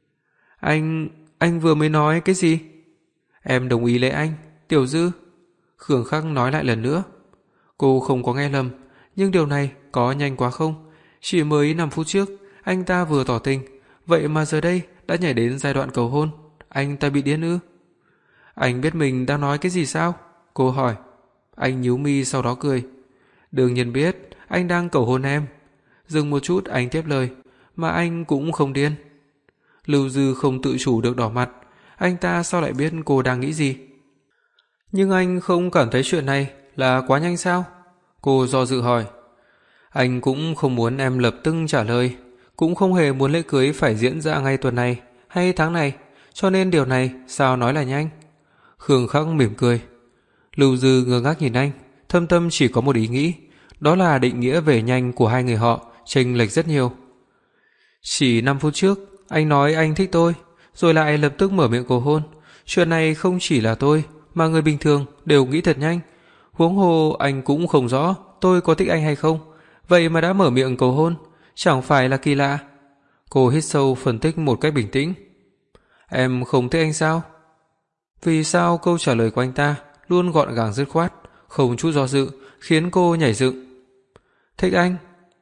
S1: Anh, anh vừa mới nói cái gì? Em đồng ý lấy anh, Tiểu Dư. Khương Khắc nói lại lần nữa. Cô không có nghe lầm, nhưng điều này có nhanh quá không? Chỉ mới năm phút trước, anh ta vừa tỏ tình, vậy mà giờ đây đã nhảy đến giai đoạn cầu hôn. Anh ta bị điên ư? Anh biết mình đang nói cái gì sao? Cô hỏi. Anh nhíu mi sau đó cười. Đương nhiên biết, anh đang cầu hôn em. Dừng một chút anh tiếp lời, mà anh cũng không điên. Lưu Dư không tự chủ được đỏ mặt, anh ta sao lại biết cô đang nghĩ gì? Nhưng anh không cảm thấy chuyện này là quá nhanh sao? Cô do dự hỏi. Anh cũng không muốn em lập tức trả lời, cũng không hề muốn lễ cưới phải diễn ra ngay tuần này hay tháng này, cho nên điều này sao nói là nhanh? Khương Khắc mỉm cười. Lưu Dư ngơ ngác nhìn anh, thâm tâm chỉ có một ý nghĩ, đó là định nghĩa về nhanh của hai người họ chênh lệch rất nhiều. Chỉ năm phút trước, anh nói anh thích tôi, rồi lại lập tức mở miệng cầu hôn. Chuyện này không chỉ là tôi, mà người bình thường đều nghĩ thật nhanh. Huống hồ anh cũng không rõ tôi có thích anh hay không, vậy mà đã mở miệng cầu hôn, chẳng phải là kỳ lạ. Cô hít sâu phân tích một cách bình tĩnh. Em không thích anh sao? Vì sao câu trả lời của anh ta luôn gọn gàng dứt khoát, không chút do dự, khiến cô nhảy dựng. Thích anh?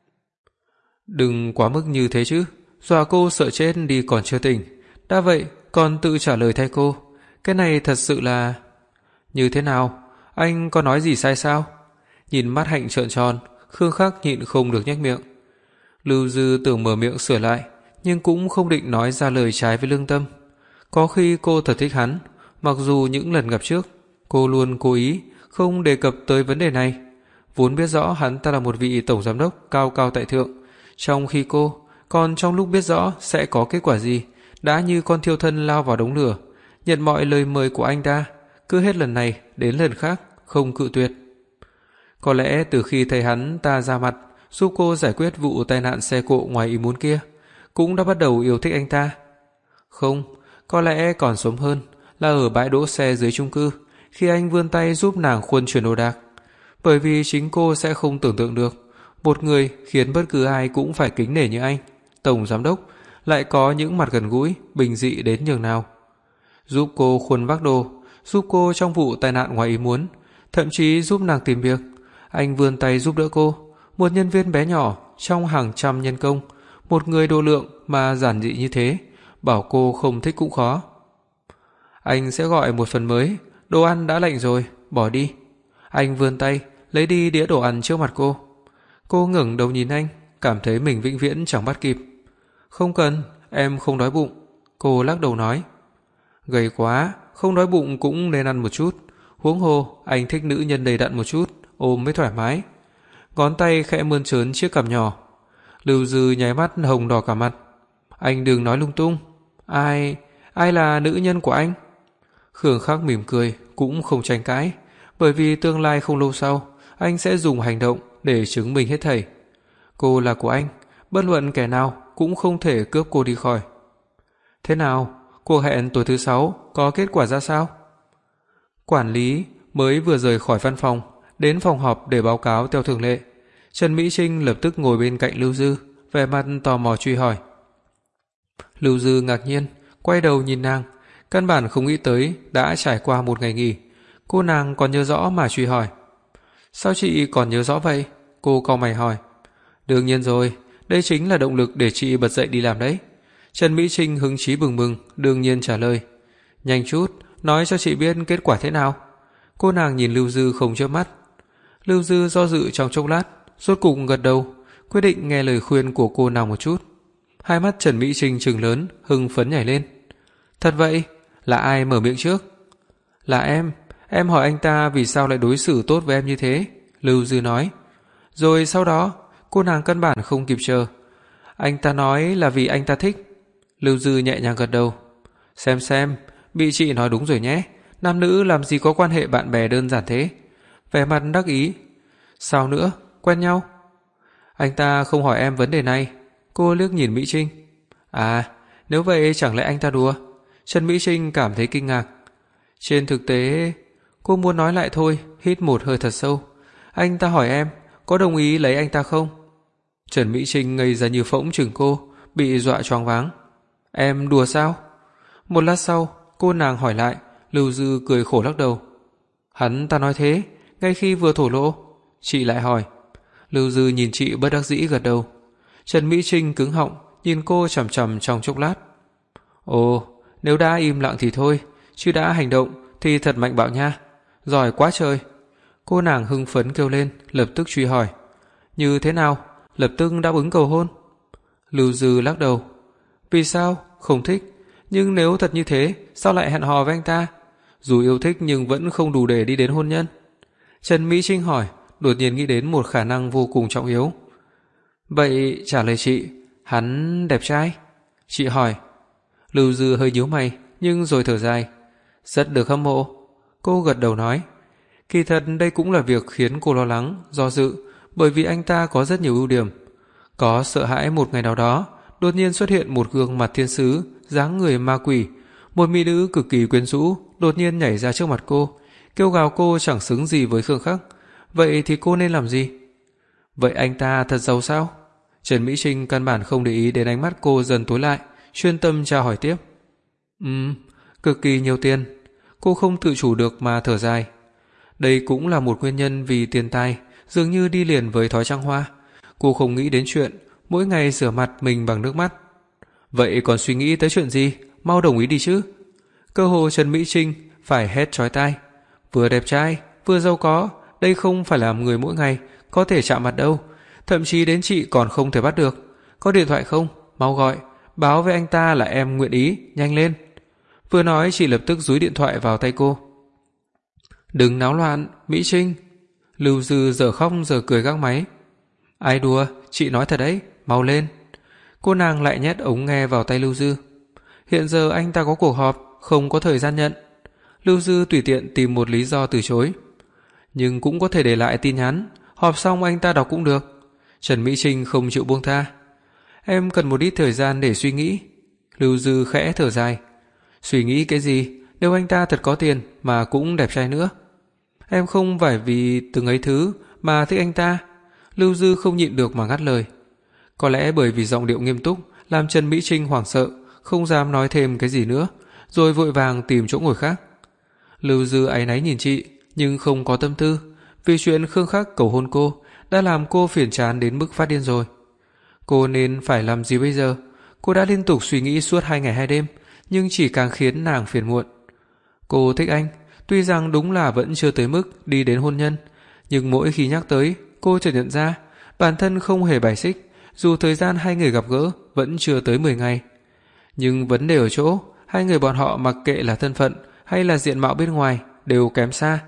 S1: Đừng quá mức như thế chứ, dọa cô sợ chết đi còn chưa tỉnh. Đã vậy còn tự trả lời thay cô, cái này thật sự là... Như thế nào? Anh có nói gì sai sao? Nhìn mắt Hạnh trợn tròn, Khương Khắc nhịn không được nhếch miệng. Lưu Dư tưởng mở miệng sửa lại, nhưng cũng không định nói ra lời trái với lương tâm. Có khi cô thật thích hắn, mặc dù những lần gặp trước, cô luôn cố ý không đề cập tới vấn đề này. Vốn biết rõ hắn ta là một vị tổng giám đốc cao cao tại thượng, trong khi cô còn trong lúc biết rõ sẽ có kết quả gì, đã như con thiêu thân lao vào đống lửa, nhận mọi lời mời của anh ta, cứ hết lần này đến lần khác không cự tuyệt. Có lẽ từ khi thấy hắn ta ra mặt giúp cô giải quyết vụ tai nạn xe cộ ngoài ý muốn kia, cũng đã bắt đầu yêu thích anh ta. Không, có lẽ còn sớm hơn là ở bãi đỗ xe dưới chung cư, khi anh vươn tay giúp nàng khuân chuyển đồ đạc. Bởi vì chính cô sẽ không tưởng tượng được một người khiến bất cứ ai cũng phải kính nể như anh, tổng giám đốc, lại có những mặt gần gũi, bình dị đến nhường nào. Giúp cô khuân vác đồ, giúp cô trong vụ tai nạn ngoài ý muốn, thậm chí giúp nàng tìm việc. Anh vươn tay giúp đỡ cô, một nhân viên bé nhỏ trong hàng trăm nhân công, một người độ lượng mà giản dị như thế, bảo cô không thích cũng khó. Anh sẽ gọi một phần mới, đồ ăn đã lạnh rồi, bỏ đi. Anh vươn tay, lấy đi đĩa đồ ăn trước mặt cô. Cô ngẩng đầu nhìn anh, cảm thấy mình vĩnh viễn chẳng bắt kịp. Không cần, em không đói bụng. Cô lắc đầu nói. Gầy quá, không đói bụng cũng nên ăn một chút. Huống hồ anh thích nữ nhân đầy đặn một chút, ôm mới thoải mái. Ngón tay khẽ mơn trớn chiếc cằm nhỏ. Lưu Dư nháy mắt hồng đỏ cả mặt. Anh đừng nói lung tung. Ai, ai là nữ nhân của anh? Khương Khắc mỉm cười, cũng không tranh cãi, bởi vì tương lai không lâu sau, anh sẽ dùng hành động để chứng minh hết thảy. Cô là của anh, bất luận kẻ nào cũng không thể cướp cô đi khỏi. Thế nào, cuộc hẹn tối thứ sáu có kết quả ra sao? Quản lý mới vừa rời khỏi văn phòng, đến phòng họp để báo cáo theo thường lệ. Trần Mỹ Trinh lập tức ngồi bên cạnh Lưu Dư, vẻ mặt tò mò truy hỏi. Lưu Dư ngạc nhiên, quay đầu nhìn nàng, căn bản không nghĩ tới đã trải qua một ngày nghỉ, cô nàng còn nhớ rõ mà truy hỏi. Sao chị còn nhớ rõ vậy? Cô cau mày hỏi. Đương nhiên rồi, đây chính là động lực để chị bật dậy đi làm đấy. Trần Mỹ Trinh hứng chí bừng bừng, đương nhiên trả lời. Nhanh chút, nói cho chị biết kết quả thế nào. Cô nàng nhìn Lưu Dư không chớp mắt. Lưu Dư do dự trong chốc lát, rốt cục gật đầu, quyết định nghe lời khuyên của cô nàng một chút. Hai mắt Trần Mỹ Trinh trừng lớn, hưng phấn nhảy lên. Thật vậy? Là ai mở miệng trước? Là em, em hỏi anh ta vì sao lại đối xử tốt với em như thế, Lưu Dư nói. Rồi sau đó, cô nàng căn bản không kịp chờ. Anh ta nói là vì anh ta thích. Lưu Dư nhẹ nhàng gật đầu. Xem xem, bị chị nói đúng rồi nhé, nam nữ làm gì có quan hệ bạn bè đơn giản thế. Vẻ mặt đắc ý. Sao nữa, quen nhau? Anh ta không hỏi em vấn đề này. Cô liếc nhìn Mỹ Trinh. À, nếu vậy chẳng lẽ anh ta đùa? Trần Mỹ Trinh cảm thấy kinh ngạc. Trên thực tế, cô muốn nói lại thôi, hít một hơi thật sâu. Anh ta hỏi em, có đồng ý lấy anh ta không? Trần Mỹ Trinh ngây ra như phỗng chừng cô, bị dọa choáng váng. Em đùa sao? Một lát sau, cô nàng hỏi lại, Lưu Dư cười khổ lắc đầu. Hắn ta nói thế, ngay khi vừa thổ lộ. Chị lại hỏi. Lưu Dư nhìn chị bất đắc dĩ gật đầu. Trần Mỹ Trinh cứng họng, nhìn cô chằm chằm trong chốc lát. Ồ, nếu đã im lặng thì thôi, chứ đã hành động thì thật mạnh bạo nha. Giỏi quá trời. Cô nàng hưng phấn kêu lên, lập tức truy hỏi. Như thế nào? Lập tức đáp ứng cầu hôn? Lưu Dư lắc đầu. Vì sao? Không thích. Nhưng nếu thật như thế, sao lại hẹn hò với anh ta? Dù yêu thích nhưng vẫn không đủ để đi đến hôn nhân. Trần Mỹ Trinh hỏi, đột nhiên nghĩ đến một khả năng vô cùng trọng yếu. Vậy trả lời chị, hắn đẹp trai? Chị hỏi. Lưu Dư hơi nhíu mày, nhưng rồi thở dài. Rất được hâm mộ. Cô gật đầu nói. Kỳ thật đây cũng là việc khiến cô lo lắng, do dự, bởi vì anh ta có rất nhiều ưu điểm. Có sợ hãi một ngày nào đó, đột nhiên xuất hiện một gương mặt thiên sứ, dáng người ma quỷ, một mỹ nữ cực kỳ quyến rũ, đột nhiên nhảy ra trước mặt cô, kêu gào cô chẳng xứng gì với Khương Khắc. Vậy thì cô nên làm gì? Vậy anh ta thật giàu sao? Trần Mỹ Trinh căn bản không để ý đến ánh mắt cô dần tối lại, chuyên tâm tra hỏi tiếp. Ừm, cực kỳ nhiều tiền. Cô không tự chủ được mà thở dài. Đây cũng là một nguyên nhân vì tiền tài dường như đi liền với thói trăng hoa. Cô không nghĩ đến chuyện mỗi ngày rửa mặt mình bằng nước mắt. Vậy còn suy nghĩ tới chuyện gì? Mau đồng ý đi chứ. Cơ hồ Trần Mỹ Trinh phải hét chói tai. Vừa đẹp trai, vừa giàu có, đây không phải là người mỗi ngày có thể chạm mặt đâu. Thậm chí đến chị còn không thể bắt được. Có điện thoại không? Mau gọi, báo với anh ta là em nguyện ý, nhanh lên. Vừa nói chị lập tức dúi điện thoại vào tay cô. Đừng náo loạn, Mỹ Trinh. Lưu Dư giờ khóc giờ cười gác máy. Ai đùa, chị nói thật đấy, mau lên. Cô nàng lại nhét ống nghe vào tay Lưu Dư. Hiện giờ anh ta có cuộc họp, không có thời gian nhận. Lưu Dư tùy tiện tìm một lý do từ chối. Nhưng cũng có thể để lại tin nhắn, họp xong anh ta đọc cũng được. Trần Mỹ Trinh không chịu buông tha. Em cần một ít thời gian để suy nghĩ. Lưu Dư khẽ thở dài. Suy nghĩ cái gì, nếu anh ta thật có tiền mà cũng đẹp trai nữa. Em không phải vì từng ấy thứ mà thích anh ta. Lưu Dư không nhịn được mà ngắt lời. Có lẽ bởi vì giọng điệu nghiêm túc làm Trần Mỹ Trinh hoảng sợ, không dám nói thêm cái gì nữa, rồi vội vàng tìm chỗ ngồi khác. Lưu Dư áy náy nhìn chị, nhưng không có tâm tư, vì chuyện Khương Khắc cầu hôn cô đã làm cô phiền chán đến mức phát điên rồi. Cô nên phải làm gì bây giờ? Cô đã liên tục suy nghĩ suốt hai ngày hai đêm, nhưng chỉ càng khiến nàng phiền muộn. Cô thích anh, tuy rằng đúng là vẫn chưa tới mức đi đến hôn nhân, nhưng mỗi khi nhắc tới, cô chợt nhận ra bản thân không hề bài xích, dù thời gian hai người gặp gỡ vẫn chưa tới mười ngày. Nhưng vấn đề ở chỗ, hai người bọn họ mặc kệ là thân phận hay là diện mạo bên ngoài đều kém xa,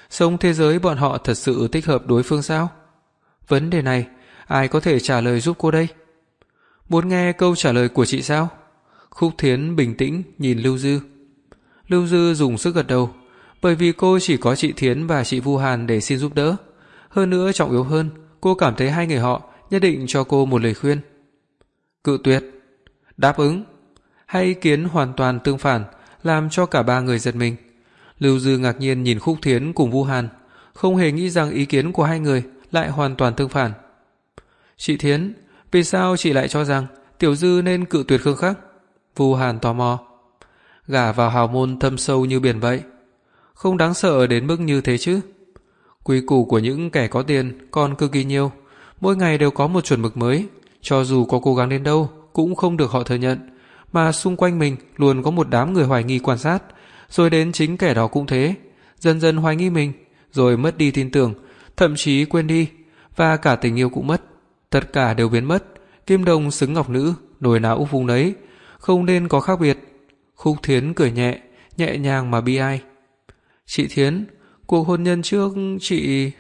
S1: Sống thế giới bọn họ thật sự thích hợp đối phương sao? Vấn đề này, ai có thể trả lời giúp cô đây? Muốn nghe câu trả lời của chị sao? Khúc Thiến bình tĩnh nhìn Lưu Dư. Lưu Dư dùng sức gật đầu, bởi vì cô chỉ có chị Thiến và chị Vu Hàn để xin giúp đỡ. Hơn nữa trọng yếu hơn, cô cảm thấy hai người họ nhất định cho cô một lời khuyên. Cự tuyệt, đáp ứng, hai ý kiến hoàn toàn tương phản, làm cho cả ba người giật mình. Lưu Dư ngạc nhiên nhìn Khúc Thiến cùng Vu Hàn, không hề nghĩ rằng ý kiến của hai người lại hoàn toàn tương phản. Chị Thiến, vì sao chị lại cho rằng Tiểu Dư nên cự tuyệt Khương Khắc? Vu Hàn tò mò. Gả vào hào môn thâm sâu như biển vậy, không đáng sợ đến mức như thế chứ. Quy củ của những kẻ có tiền còn cực kỳ nhiều, mỗi ngày đều có một chuẩn mực mới, cho dù có cố gắng đến đâu cũng không được họ thừa nhận, mà xung quanh mình luôn có một đám người hoài nghi quan sát, rồi đến chính kẻ đó cũng thế, dần dần hoài nghi mình, rồi mất đi tin tưởng, thậm chí quên đi, và cả tình yêu cũng mất, tất cả đều biến mất, kim đồng xứng ngọc nữ, nồi nào úp vung đấy, không nên có khác biệt. Khúc Thiến cười nhẹ, nhẹ nhàng mà bi ai. Chị Thiến, cuộc hôn nhân trước chị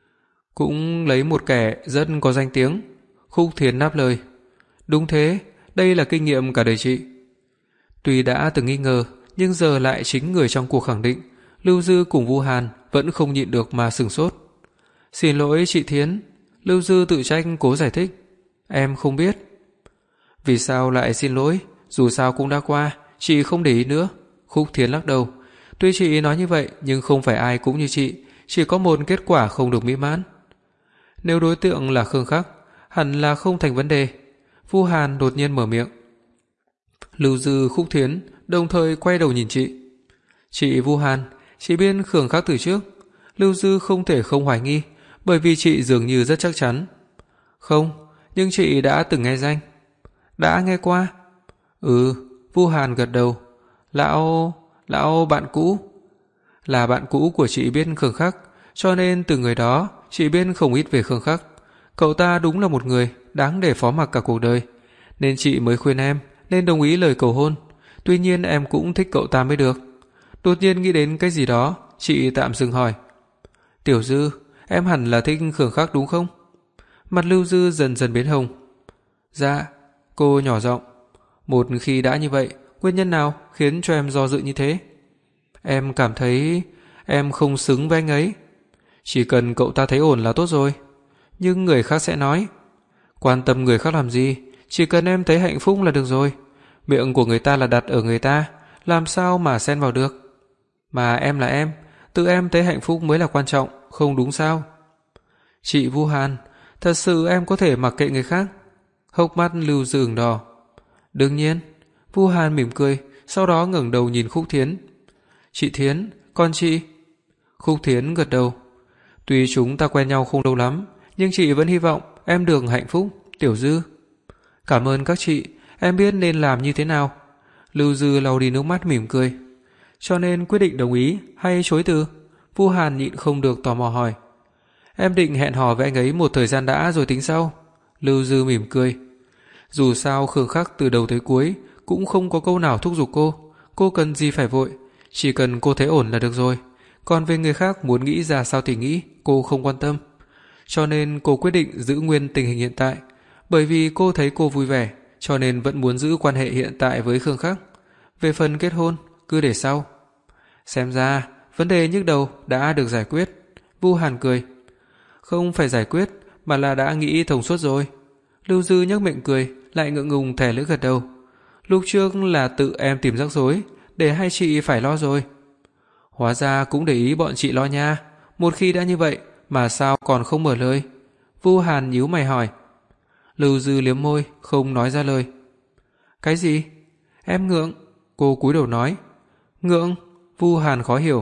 S1: cũng lấy một kẻ rất có danh tiếng. Khúc Thiến đáp lời. Đúng thế, đây là kinh nghiệm cả đời chị. Tuy đã từng nghi ngờ, nhưng giờ lại chính người trong cuộc khẳng định, Lưu Dư cùng Vu Hàn vẫn không nhịn được mà sửng sốt. Xin lỗi chị Thiến, Lưu Dư tự trách cố giải thích. Em không biết. Vì sao lại xin lỗi, dù sao cũng đã qua, chị không để ý nữa. Khúc Thiến lắc đầu. Tuy chị nói như vậy, nhưng không phải ai cũng như chị, chỉ có một kết quả không được mỹ mãn. Nếu đối tượng là Khương Khắc, hẳn là không thành vấn đề. Vu Hàn đột nhiên mở miệng. Lưu Dư, Khúc Thiến đồng thời quay đầu nhìn chị. Chị Vu Hàn, chị biết Khương Khắc từ trước. Lưu Dư không thể không hoài nghi, bởi vì chị dường như rất chắc chắn. Không, nhưng chị đã từng nghe danh. Đã nghe qua? Ừ, Vu Hàn gật đầu. Lão... lão bạn cũ. Là bạn cũ của chị biết Khương Khắc, cho nên từ người đó chị biết không ít về Khương Khắc. Cậu ta đúng là một người đáng để phó mặc cả cuộc đời, nên chị mới khuyên em nên đồng ý lời cầu hôn. Tuy nhiên em cũng thích cậu ta mới được. Đột nhiên nghĩ đến cái gì đó, chị tạm dừng hỏi. Tiểu Dư, em hẳn là thích Khương Khắc đúng không? Mặt Lưu Dư dần dần biến hồng. Dạ, cô nhỏ giọng. Một khi đã như vậy, nguyên nhân nào khiến cho em do dự như thế? Em cảm thấy em không xứng với anh ấy. Chỉ cần cậu ta thấy ổn là tốt rồi. Nhưng người khác sẽ nói, quan tâm người khác làm gì, chỉ cần em thấy hạnh phúc là được rồi. Miệng của người ta là đặt ở người ta, làm sao mà xen vào được. Mà em là em, tự em thấy hạnh phúc mới là quan trọng, không đúng sao? Chị Vu Hàn, thật sự em có thể mặc kệ người khác? Hốc mắt Lưu Dư ửng đỏ. Đương nhiên. Vu Hàn mỉm cười, sau đó ngẩng đầu nhìn Khúc Thiến. Chị Thiến, còn chị? Khúc Thiến gật đầu. Tuy chúng ta quen nhau không lâu lắm, nhưng chị vẫn hy vọng em được hạnh phúc, Tiểu Dư. Cảm ơn các chị, em biết nên làm như thế nào. Lưu Dư lau đi nước mắt mỉm cười. Cho nên quyết định đồng ý hay chối từ? Vu Hàn nhịn không được tò mò hỏi. Em định hẹn hò với anh ấy một thời gian đã rồi tính sau. Lưu Dư mỉm cười. Dù sao Khương Khắc từ đầu tới cuối cũng không có câu nào thúc giục cô, cô cần gì phải vội, chỉ cần cô thấy ổn là được rồi. Còn về người khác muốn nghĩ ra sao thì nghĩ, cô không quan tâm. Cho nên cô quyết định giữ nguyên tình hình hiện tại, bởi vì cô thấy cô vui vẻ, cho nên vẫn muốn giữ quan hệ hiện tại với Khương Khắc. Về phần kết hôn, cứ để sau. Xem ra, vấn đề nhức đầu đã được giải quyết. Vu Hàn cười. Không phải giải quyết, mà là đã nghĩ thông suốt rồi. Lưu Dư nhếch miệng cười, lại ngượng ngùng thẻ lưỡi gật đầu. Lúc trước là tự em tìm rắc rối, để hai chị phải lo rồi. Hóa ra cũng để ý bọn chị lo nha. Một khi đã như vậy, mà sao còn không mở lời? Vu Hàn nhíu mày hỏi. Lưu Dư liếm môi, không nói ra lời. Cái gì? Em ngượng. Cô cúi đầu nói. Ngượng? Vu Hàn khó hiểu.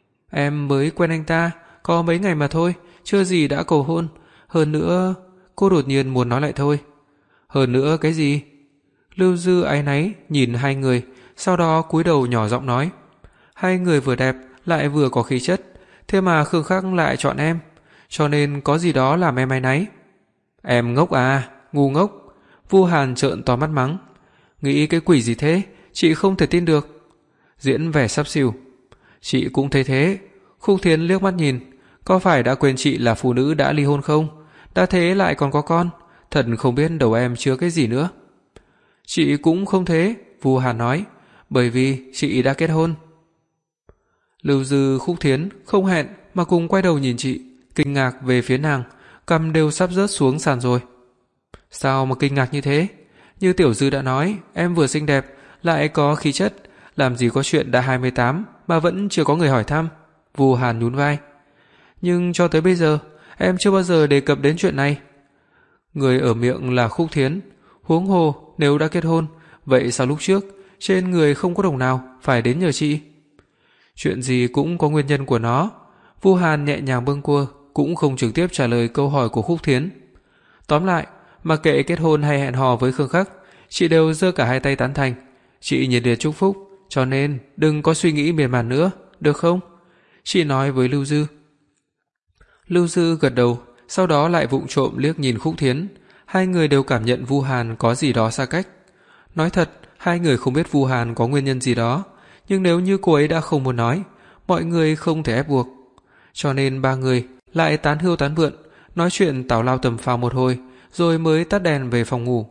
S1: Em mới quen anh ta, có mấy ngày mà thôi, chưa gì đã cầu hôn. Hơn nữa... Cô đột nhiên muốn nói lại thôi. Hơn nữa cái gì? Lưu Dư áy náy nhìn hai người, sau đó cúi đầu nhỏ giọng nói. Hai người vừa đẹp lại vừa có khí chất, thế mà Khương Khắc lại chọn em, cho nên có gì đó làm em áy náy. Em ngốc à, ngu ngốc. Vu Hàn trợn to mắt mắng. Nghĩ cái quỷ gì thế, chị không thể tin được. Diễn vẻ sắp xỉu. Chị cũng thấy thế. Khúc Thiến liếc mắt nhìn, có phải đã quên chị là phụ nữ đã ly hôn không? Đã thế lại còn có con, thật không biết đầu em chứa cái gì nữa. Chị cũng không thế, Vu Hàn nói, bởi vì chị đã kết hôn. Lưu Dư, Khúc Thiến không hẹn mà cùng quay đầu nhìn chị, kinh ngạc về phía nàng, cằm đều sắp rớt xuống sàn rồi. Sao mà kinh ngạc như thế? Như Tiểu Dư đã nói, em vừa xinh đẹp, lại có khí chất, làm gì có chuyện đã hai mươi tám mà vẫn chưa có người hỏi thăm. Vu Hàn nhún vai. Nhưng cho tới bây giờ, em chưa bao giờ đề cập đến chuyện này. Người ở miệng là Khúc Thiến, huống hồ nếu đã kết hôn, vậy sao lúc trước trên người không có đồng nào phải đến nhờ chị? Chuyện gì cũng có nguyên nhân của nó. Vu Hàn nhẹ nhàng bâng quơ, cũng không trực tiếp trả lời câu hỏi của Khúc Thiến. Tóm lại, mặc kệ kết hôn hay hẹn hò với Khương Khắc, chị đều giơ cả hai tay tán thành. Chị nhiệt liệt chúc phúc, cho nên đừng có suy nghĩ miên man nữa, được không? Chị nói với Lưu Dư. Lưu Dư gật đầu, sau đó lại vụng trộm liếc nhìn Khúc Thiến. Hai người đều cảm nhận Vu Hàn có gì đó xa cách. Nói thật, hai người không biết Vu Hàn có nguyên nhân gì đó, nhưng nếu như cô ấy đã không muốn nói, mọi người không thể ép buộc. Cho nên ba người lại tán hưu tán vượn, nói chuyện tào lao tầm phào một hồi, rồi mới tắt đèn về phòng ngủ.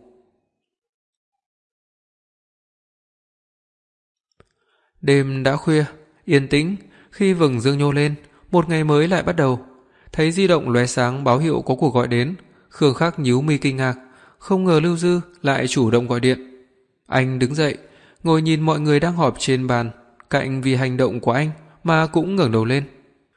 S1: Đêm đã khuya, yên tĩnh, khi vầng dương nhô lên, một ngày mới lại bắt đầu. Thấy di động lóe sáng báo hiệu có cuộc gọi đến, Khương Khắc nhíu mi kinh ngạc, không ngờ Lưu Dư lại chủ động gọi điện. Anh đứng dậy, ngồi nhìn mọi người đang họp trên bàn, cạnh vì hành động của anh mà cũng ngẩng đầu lên.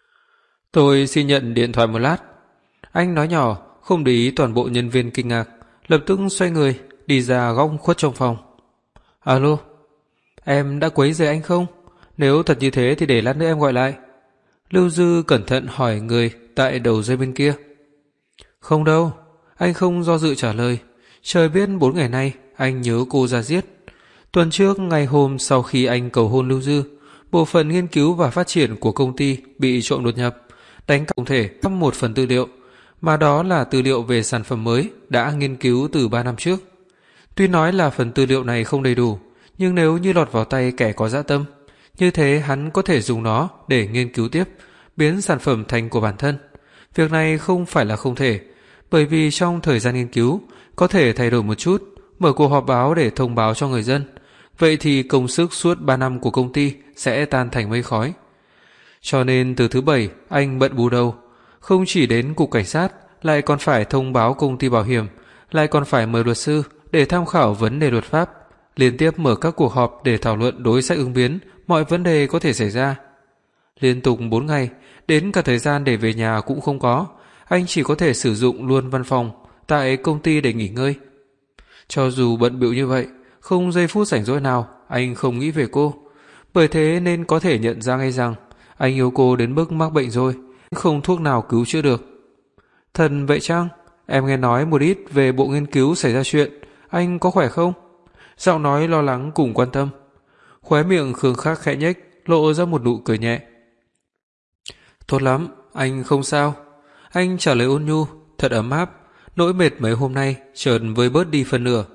S1: "Tôi xin nhận điện thoại một lát." Anh nói nhỏ, không để ý toàn bộ nhân viên kinh ngạc, lập tức xoay người, đi ra góc khuất trong phòng. "Alo, em đã quấy rầy anh không? Nếu thật như thế thì để lát nữa em gọi lại." Lưu Dư cẩn thận hỏi người tại đầu dây bên kia. "Không đâu." Anh không do dự trả lời. Trời biết bốn ngày nay anh nhớ cô ra giết. Tuần trước, ngày hôm sau khi anh cầu hôn Lưu Dư, bộ phận nghiên cứu và phát triển của công ty bị trộm đột nhập, đánh cắp thể cắp một phần tư liệu, mà đó là tư liệu về sản phẩm mới đã nghiên cứu từ ba năm trước. Tuy nói là phần tư liệu này không đầy đủ, nhưng nếu như lọt vào tay kẻ có dã tâm, như thế hắn có thể dùng nó để nghiên cứu tiếp, biến sản phẩm thành của bản thân. Việc này không phải là không thể, bởi vì trong thời gian nghiên cứu có thể thay đổi một chút, mở cuộc họp báo để thông báo cho người dân. Vậy thì công sức suốt ba năm của công ty sẽ tan thành mây khói. Cho nên từ thứ bảy anh bận bù đầu, không chỉ đến cục cảnh sát, lại còn phải thông báo công ty bảo hiểm, lại còn phải mời luật sư để tham khảo vấn đề luật pháp, liên tiếp mở các cuộc họp để thảo luận đối sách ứng biến mọi vấn đề có thể xảy ra. Liên tục bốn ngày, đến cả thời gian để về nhà cũng không có, anh chỉ có thể sử dụng luôn văn phòng tại công ty để nghỉ ngơi. Cho dù bận bịu như vậy, không giây phút rảnh rỗi nào anh không nghĩ về cô. Bởi thế nên có thể nhận ra ngay rằng anh yêu cô đến mức mắc bệnh rồi, không thuốc nào cứu chữa được. Thần vậy chăng? Em nghe nói một ít về bộ nghiên cứu xảy ra chuyện, anh có khỏe không? Giọng nói lo lắng cùng quan tâm. Khóe miệng Khương Khắc khẽ nhếch, lộ ra một nụ cười nhẹ. Tốt lắm, anh không sao. Anh trả lời ôn nhu, thật ấm áp, nỗi mệt mấy hôm nay chợt vơi bớt đi phần nửa.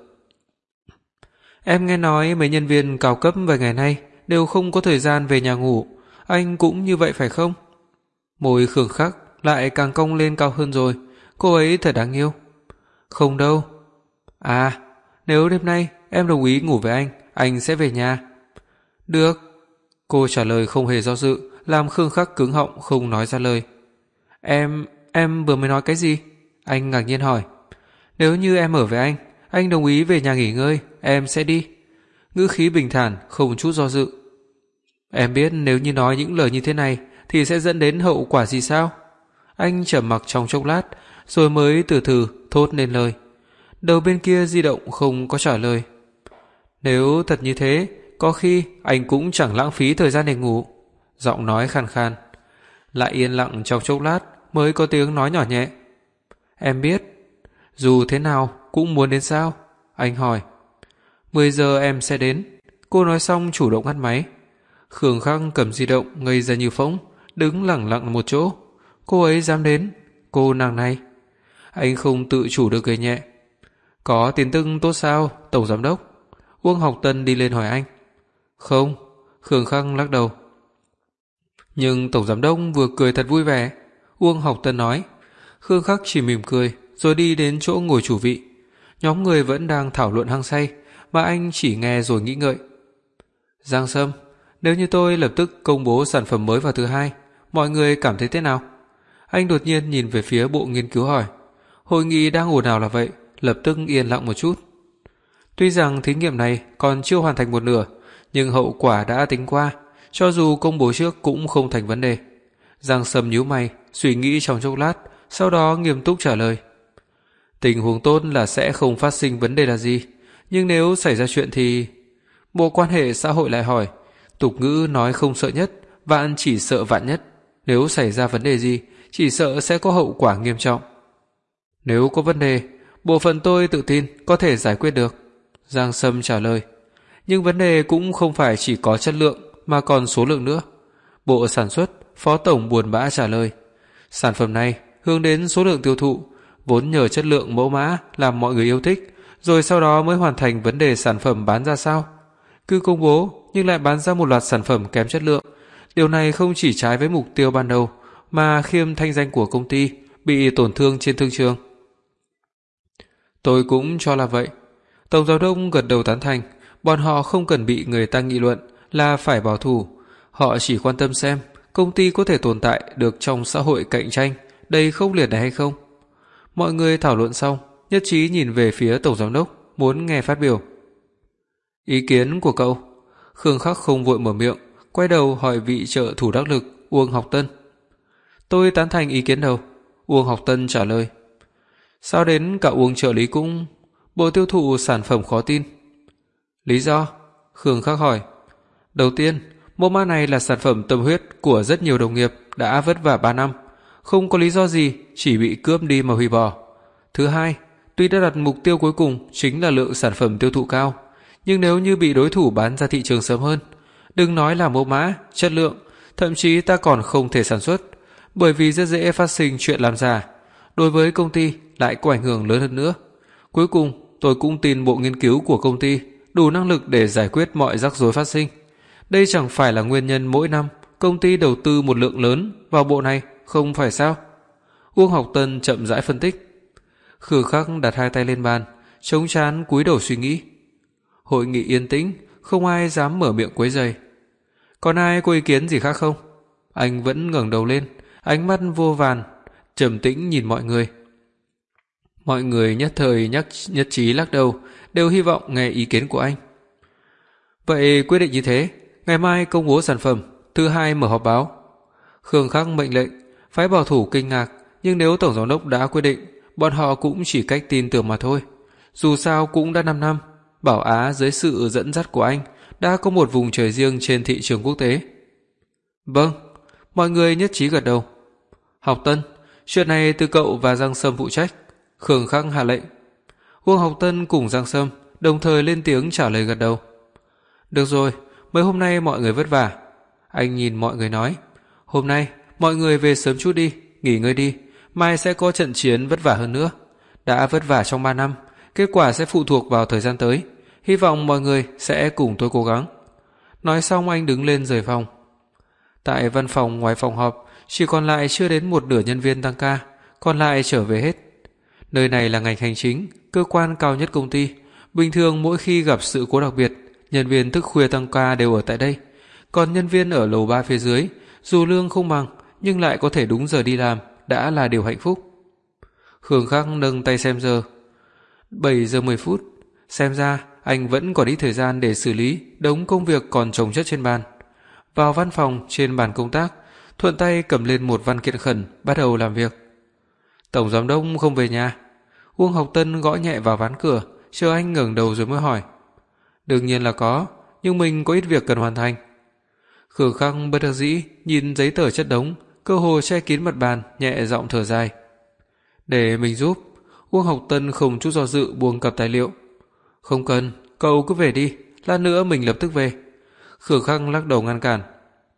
S1: Em nghe nói mấy nhân viên cao cấp vài ngày nay đều không có thời gian về nhà ngủ, anh cũng như vậy phải không? Môi Khương Khắc lại càng cong lên cao hơn rồi, cô ấy thật đáng yêu. Không đâu. À, nếu đêm nay em đồng ý ngủ với anh, anh sẽ về nhà. Được. Cô trả lời không hề do dự, làm Khương Khắc cứng họng không nói ra lời. Em, em vừa mới nói cái gì? Anh ngạc nhiên hỏi. Nếu như em ở với anh, anh đồng ý về nhà nghỉ ngơi, em sẽ đi. Ngữ khí bình thản, không chút do dự. Em biết nếu như nói những lời như thế này thì sẽ dẫn đến hậu quả gì sao? Anh trầm mặc trong chốc lát, rồi mới từ từ thốt nên lời. Đầu bên kia di động không có trả lời. Nếu thật như thế, có khi anh cũng chẳng lãng phí thời gian để ngủ. Giọng nói khàn khàn. Lại yên lặng trong chốc lát mới có tiếng nói nhỏ nhẹ. Em biết. Dù thế nào cũng muốn đến sao? Anh hỏi. Mười giờ em sẽ đến. Cô nói xong chủ động ngắt máy. Khương Khắc cầm di động ngây ra như phỗng, đứng lẳng lặng một chỗ. Cô ấy dám đến. Cô nàng này. Anh không tự chủ được cười nhẹ. Có tin tức tốt sao, Tổng Giám đốc? Uông Học Tân đi lên hỏi anh. Không. Khương Khắc lắc đầu. Nhưng tổng giám đốc vừa cười thật vui vẻ, Uông Học Tân nói. Khương Khắc chỉ mỉm cười rồi đi đến chỗ ngồi chủ vị. Nhóm người vẫn đang thảo luận hăng say, mà anh chỉ nghe rồi nghĩ ngợi. Giang Sâm, nếu như tôi lập tức công bố sản phẩm mới vào thứ hai, mọi người cảm thấy thế nào? Anh đột nhiên nhìn về phía bộ nghiên cứu hỏi. Hội nghị đang ồn ào là vậy, lập tức yên lặng một chút. Tuy rằng thí nghiệm này còn chưa hoàn thành một nửa, nhưng hậu quả đã tính qua, cho dù công bố trước cũng không thành vấn đề. Giang Sâm nhíu mày, suy nghĩ trong chốc lát, sau đó nghiêm túc trả lời. Tình huống tốt là sẽ không phát sinh vấn đề là gì, nhưng nếu xảy ra chuyện thì... Bộ quan hệ xã hội lại hỏi. Tục ngữ nói không sợ nhất, vạn chỉ sợ vạn nhất. Nếu xảy ra vấn đề gì, chỉ sợ sẽ có hậu quả nghiêm trọng. Nếu có vấn đề, bộ phận tôi tự tin có thể giải quyết được. Giang Sâm trả lời. Nhưng vấn đề cũng không phải chỉ có chất lượng mà còn số lượng nữa. Bộ sản xuất, Phó Tổng buồn bã trả lời. Sản phẩm này hướng đến số lượng tiêu thụ, vốn nhờ chất lượng mẫu mã làm mọi người yêu thích, rồi sau đó mới hoàn thành vấn đề sản phẩm bán ra sao. Cứ công bố nhưng lại bán ra một loạt sản phẩm kém chất lượng. Điều này không chỉ trái với mục tiêu ban đầu, mà khiêm thanh danh của công ty bị tổn thương trên thương trường. Tôi cũng cho là vậy. Tổng giám đốc gật đầu tán thành. Bọn họ không cần bị người ta nghị luận là phải bảo thủ. Họ chỉ quan tâm xem công ty có thể tồn tại được trong xã hội cạnh tranh đầy khốc liệt này hay không. Mọi người thảo luận xong, nhất trí nhìn về phía tổng giám đốc, muốn nghe phát biểu. Ý kiến của cậu? Khương Khắc không vội mở miệng, quay đầu hỏi vị trợ thủ đắc lực Uông Học Tân. Tôi tán thành ý kiến đầu. Uông Học Tân trả lời. Sao đến cả Uông trợ lý cũng... Bộ tiêu thụ sản phẩm khó tin. Lý do? Khương Khắc hỏi. Đầu tiên, mẫu mã này là sản phẩm tâm huyết của rất nhiều đồng nghiệp đã vất vả ba năm, không có lý do gì chỉ bị cướp đi mà hủy bỏ. Thứ hai, tuy đã đặt mục tiêu cuối cùng chính là lượng sản phẩm tiêu thụ cao, nhưng nếu như bị đối thủ bán ra thị trường sớm hơn, đừng nói là mẫu mã, chất lượng, thậm chí ta còn không thể sản xuất, bởi vì rất dễ phát sinh chuyện làm giả. Đối với công ty lại có ảnh hưởng lớn hơn nữa. Cuối cùng, tôi cũng tin bộ nghiên cứu của công ty đủ năng lực để giải quyết mọi rắc rối phát sinh. Đây chẳng phải là nguyên nhân mỗi năm công ty đầu tư một lượng lớn vào bộ này, không phải sao? Uông Học Tân chậm rãi phân tích. Khử Khắc đặt hai tay lên bàn, chống trán cúi đầu suy nghĩ. Hội nghị yên tĩnh, không ai dám mở miệng quấy rầy. Còn ai có ý kiến gì khác không? Anh vẫn ngẩng đầu lên, ánh mắt vô vàn, trầm tĩnh nhìn mọi người. Mọi người nhất thời nhắc nhất trí lắc đầu, đều hy vọng nghe ý kiến của anh. Vậy quyết định như thế, ngày mai công bố sản phẩm, thứ hai mở họp báo. Khương Khắc mệnh lệnh. Phái bảo thủ kinh ngạc, nhưng nếu tổng giám đốc đã quyết định, bọn họ cũng chỉ cách tin tưởng mà thôi. Dù sao cũng đã năm năm, Bảo Á dưới sự dẫn dắt của anh đã có một vùng trời riêng trên thị trường quốc tế. Vâng, mọi người nhất trí gật đầu. Học Tân, chuyện này từ cậu và Giang Sâm phụ trách. Khương Khắc hạ lệnh. Uông Học Tân cùng Giang Sâm đồng thời lên tiếng trả lời gật đầu. Được rồi, mấy hôm nay mọi người vất vả. Anh nhìn mọi người nói, hôm nay mọi người về sớm chút đi, nghỉ ngơi đi, mai sẽ có trận chiến vất vả hơn nữa. Đã vất vả trong ba năm, kết quả sẽ phụ thuộc vào thời gian tới. Hy vọng mọi người sẽ cùng tôi cố gắng. Nói xong anh đứng lên rời phòng. Tại văn phòng ngoài phòng họp, chỉ còn lại chưa đến một nửa nhân viên tăng ca, còn lại trở về hết. Nơi này là ngành hành chính, cơ quan cao nhất công ty. Bình thường mỗi khi gặp sự cố đặc biệt, nhân viên thức khuya tăng ca đều ở tại đây. Còn nhân viên ở lầu ba phía dưới, dù lương không bằng nhưng lại có thể đúng giờ đi làm, đã là điều hạnh phúc. Khương Khắc nâng tay xem giờ. bảy giờ mười phút. Xem ra anh vẫn còn ít thời gian để xử lý đống công việc còn chồng chất trên bàn. Vào văn phòng, trên bàn công tác, thuận tay cầm lên một văn kiện khẩn, bắt đầu làm việc. Tổng giám đốc không về nhà. Uông Học Tân gõ nhẹ vào ván cửa, chờ anh ngẩng đầu rồi mới hỏi. Đương nhiên là có, nhưng mình có ít việc cần hoàn thành. Khương Khắc bất đắc dĩ nhìn giấy tờ chất đống, cơ hồ che kín mặt bàn, nhẹ giọng thở dài. Để mình giúp. Uông Học Tân không chút do dự buông cặp tài liệu. Không cần, cậu cứ về đi, lát nữa mình lập tức về. Khương Khắc lắc đầu ngăn cản.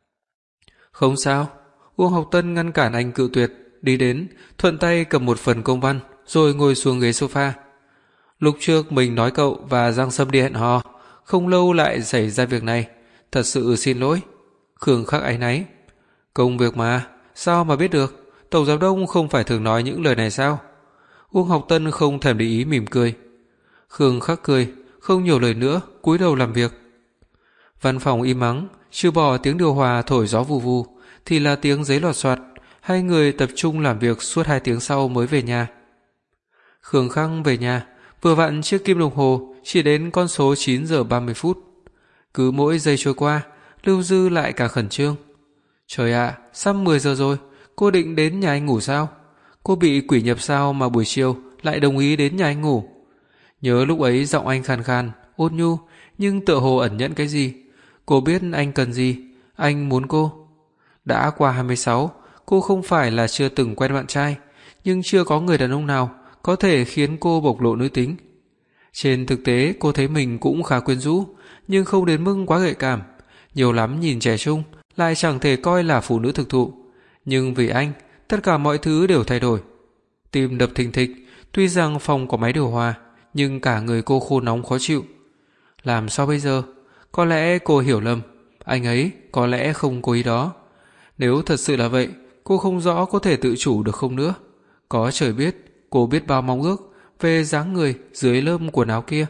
S1: Không sao. Uông Học Tân ngăn cản anh cự tuyệt, đi đến, thuận tay cầm một phần công văn, rồi ngồi xuống ghế sofa. Lúc trước mình nói cậu và Giang Sâm đi hẹn hò, không lâu lại xảy ra việc này, thật sự xin lỗi. Khương Khắc áy náy. Công việc mà, sao mà biết được? Tổng giám đốc không phải thường nói những lời này sao? Uông Học Tân không thèm để ý mỉm cười. Khương Khắc cười, không nhiều lời nữa, cúi đầu làm việc. Văn phòng im ắng, trừ bỏ tiếng điều hòa thổi gió vù vù thì là tiếng giấy lọt xoạt. Hai người tập trung làm việc suốt hai tiếng sau mới về nhà. Khương Khắc về nhà, vừa vặn chiếc kim đồng hồ chỉ đến con số chín giờ ba mươi phút. Cứ mỗi giây trôi qua, Lưu Dư lại càng khẩn trương. Trời ạ, à, sắp mười giờ rồi, cô định đến nhà anh ngủ sao? Cô bị quỷ nhập sao mà buổi chiều lại đồng ý đến nhà anh ngủ? Nhớ lúc ấy giọng anh khàn khàn, ôn nhu, nhưng tựa hồ ẩn nhẫn cái gì. Cô biết anh cần gì, anh muốn cô. Đã qua hai mươi sáu, cô không phải là chưa từng quen bạn trai, nhưng chưa có người đàn ông nào có thể khiến cô bộc lộ nữ tính. Trên thực tế cô thấy mình cũng khá quyến rũ, nhưng không đến mức quá gợi cảm. Nhiều lắm nhìn trẻ trung, lại chẳng thể coi là phụ nữ thực thụ. Nhưng vì anh, tất cả mọi thứ đều thay đổi. Tim đập thình thịch, tuy rằng phòng có máy điều hòa, nhưng cả người cô khô nóng khó chịu. Làm sao bây giờ? Có lẽ cô hiểu lầm, anh ấy có lẽ không cố ý đó. Nếu thật sự là vậy, cô không rõ có thể tự chủ được không nữa. Có trời biết, cô biết bao mong ước về dáng người dưới lớp quần áo kia.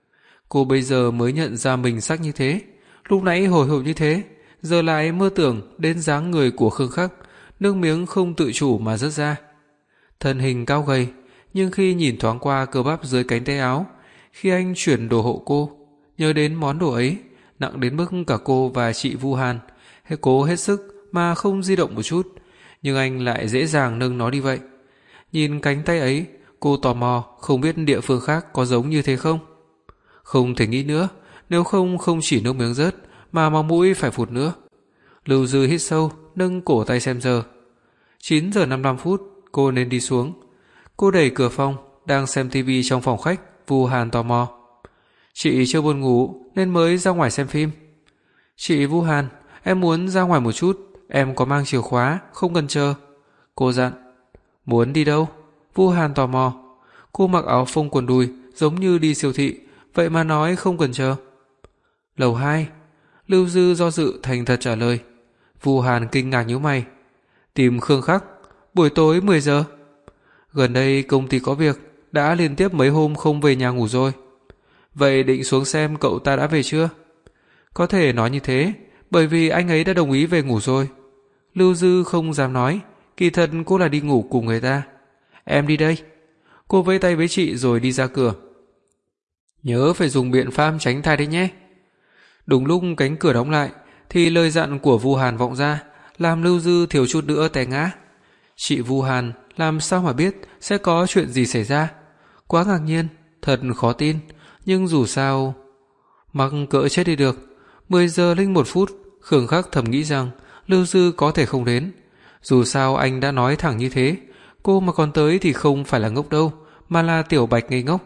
S1: Cô bây giờ mới nhận ra mình sắc như thế, lúc nãy hồi hộp như thế, giờ lại mơ tưởng đến dáng người của Khương Khắc, nước miếng không tự chủ mà rớt ra. Thân hình cao gầy, nhưng khi nhìn thoáng qua cơ bắp dưới cánh tay áo, khi anh chuyển đồ hộ cô, nhớ đến món đồ ấy, nặng đến mức cả cô và chị Vu Hàn hay cố hết sức mà không di động một chút, nhưng anh lại dễ dàng nâng nó đi vậy. Nhìn cánh tay ấy, cô tò mò không biết địa phương khác có giống như thế không. Không thể nghĩ nữa, nếu không không chỉ nước miếng rớt mà máu mũi phải phụt nữa. Lưu Dư hít sâu, nâng cổ tay xem giờ. chín giờ năm mươi lăm phút, cô nên đi xuống. Cô đẩy cửa phòng, đang xem tivi trong phòng khách. Vu Hàn tò mò. Chị chưa buồn ngủ nên mới ra ngoài xem phim. Chị Vu Hàn, em muốn ra ngoài một chút, em có mang chìa khóa, không cần chờ. Cô dặn. Muốn đi đâu? Vu Hàn tò mò. Cô mặc áo phông quần đùi giống như đi siêu thị, vậy mà nói không cần chờ. Lầu hai. Lưu Dư do dự thành thật trả lời. Vu Hàn kinh ngạc nhíu mày. Tìm Khương Khắc, buổi tối mười giờ. Gần đây công ty có việc, đã liên tiếp mấy hôm không về nhà ngủ rồi. Vậy định xuống xem cậu ta đã về chưa? Có thể nói như thế, bởi vì anh ấy đã đồng ý về ngủ rồi. Lưu Dư không dám nói, kỳ thật cô là đi ngủ cùng người ta. Em đi đây. Cô vẫy tay với chị rồi đi ra cửa. Nhớ phải dùng biện pháp tránh thai đấy nhé. Đúng lúc cánh cửa đóng lại thì lời dặn của Vu Hàn vọng ra, làm Lưu Dư thiếu chút nữa té ngã. Chị Vu Hàn làm sao mà biết sẽ có chuyện gì xảy ra? Quá ngạc nhiên, thật khó tin, nhưng dù sao mặc cỡ chết đi được. Mười giờ linh một phút, Khương Khắc thầm nghĩ rằng Lưu Dư có thể không đến. Dù sao anh đã nói thẳng như thế, cô mà còn tới thì không phải là ngốc đâu, mà là tiểu bạch ngây ngốc.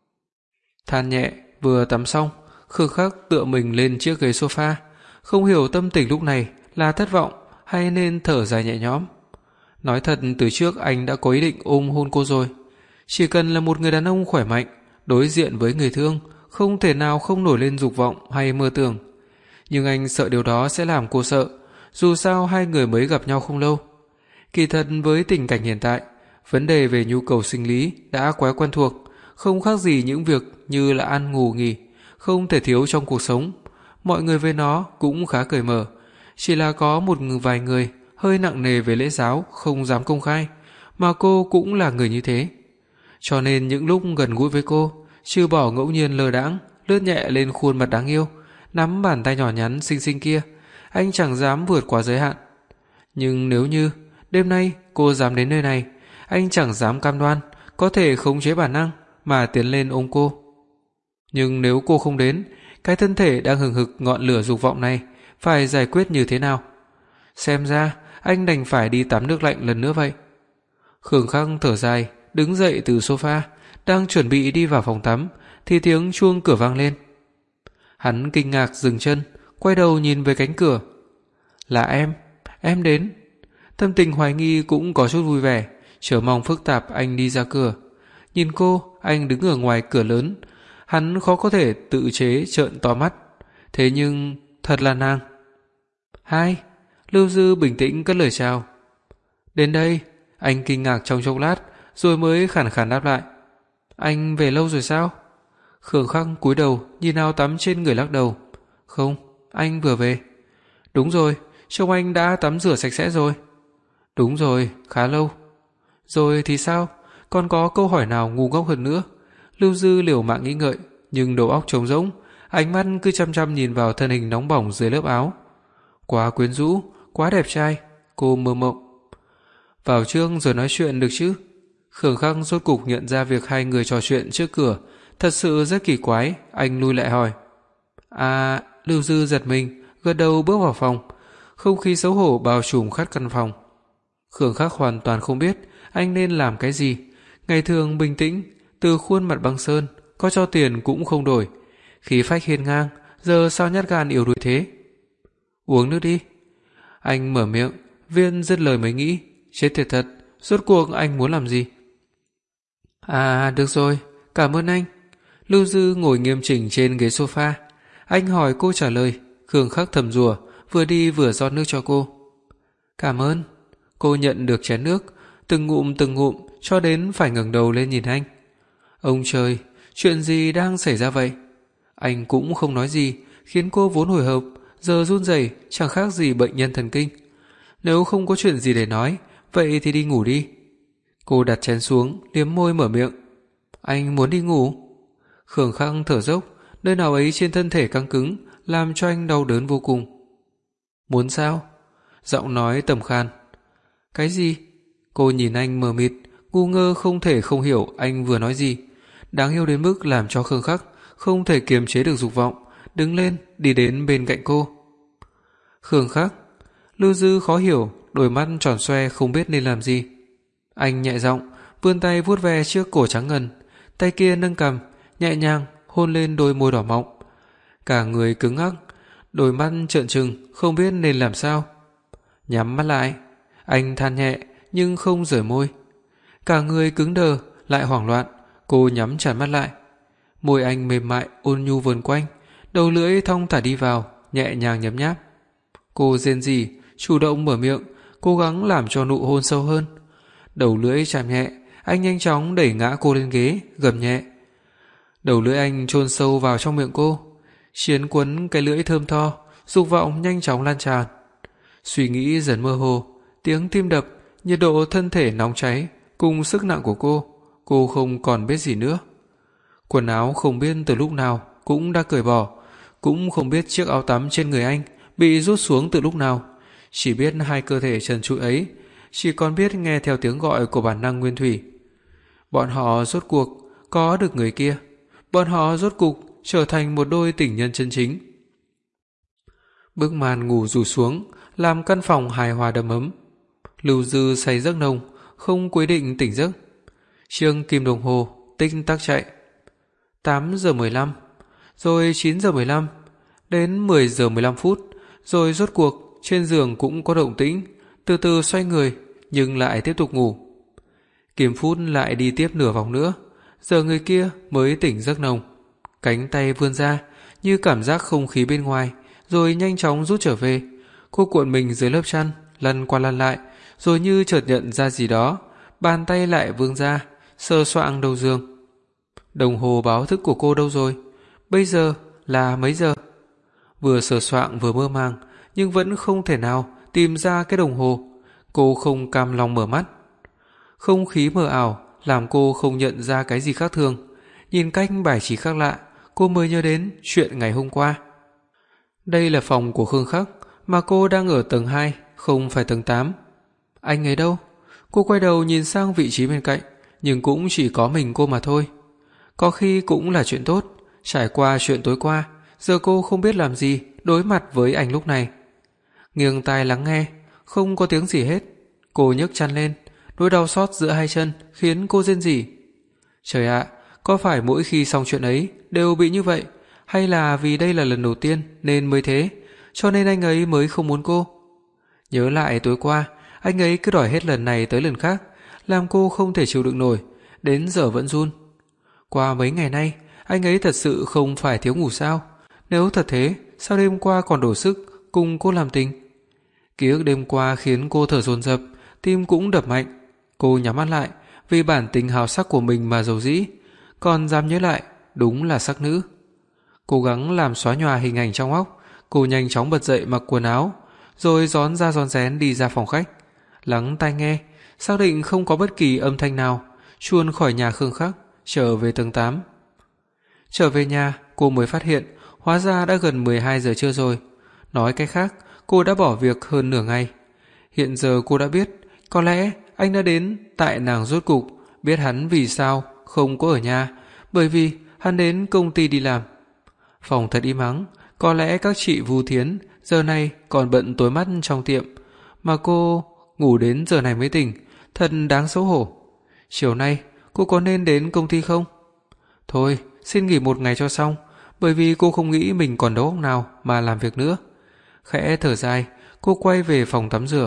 S1: Than nhẹ, vừa tắm xong, Khương Khắc tựa mình lên chiếc ghế sofa, không hiểu tâm tình lúc này là thất vọng hay nên thở dài nhẹ nhõm. Nói thật, từ trước anh đã có ý định ôm hôn cô rồi. Chỉ cần là một người đàn ông khỏe mạnh, đối diện với người thương, không thể nào không nổi lên dục vọng hay mơ tưởng. Nhưng anh sợ điều đó sẽ làm cô sợ, dù sao hai người mới gặp nhau không lâu. Kỳ thật với tình cảnh hiện tại, vấn đề về nhu cầu sinh lý đã quá quen thuộc, không khác gì những việc như là ăn ngủ nghỉ, không thể thiếu trong cuộc sống. Mọi người với nó cũng khá cởi mở, chỉ là có một vài người hơi nặng nề về lễ giáo, không dám công khai, mà cô cũng là người như thế. Cho nên những lúc gần gũi với cô, trừ bỏ ngẫu nhiên lơ đãng lướt nhẹ lên khuôn mặt đáng yêu, nắm bàn tay nhỏ nhắn xinh xinh kia, anh chẳng dám vượt quá giới hạn. Nhưng nếu như đêm nay cô dám đến nơi này, anh chẳng dám cam đoan có thể khống chế bản năng mà tiến lên ôm cô. Nhưng nếu cô không đến, cái thân thể đang hừng hực ngọn lửa dục vọng này phải giải quyết như thế nào? Xem ra anh đành phải đi tắm nước lạnh lần nữa vậy. Khương Khắc thở dài, đứng dậy từ sofa, đang chuẩn bị đi vào phòng tắm thì tiếng chuông cửa vang lên. Hắn kinh ngạc dừng chân, quay đầu nhìn về cánh cửa. Là em, em đến. Tâm tình hoài nghi cũng có chút vui vẻ, chờ mong phức tạp anh đi ra cửa. Nhìn cô, anh đứng ở ngoài cửa lớn, hắn khó có thể tự chế trợn to mắt. Thế nhưng thật là nàng. Hai. Lưu Dư bình tĩnh cất lời chào. Đến đây. Anh kinh ngạc trong chốc lát rồi mới khàn khàn đáp lại. Anh về lâu rồi sao? Khương Khắc cúi đầu nhìn áo tắm trên người lắc đầu. Không, anh vừa về. Đúng rồi, trông anh đã tắm rửa sạch sẽ rồi. Đúng rồi, khá lâu. Rồi thì sao? Còn có câu hỏi nào ngu ngốc hơn nữa? Lưu Dư liều mạng nghĩ ngợi, nhưng đầu óc trống rỗng, ánh mắt cứ chăm chăm nhìn vào thân hình nóng bỏng dưới lớp áo. Quá quyến rũ, quá đẹp trai, cô mơ mộng. Vào trước rồi nói chuyện được chứ? Khương Khắc rốt cục nhận ra việc hai người trò chuyện trước cửa thật sự rất kỳ quái, anh lui lại hỏi. À, Lưu Dư giật mình, gật đầu bước vào phòng. Không khí xấu hổ bao trùm khắp căn phòng. Khương Khắc hoàn toàn không biết anh nên làm cái gì. Ngày thường bình tĩnh, từ khuôn mặt băng sơn, có cho tiền cũng không đổi. Khí phách hiên ngang, giờ sao nhát gan yếu đuối thế? Uống nước đi. Anh mở miệng, Viên dứt lời mới nghĩ, chết thiệt thật, rốt cuộc anh muốn làm gì? À, được rồi, cảm ơn anh. Lưu Dư ngồi nghiêm chỉnh trên ghế sofa. Anh hỏi cô trả lời, Khương Khắc thầm rủa, vừa đi vừa rót nước cho cô. Cảm ơn. Cô nhận được chén nước, từng ngụm từng ngụm cho đến phải ngẩng đầu lên nhìn anh. Ông trời, chuyện gì đang xảy ra vậy? Anh cũng không nói gì, khiến cô vốn hồi hộp giờ run rẩy chẳng khác gì bệnh nhân thần kinh. Nếu không có chuyện gì để nói, vậy thì đi ngủ đi. Cô đặt chén xuống, liếm môi mở miệng. Anh muốn đi ngủ? Khương Khắc thở dốc, nơi nào ấy trên thân thể căng cứng làm cho anh đau đớn vô cùng. Muốn sao? Giọng nói trầm khan. Cái gì? Cô nhìn anh mờ mịt, ngu ngơ không thể không hiểu anh vừa nói gì. Đáng yêu đến mức làm cho Khương Khắc không thể kiềm chế được dục vọng, đứng lên đi đến bên cạnh cô. Khương Khắc. Lưu Dư khó hiểu, đôi mắt tròn xoe không biết nên làm gì. Anh nhẹ giọng vươn tay vuốt ve trước cổ trắng ngần, tay kia nâng cằm, nhẹ nhàng hôn lên đôi môi đỏ mọng. Cả người cứng ngắc, đôi mắt trợn trừng không biết nên làm sao. Nhắm mắt lại, anh than nhẹ nhưng không rời môi. Cả người cứng đờ lại hoảng loạn, cô nhắm chặt mắt lại. Môi anh mềm mại ôn nhu vờn quanh, đầu lưỡi thong thả đi vào, nhẹ nhàng nhấm nháp. Cô rên rỉ, chủ động mở miệng, cố gắng làm cho nụ hôn sâu hơn. Đầu lưỡi chạm nhẹ, anh nhanh chóng đẩy ngã cô lên ghế, gầm nhẹ. Đầu lưỡi anh chôn sâu vào trong miệng cô, chiến quấn cái lưỡi thơm tho, dục vọng nhanh chóng lan tràn. Suy nghĩ dần mơ hồ, tiếng tim đập, nhiệt độ thân thể nóng cháy cùng sức nặng của cô, cô không còn biết gì nữa. Quần áo không biết từ lúc nào cũng đã cởi bỏ, cũng không biết chiếc áo tắm trên người anh bị rút xuống từ lúc nào, chỉ biết hai cơ thể trần trụi ấy, chỉ còn biết nghe theo tiếng gọi của bản năng nguyên thủy. Bọn họ rốt cuộc có được người kia, bọn họ rốt cuộc trở thành một đôi tình nhân chân chính. Bức màn ngủ rủ xuống, làm căn phòng hài hòa đầm ấm. Lưu Dư say giấc nồng, không quyết định tỉnh giấc. Chiêng kim đồng hồ tích tắc chạy. tám giờ mười lăm, rồi chín giờ mười lăm, đến mười giờ mười lăm phút, rồi rốt cuộc trên giường cũng có động tĩnh, từ từ xoay người nhưng lại tiếp tục ngủ. Kim phút lại đi tiếp nửa vòng nữa, giờ người kia mới tỉnh giấc nồng. Cánh tay vươn ra, như cảm giác không khí bên ngoài, rồi nhanh chóng rút trở về. Cô cuộn mình dưới lớp chăn, lăn qua lăn lại, rồi như chợt nhận ra gì đó, bàn tay lại vươn ra, sờ soạng đầu giường. Đồng hồ báo thức của cô đâu rồi? Bây giờ là mấy giờ? Vừa sờ soạng vừa mơ màng, nhưng vẫn không thể nào tìm ra cái đồng hồ. Cô không cam lòng mở mắt. Không khí mờ ảo làm cô không nhận ra cái gì khác thường. Nhìn cách bài trí khác lạ, cô mới nhớ đến chuyện ngày hôm qua. Đây là phòng của Khương Khắc, mà cô đang ở tầng hai, không phải tầng tám. Anh ấy đâu? Cô quay đầu nhìn sang vị trí bên cạnh, nhưng cũng chỉ có mình cô mà thôi. Có khi cũng là chuyện tốt, trải qua chuyện tối qua, giờ cô không biết làm gì đối mặt với anh lúc này. Nghiêng tai lắng nghe, không có tiếng gì hết. Cô nhấc chăn lên, nỗi đau xót giữa hai chân khiến cô rên rỉ. Trời ạ, có phải mỗi khi xong chuyện ấy đều bị như vậy, hay là vì đây là lần đầu tiên nên mới thế, cho nên anh ấy mới không muốn cô? Nhớ lại tối qua, anh ấy cứ đòi hết lần này tới lần khác, làm cô không thể chịu đựng nổi, đến giờ vẫn run. Qua mấy ngày nay, anh ấy thật sự không phải thiếu ngủ sao? Nếu thật thế, sao đêm qua còn đổ sức cùng cô làm tình? Ký ức đêm qua khiến cô thở dồn dập, tim cũng đập mạnh. Cô nhắm mắt lại, vì bản tính hào sắc của mình mà dầu dĩ, còn dám nhớ lại, đúng là sắc nữ. Cố gắng làm xóa nhòa hình ảnh trong óc, cô nhanh chóng bật dậy mặc quần áo, rồi rón ra rón rén đi ra phòng khách, lắng tai nghe, xác định không có bất kỳ âm thanh nào, chuồn khỏi nhà Khương Khắc, trở về tầng tám. Trở về nhà, cô mới phát hiện, hóa ra đã gần mười hai giờ trưa rồi. Nói cách khác, cô đã bỏ việc hơn nửa ngày. Hiện giờ cô đã biết, có lẽ anh đã đến tại nàng rốt cục, biết hắn vì sao không có ở nhà, bởi vì hắn đến công ty đi làm. Phòng thật im ắng, có lẽ các chị Vu Thiến giờ này còn bận tối mắt trong tiệm, mà cô ngủ đến giờ này mới tỉnh, thật đáng xấu hổ. Chiều nay cô có nên đến công ty không? Thôi, xin nghỉ một ngày cho xong, bởi vì cô không nghĩ mình còn đầu óc nào mà làm việc nữa. Khẽ thở dài, cô quay về phòng tắm rửa.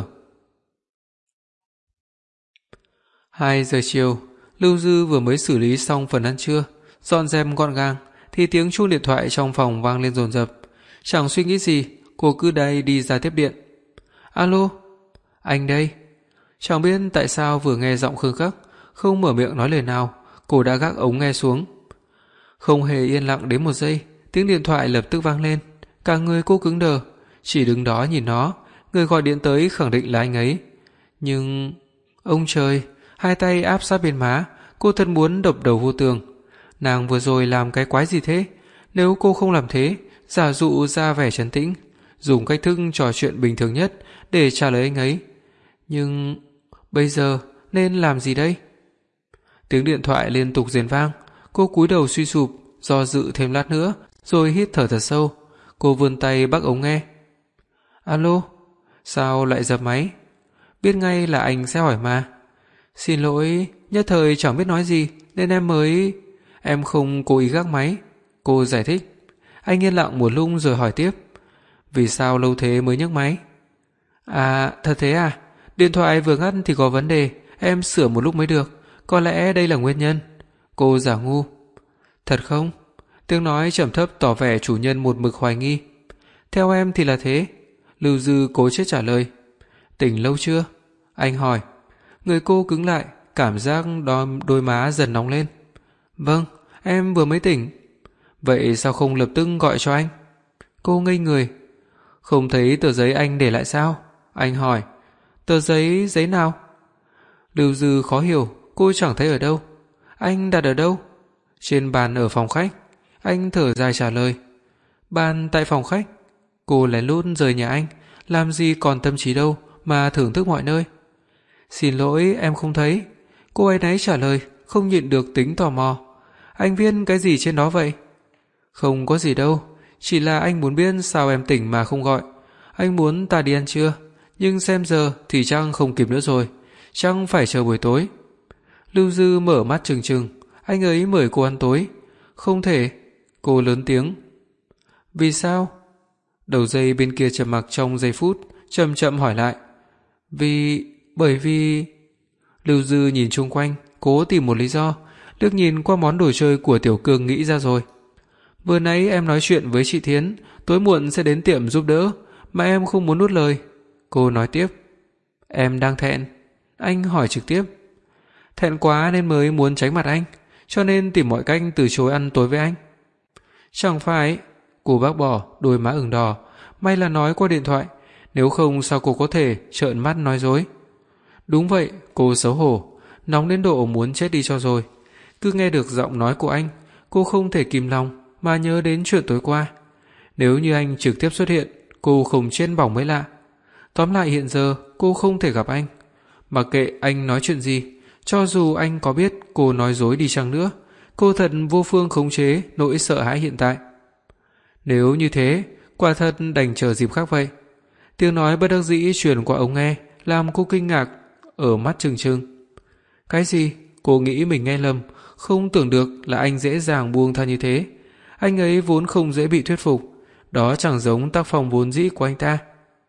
S1: Hai giờ chiều, Lưu Dư vừa mới xử lý xong phần ăn trưa, dọn dẹp gọn gàng, thì tiếng chuông điện thoại trong phòng vang lên dồn dập. Chẳng suy nghĩ gì, cô cứ đay đi ra tiếp điện. Alo, anh đây. Chẳng biết tại sao vừa nghe giọng Khương Khắc, không mở miệng nói lời nào, cô đã gác ống nghe xuống. Không hề yên lặng đến một giây, tiếng điện thoại lập tức vang lên. Cả người cô cứng đờ, chỉ đứng đó nhìn nó. Người gọi điện tới khẳng định là anh ấy. Nhưng... ông trời, hai tay áp sát bên má, cô thật muốn đập đầu vô tường. Nàng vừa rồi làm cái quái gì thế? Nếu cô không làm thế, giả dụ ra vẻ trấn tĩnh, dùng cách thức trò chuyện bình thường nhất để trả lời anh ấy. Nhưng... bây giờ nên làm gì đây? Tiếng điện thoại liên tục rền vang. Cô cúi đầu suy sụp, do dự thêm lát nữa, rồi hít thở thật sâu. Cô vươn tay bắt ống nghe. Alo, sao lại dập máy? Biết ngay là anh sẽ hỏi mà. Xin lỗi, nhất thời chẳng biết nói gì nên em mới... Em không cố ý gác máy. Cô giải thích. Anh yên lặng một lúc rồi hỏi tiếp. Vì sao lâu thế mới nhấc máy? À, thật thế à? Điện thoại vừa ngắt thì có vấn đề, em sửa một lúc mới được. Có lẽ đây là nguyên nhân. Cô giả ngu. Thật không? Tiếng nói trầm thấp tỏ vẻ chủ nhân một mực hoài nghi. Theo em thì là thế. Lưu Dư cố chết trả lời. Tỉnh lâu chưa? Anh hỏi. Người cô cứng lại, cảm giác đôi, đôi má dần nóng lên. Vâng, em vừa mới tỉnh. Vậy sao không lập tức gọi cho anh? Cô ngây người. Không thấy tờ giấy anh để lại sao? Anh hỏi. Tờ giấy, giấy nào? Lưu Dư khó hiểu, cô chẳng thấy ở đâu. Anh đặt ở đâu? Trên bàn ở phòng khách. Anh thở dài trả lời. Bàn tại phòng khách. Cô lén lút rời nhà anh, làm gì còn tâm trí đâu mà thưởng thức mọi nơi. Xin lỗi, em không thấy. Cô ấy nãy trả lời, không nhịn được tính tò mò. Anh viết cái gì trên đó vậy? Không có gì đâu, chỉ là anh muốn biết sao em tỉnh mà không gọi. Anh muốn ta đi ăn trưa, nhưng xem giờ thì chắc không kịp nữa rồi, chắc phải chờ buổi tối. Lưu Dư mở mắt trừng trừng. Anh ấy mời cô ăn tối. Không thể. Cô lớn tiếng. Vì sao? Đầu dây bên kia trầm mặc trong giây phút, chậm chậm hỏi lại. Vì... bởi vì... Lưu Dư nhìn chung quanh, cố tìm một lý do. Liếc nhìn qua món đồ chơi của Tiểu Cương nghĩ ra rồi. Vừa nãy em nói chuyện với chị Thiến, tối muộn sẽ đến tiệm giúp đỡ, mà em không muốn nuốt lời. Cô nói tiếp. Em đang thẹn. Anh hỏi trực tiếp. Thẹn quá nên mới muốn tránh mặt anh, cho nên tìm mọi cách từ chối ăn tối với anh. Chẳng phải. Cô bác bỏ, đôi má ửng đỏ. May là nói qua điện thoại, nếu không sao cô có thể trợn mắt nói dối. Đúng vậy, cô xấu hổ, nóng đến độ muốn chết đi cho rồi. Cứ nghe được giọng nói của anh, cô không thể kìm lòng mà nhớ đến chuyện tối qua. Nếu như anh trực tiếp xuất hiện, cô không chết bỏng mới lạ. Tóm lại hiện giờ cô không thể gặp anh. Mặc kệ anh nói chuyện gì, cho dù anh có biết cô nói dối đi chăng nữa, cô thật vô phương khống chế nỗi sợ hãi hiện tại. Nếu như thế, quả thật đành chờ dịp khác vậy. Tiếng nói bất đắc dĩ truyền qua ống nghe, làm cô kinh ngạc, ở mắt trừng trừng. Cái gì? Cô nghĩ mình nghe lầm, không tưởng được là anh dễ dàng buông tha như thế. Anh ấy vốn không dễ bị thuyết phục, đó chẳng giống tác phong vốn dĩ của anh ta.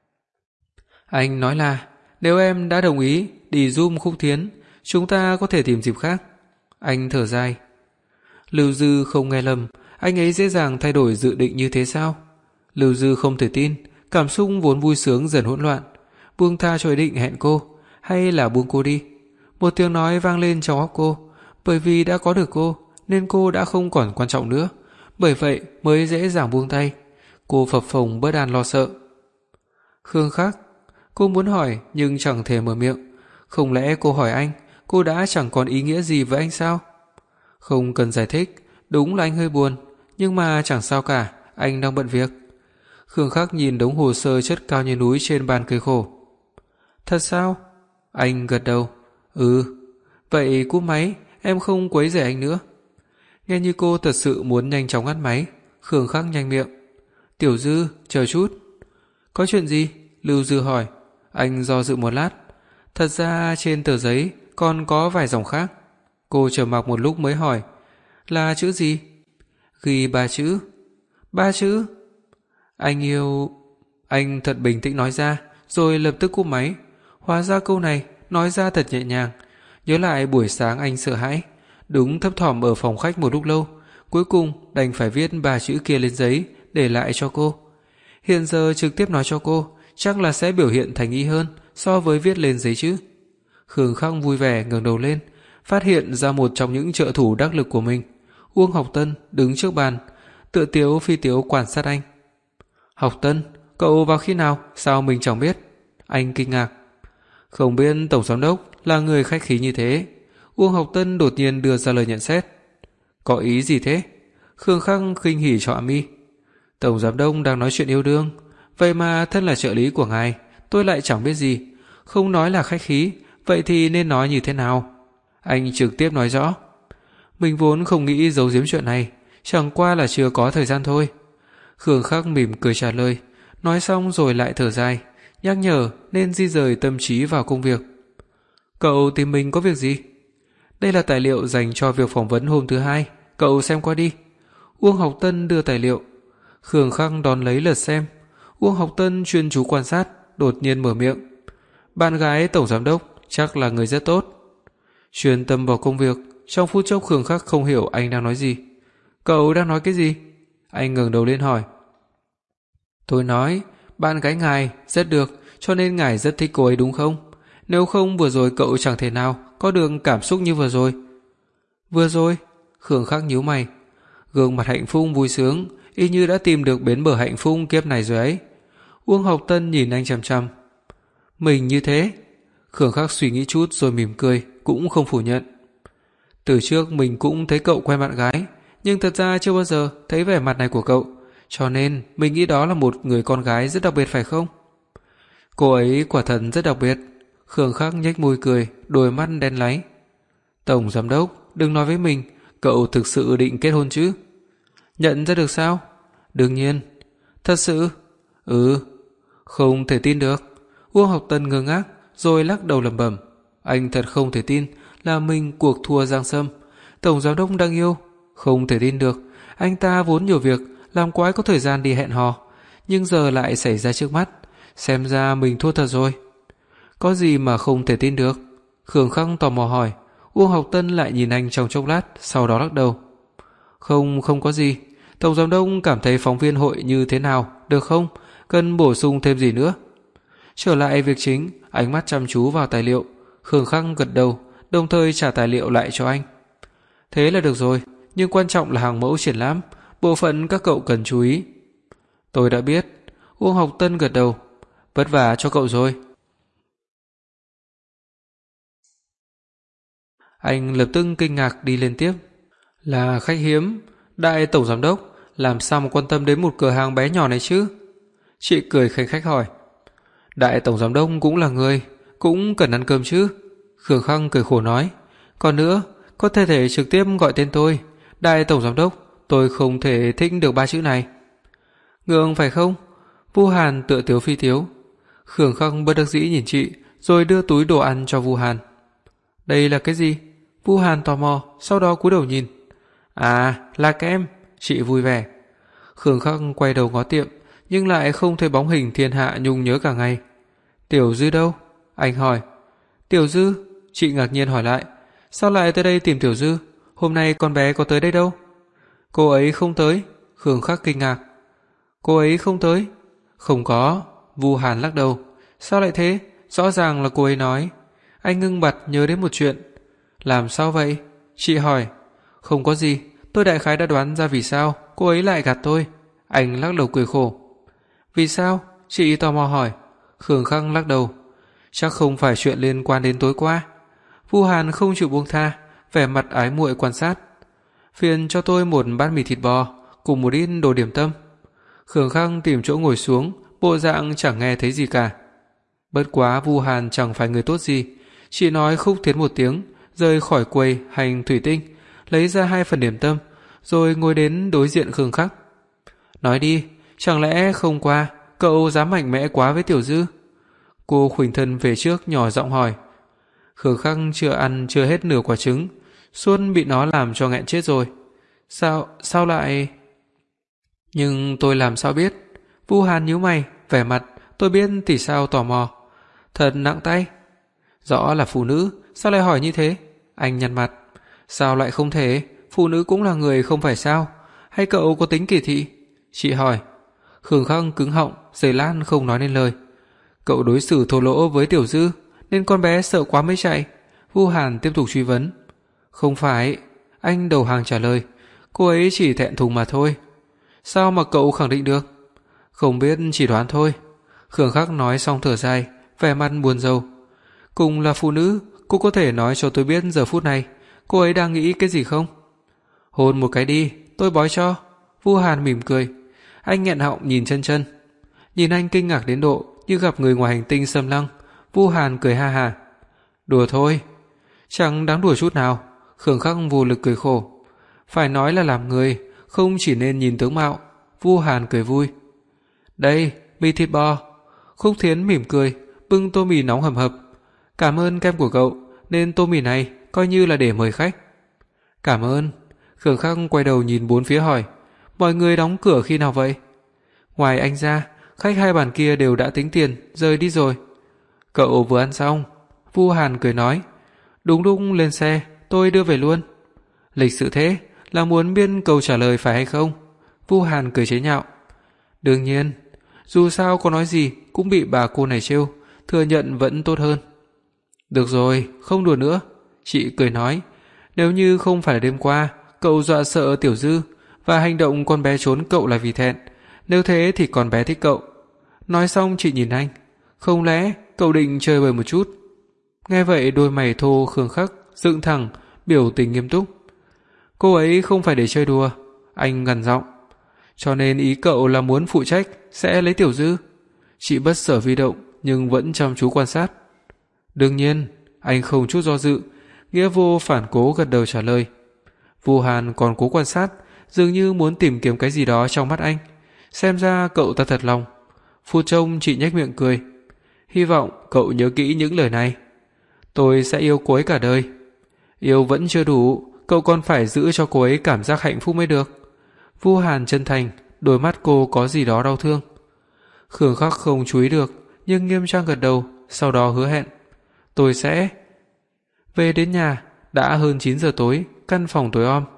S1: Anh nói là, nếu em đã đồng ý đi giúp Khúc Thiến, chúng ta có thể tìm dịp khác. Anh thở dài. Lưu Dư không nghe lầm, anh ấy dễ dàng thay đổi dự định như thế sao? Lưu Dư không thể tin, cảm xúc vốn vui sướng dần hỗn loạn. buông tha cho ý định hẹn cô, hay là buông cô đi? Một tiếng nói vang lên trong óc cô, bởi vì đã có được cô nên cô đã không còn quan trọng nữa, bởi vậy mới dễ dàng buông tay. Cô phập phồng bất an lo sợ. Khương Khắc, cô muốn hỏi nhưng chẳng thể mở miệng. Không lẽ cô hỏi anh, cô đã chẳng còn ý nghĩa gì với anh sao? Không cần giải thích, đúng là anh hơi buồn, nhưng mà chẳng sao cả, anh đang bận việc. Khương Khắc nhìn đống hồ sơ chất cao như núi trên bàn cười khổ. Thật sao? Anh gật đầu. Ừ, vậy cúp máy, em không quấy rầy anh nữa. Nghe như cô thật sự muốn nhanh chóng ngắt máy, Khương Khắc nhanh miệng. Tiểu Dư, chờ chút. Có chuyện gì? Lưu Dư hỏi. Anh do dự một lát. Thật ra trên tờ giấy còn có vài dòng khác. Cô trầm mặc một lúc mới hỏi. Là chữ gì? Ghi ba chữ. Ba chữ? Anh yêu... Anh thật bình tĩnh nói ra, rồi lập tức cúp máy. Hóa ra câu này nói ra thật nhẹ nhàng. Nhớ lại buổi sáng anh sợ hãi, đúng thấp thỏm ở phòng khách một lúc lâu, cuối cùng đành phải viết ba chữ kia lên giấy để lại cho cô. Hiện giờ trực tiếp nói cho cô, chắc là sẽ biểu hiện thành ý hơn so với viết lên giấy chứ. Khương Khắc vui vẻ ngẩng đầu lên, phát hiện ra một trong những trợ thủ đắc lực của mình, Uông Học Tân đứng trước bàn, tựa tiếu phi tiếu quan sát anh. Học Tân, cậu vào khi nào, sao mình chẳng biết? Anh kinh ngạc. Không biết tổng giám đốc là người khách khí như thế. Uông Học Tân đột nhiên đưa ra lời nhận xét. Có ý gì thế? Khương Khắc khinh hỉ trọ mi. Tổng giám đốc đang nói chuyện yêu đương, vậy mà thân là trợ lý của ngài, tôi lại chẳng biết gì. Không nói là khách khí, vậy thì nên nói như thế nào? Anh trực tiếp nói rõ. Mình vốn không nghĩ giấu giếm chuyện này, chẳng qua là chưa có thời gian thôi. Khương Khắc mỉm cười trả lời, nói xong rồi lại thở dài, nhắc nhở nên di rời tâm trí vào công việc. Cậu tìm mình có việc gì? Đây là tài liệu dành cho việc phỏng vấn hôm thứ hai, cậu xem qua đi. Uông Học Tân đưa tài liệu. Khương Khắc đón lấy lật xem. Uông Học Tân chuyên chú quan sát, đột nhiên mở miệng. Bạn gái tổng giám đốc chắc là người rất tốt. Chuyên tâm vào công việc, trong phút chốc Khương Khắc không hiểu anh đang nói gì. Cậu đang nói cái gì? Anh ngẩng đầu lên hỏi. Tôi nói, bạn gái ngài rất được, cho nên ngài rất thích cô ấy đúng không? Nếu không vừa rồi cậu chẳng thể nào có được cảm xúc như vừa rồi. Vừa rồi? Khương Khắc nhíu mày. Gương mặt hạnh phúc vui sướng, y như đã tìm được bến bờ hạnh phúc kiếp này rồi ấy. Uông Học Tân nhìn anh chằm chằm. Mình như thế? Khương Khắc suy nghĩ chút rồi mỉm cười, cũng không phủ nhận. Từ trước mình cũng thấy cậu quen bạn gái, nhưng thật ra chưa bao giờ thấy vẻ mặt này của cậu, cho nên mình nghĩ đó là một người con gái rất đặc biệt phải không? Cô ấy quả thật rất đặc biệt. Khương Khắc nhếch môi cười, đôi mắt đen láy. Tổng giám đốc, đừng nói với mình, cậu thực sự định kết hôn chứ? Nhận ra được sao? Đương nhiên. Thật sự? Ừ. Không thể tin được. Uông Học Tân ngơ ngác, rồi lắc đầu lẩm bẩm. Anh thật không thể tin là mình cuộc thua Giang Sâm. Tổng giám đốc đang yêu. Không thể tin được. Anh ta vốn nhiều việc, làm quái có thời gian đi hẹn hò, nhưng giờ lại xảy ra trước mắt. Xem ra mình thua thật rồi. Có gì mà không thể tin được? Khương Khắc tò mò hỏi. Uông Học Tân lại nhìn anh trong chốc lát, sau đó lắc đầu. Không, không có gì. Tổng giám đốc cảm thấy phóng viên hội như thế nào, được không? Cần bổ sung thêm gì nữa? Trở lại việc chính, ánh mắt chăm chú vào tài liệu. Khương Khắc gật đầu, đồng thời trả tài liệu lại cho anh. Thế là được rồi, nhưng quan trọng là hàng mẫu triển lãm, bộ phận các cậu cần chú ý. Tôi đã biết. Uông Học Tân gật đầu. Vất vả cho cậu rồi. Anh lập tức kinh ngạc đi lên tiếp. Là khách hiếm, đại tổng giám đốc, làm sao mà quan tâm đến một cửa hàng bé nhỏ này chứ? Chị cười khanh khách hỏi. Đại tổng giám đốc cũng là người, cũng cần ăn cơm chứ? Khương Khắc cười khổ nói. Còn nữa, có thể thể trực tiếp gọi tên tôi. Đại tổng giám đốc, tôi không thể thích được ba chữ này. Ngượng phải không? Vu Hàn tựa tiếu phi tiếu. Khương Khắc bất đắc dĩ nhìn chị, rồi đưa túi đồ ăn cho Vu Hàn. Đây là cái gì? Vu Hàn tò mò, sau đó cúi đầu nhìn. À, là kem. Chị vui vẻ. Khương Khắc quay đầu ngó tiệm, nhưng lại không thấy bóng hình thiên hạ nhung nhớ cả ngày. Tiểu Dư đâu? Anh hỏi. Tiểu Dư? Chị ngạc nhiên hỏi lại. Sao lại tới đây tìm Tiểu Dư? Hôm nay con bé có tới đây đâu? Cô ấy không tới. Khương Khắc kinh ngạc. Cô ấy không tới? Không có. Vu Hàn lắc đầu. Sao lại thế? Rõ ràng là cô ấy nói. Anh ngưng bặt nhớ đến một chuyện. Làm sao vậy? Chị hỏi. Không có gì, tôi đại khái đã đoán ra vì sao cô ấy lại gạt tôi. Anh lắc đầu cười khổ. Vì sao? Chị tò mò hỏi. Khương Khắc lắc đầu. Chắc không phải chuyện liên quan đến tối qua. Vu Hàn không chịu buông tha, vẻ mặt ái muội quan sát. Phiền cho tôi một bát mì thịt bò cùng một ít đồ điểm tâm. Khương Khắc tìm chỗ ngồi xuống, bộ dạng chẳng nghe thấy gì cả. Bất quá Vu Hàn chẳng phải người tốt gì, chỉ nói Khúc Thiến một tiếng, rời khỏi quầy hành thủy tinh, lấy ra hai phần điểm tâm, rồi ngồi đến đối diện Khương Khắc. Nói đi, chẳng lẽ không qua cậu dám mạnh mẽ quá với Tiểu Dư? Cô khuỳnh thân về trước nhỏ giọng hỏi. Khương Khắc chưa ăn chưa hết nửa quả trứng, Xuân bị nó làm cho nghẹn chết rồi. Sao, sao lại... Nhưng tôi làm sao biết? Vu Hàn nhíu mày, vẻ mặt, tôi biết tỷ sao tò mò. Thật nặng tay. Rõ là phụ nữ, sao lại hỏi như thế? Anh nhăn mặt. Sao lại không thể? Phụ nữ cũng là người không phải sao? Hay cậu có tính kỳ thị? Chị hỏi. Khương Khắc cứng họng, giây lát không nói nên lời. Cậu đối xử thô lỗ với Tiểu Dư, nên con bé sợ quá mới chạy. Vu Hàn tiếp tục truy vấn. Không phải, anh đầu hàng trả lời. Cô ấy chỉ thẹn thùng mà thôi. Sao mà cậu khẳng định được? Không biết, chỉ đoán thôi. Khương Khắc nói xong thở dài, vẻ mặt buồn rầu. Cùng là phụ nữ, cô có thể nói cho tôi biết giờ phút này cô ấy đang nghĩ cái gì không? Hôn một cái đi, tôi bói cho. Vu Hàn mỉm cười. Anh nghẹn họng nhìn Chân Chân. Nhìn anh kinh ngạc đến độ như gặp người ngoài hành tinh xâm lăng. Vu Hàn cười ha ha. Đùa thôi. Chẳng đáng đùa chút nào. Khương Khắc vô lực cười khổ. Phải nói là làm người, không chỉ nên nhìn tướng mạo. Vu Hàn cười vui. Đây, mì thịt bò. Khúc Thiến mỉm cười, bưng tô mì nóng hầm hập. Cảm ơn kem của cậu, nên tô mì này coi như là để mời khách. Cảm ơn. Khương Khắc quay đầu nhìn bốn phía hỏi. Mọi người đóng cửa khi nào vậy? Ngoài anh ra, khách hai bàn kia đều đã tính tiền, rời đi rồi. Cậu vừa ăn xong. Vu Hàn cười nói. Đúng đúng, lên xe, tôi đưa về luôn. Lịch sự thế, là muốn biết câu trả lời phải hay không? Vu Hàn cười chế nhạo. Đương nhiên, dù sao có nói gì cũng bị bà cô này trêu, thừa nhận vẫn tốt hơn. Được rồi, không đùa nữa. Chị cười nói. Nếu như không phải là đêm qua cậu dọa sợ Tiểu Dư và hành động con bé trốn cậu là vì thẹn, nếu thế thì con bé thích cậu. Nói xong chị nhìn anh. Không lẽ cậu định chơi bời một chút? Nghe vậy đôi mày thô Khương Khắc dựng thẳng, biểu tình nghiêm túc. Cô ấy không phải để chơi đùa. Anh gằn giọng. Cho nên ý cậu là muốn phụ trách sẽ lấy Tiểu Dư? Chị bất sở vi động nhưng vẫn chăm chú quan sát. Đương nhiên. Anh không chút do dự, nghĩa vô phản cố gật đầu trả lời. Vu Hàn còn cố quan sát, dường như muốn tìm kiếm cái gì đó trong mắt anh. Xem ra cậu ta thật lòng. Phút trông chị nhếch miệng cười. Hy vọng cậu nhớ kỹ những lời này. Tôi sẽ yêu cô ấy cả đời. Yêu vẫn chưa đủ, cậu còn phải giữ cho cô ấy cảm giác hạnh phúc mới được. Vu Hàn chân thành, đôi mắt cô có gì đó đau thương. Khương Khắc không chú ý được, nhưng nghiêm trang gật đầu, sau đó hứa hẹn. Tôi sẽ... Về đến nhà, đã hơn chín giờ tối, căn phòng tối om.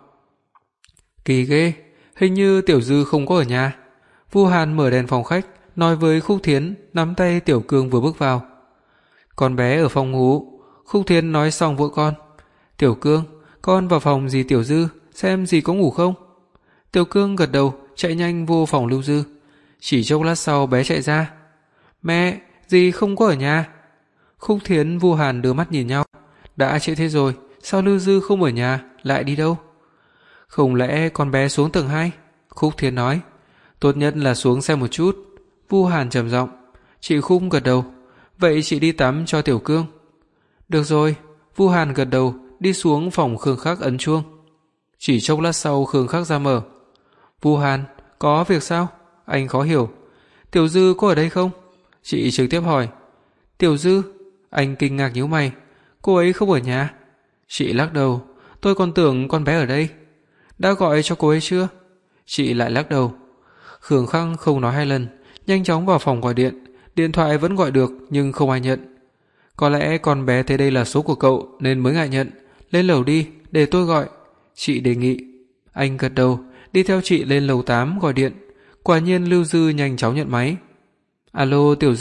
S1: Kỳ ghê, hình như Tiểu Dư không có ở nhà. Vu Hàn mở đèn phòng khách, nói với Khúc Thiến, nắm tay Tiểu Cương vừa bước vào. Con bé ở phòng ngủ. Khúc Thiến nói xong vỗ con. Tiểu Cương, con vào phòng dì Tiểu Dư, xem dì có ngủ không. Tiểu Cương gật đầu, chạy nhanh vô phòng Lưu Dư. Chỉ chốc lát sau bé chạy ra. Mẹ, dì không có ở nhà. Khúc Thiến Vu Hàn đưa mắt nhìn nhau. Đã trễ thế rồi, sao Lưu Dư không ở nhà, lại đi đâu? Không lẽ con bé xuống tầng hai? Khúc Thiến nói. Tốt nhất là xuống xem một chút. Vu Hàn trầm giọng. Chị Khúc gật đầu. Vậy chị đi tắm cho Tiểu Cương. Được rồi. Vu Hàn gật đầu, đi xuống phòng Khương Khắc ấn chuông. Chỉ chốc lát sau Khương Khắc ra mở. Vu Hàn, có việc sao? Anh khó hiểu. Tiểu Dư có ở đây không? Chị trực tiếp hỏi. Tiểu Dư? Anh kinh ngạc nhíu mày. Cô ấy không ở nhà. Chị lắc đầu. Tôi còn tưởng con bé ở đây. Đã gọi cho cô ấy chưa? Chị lại lắc đầu. Khương Khắc không nói hai lần, nhanh chóng vào phòng gọi điện. Điện thoại vẫn gọi được nhưng không ai nhận. Có lẽ con bé thấy đây là số của cậu nên mới ngại nhận. Lên lầu đi, để tôi gọi. Chị đề nghị. Anh gật đầu, đi theo chị lên lầu tám gọi điện. Quả nhiên Lưu Dư nhanh chóng nhận máy. Alo Tiểu Dư,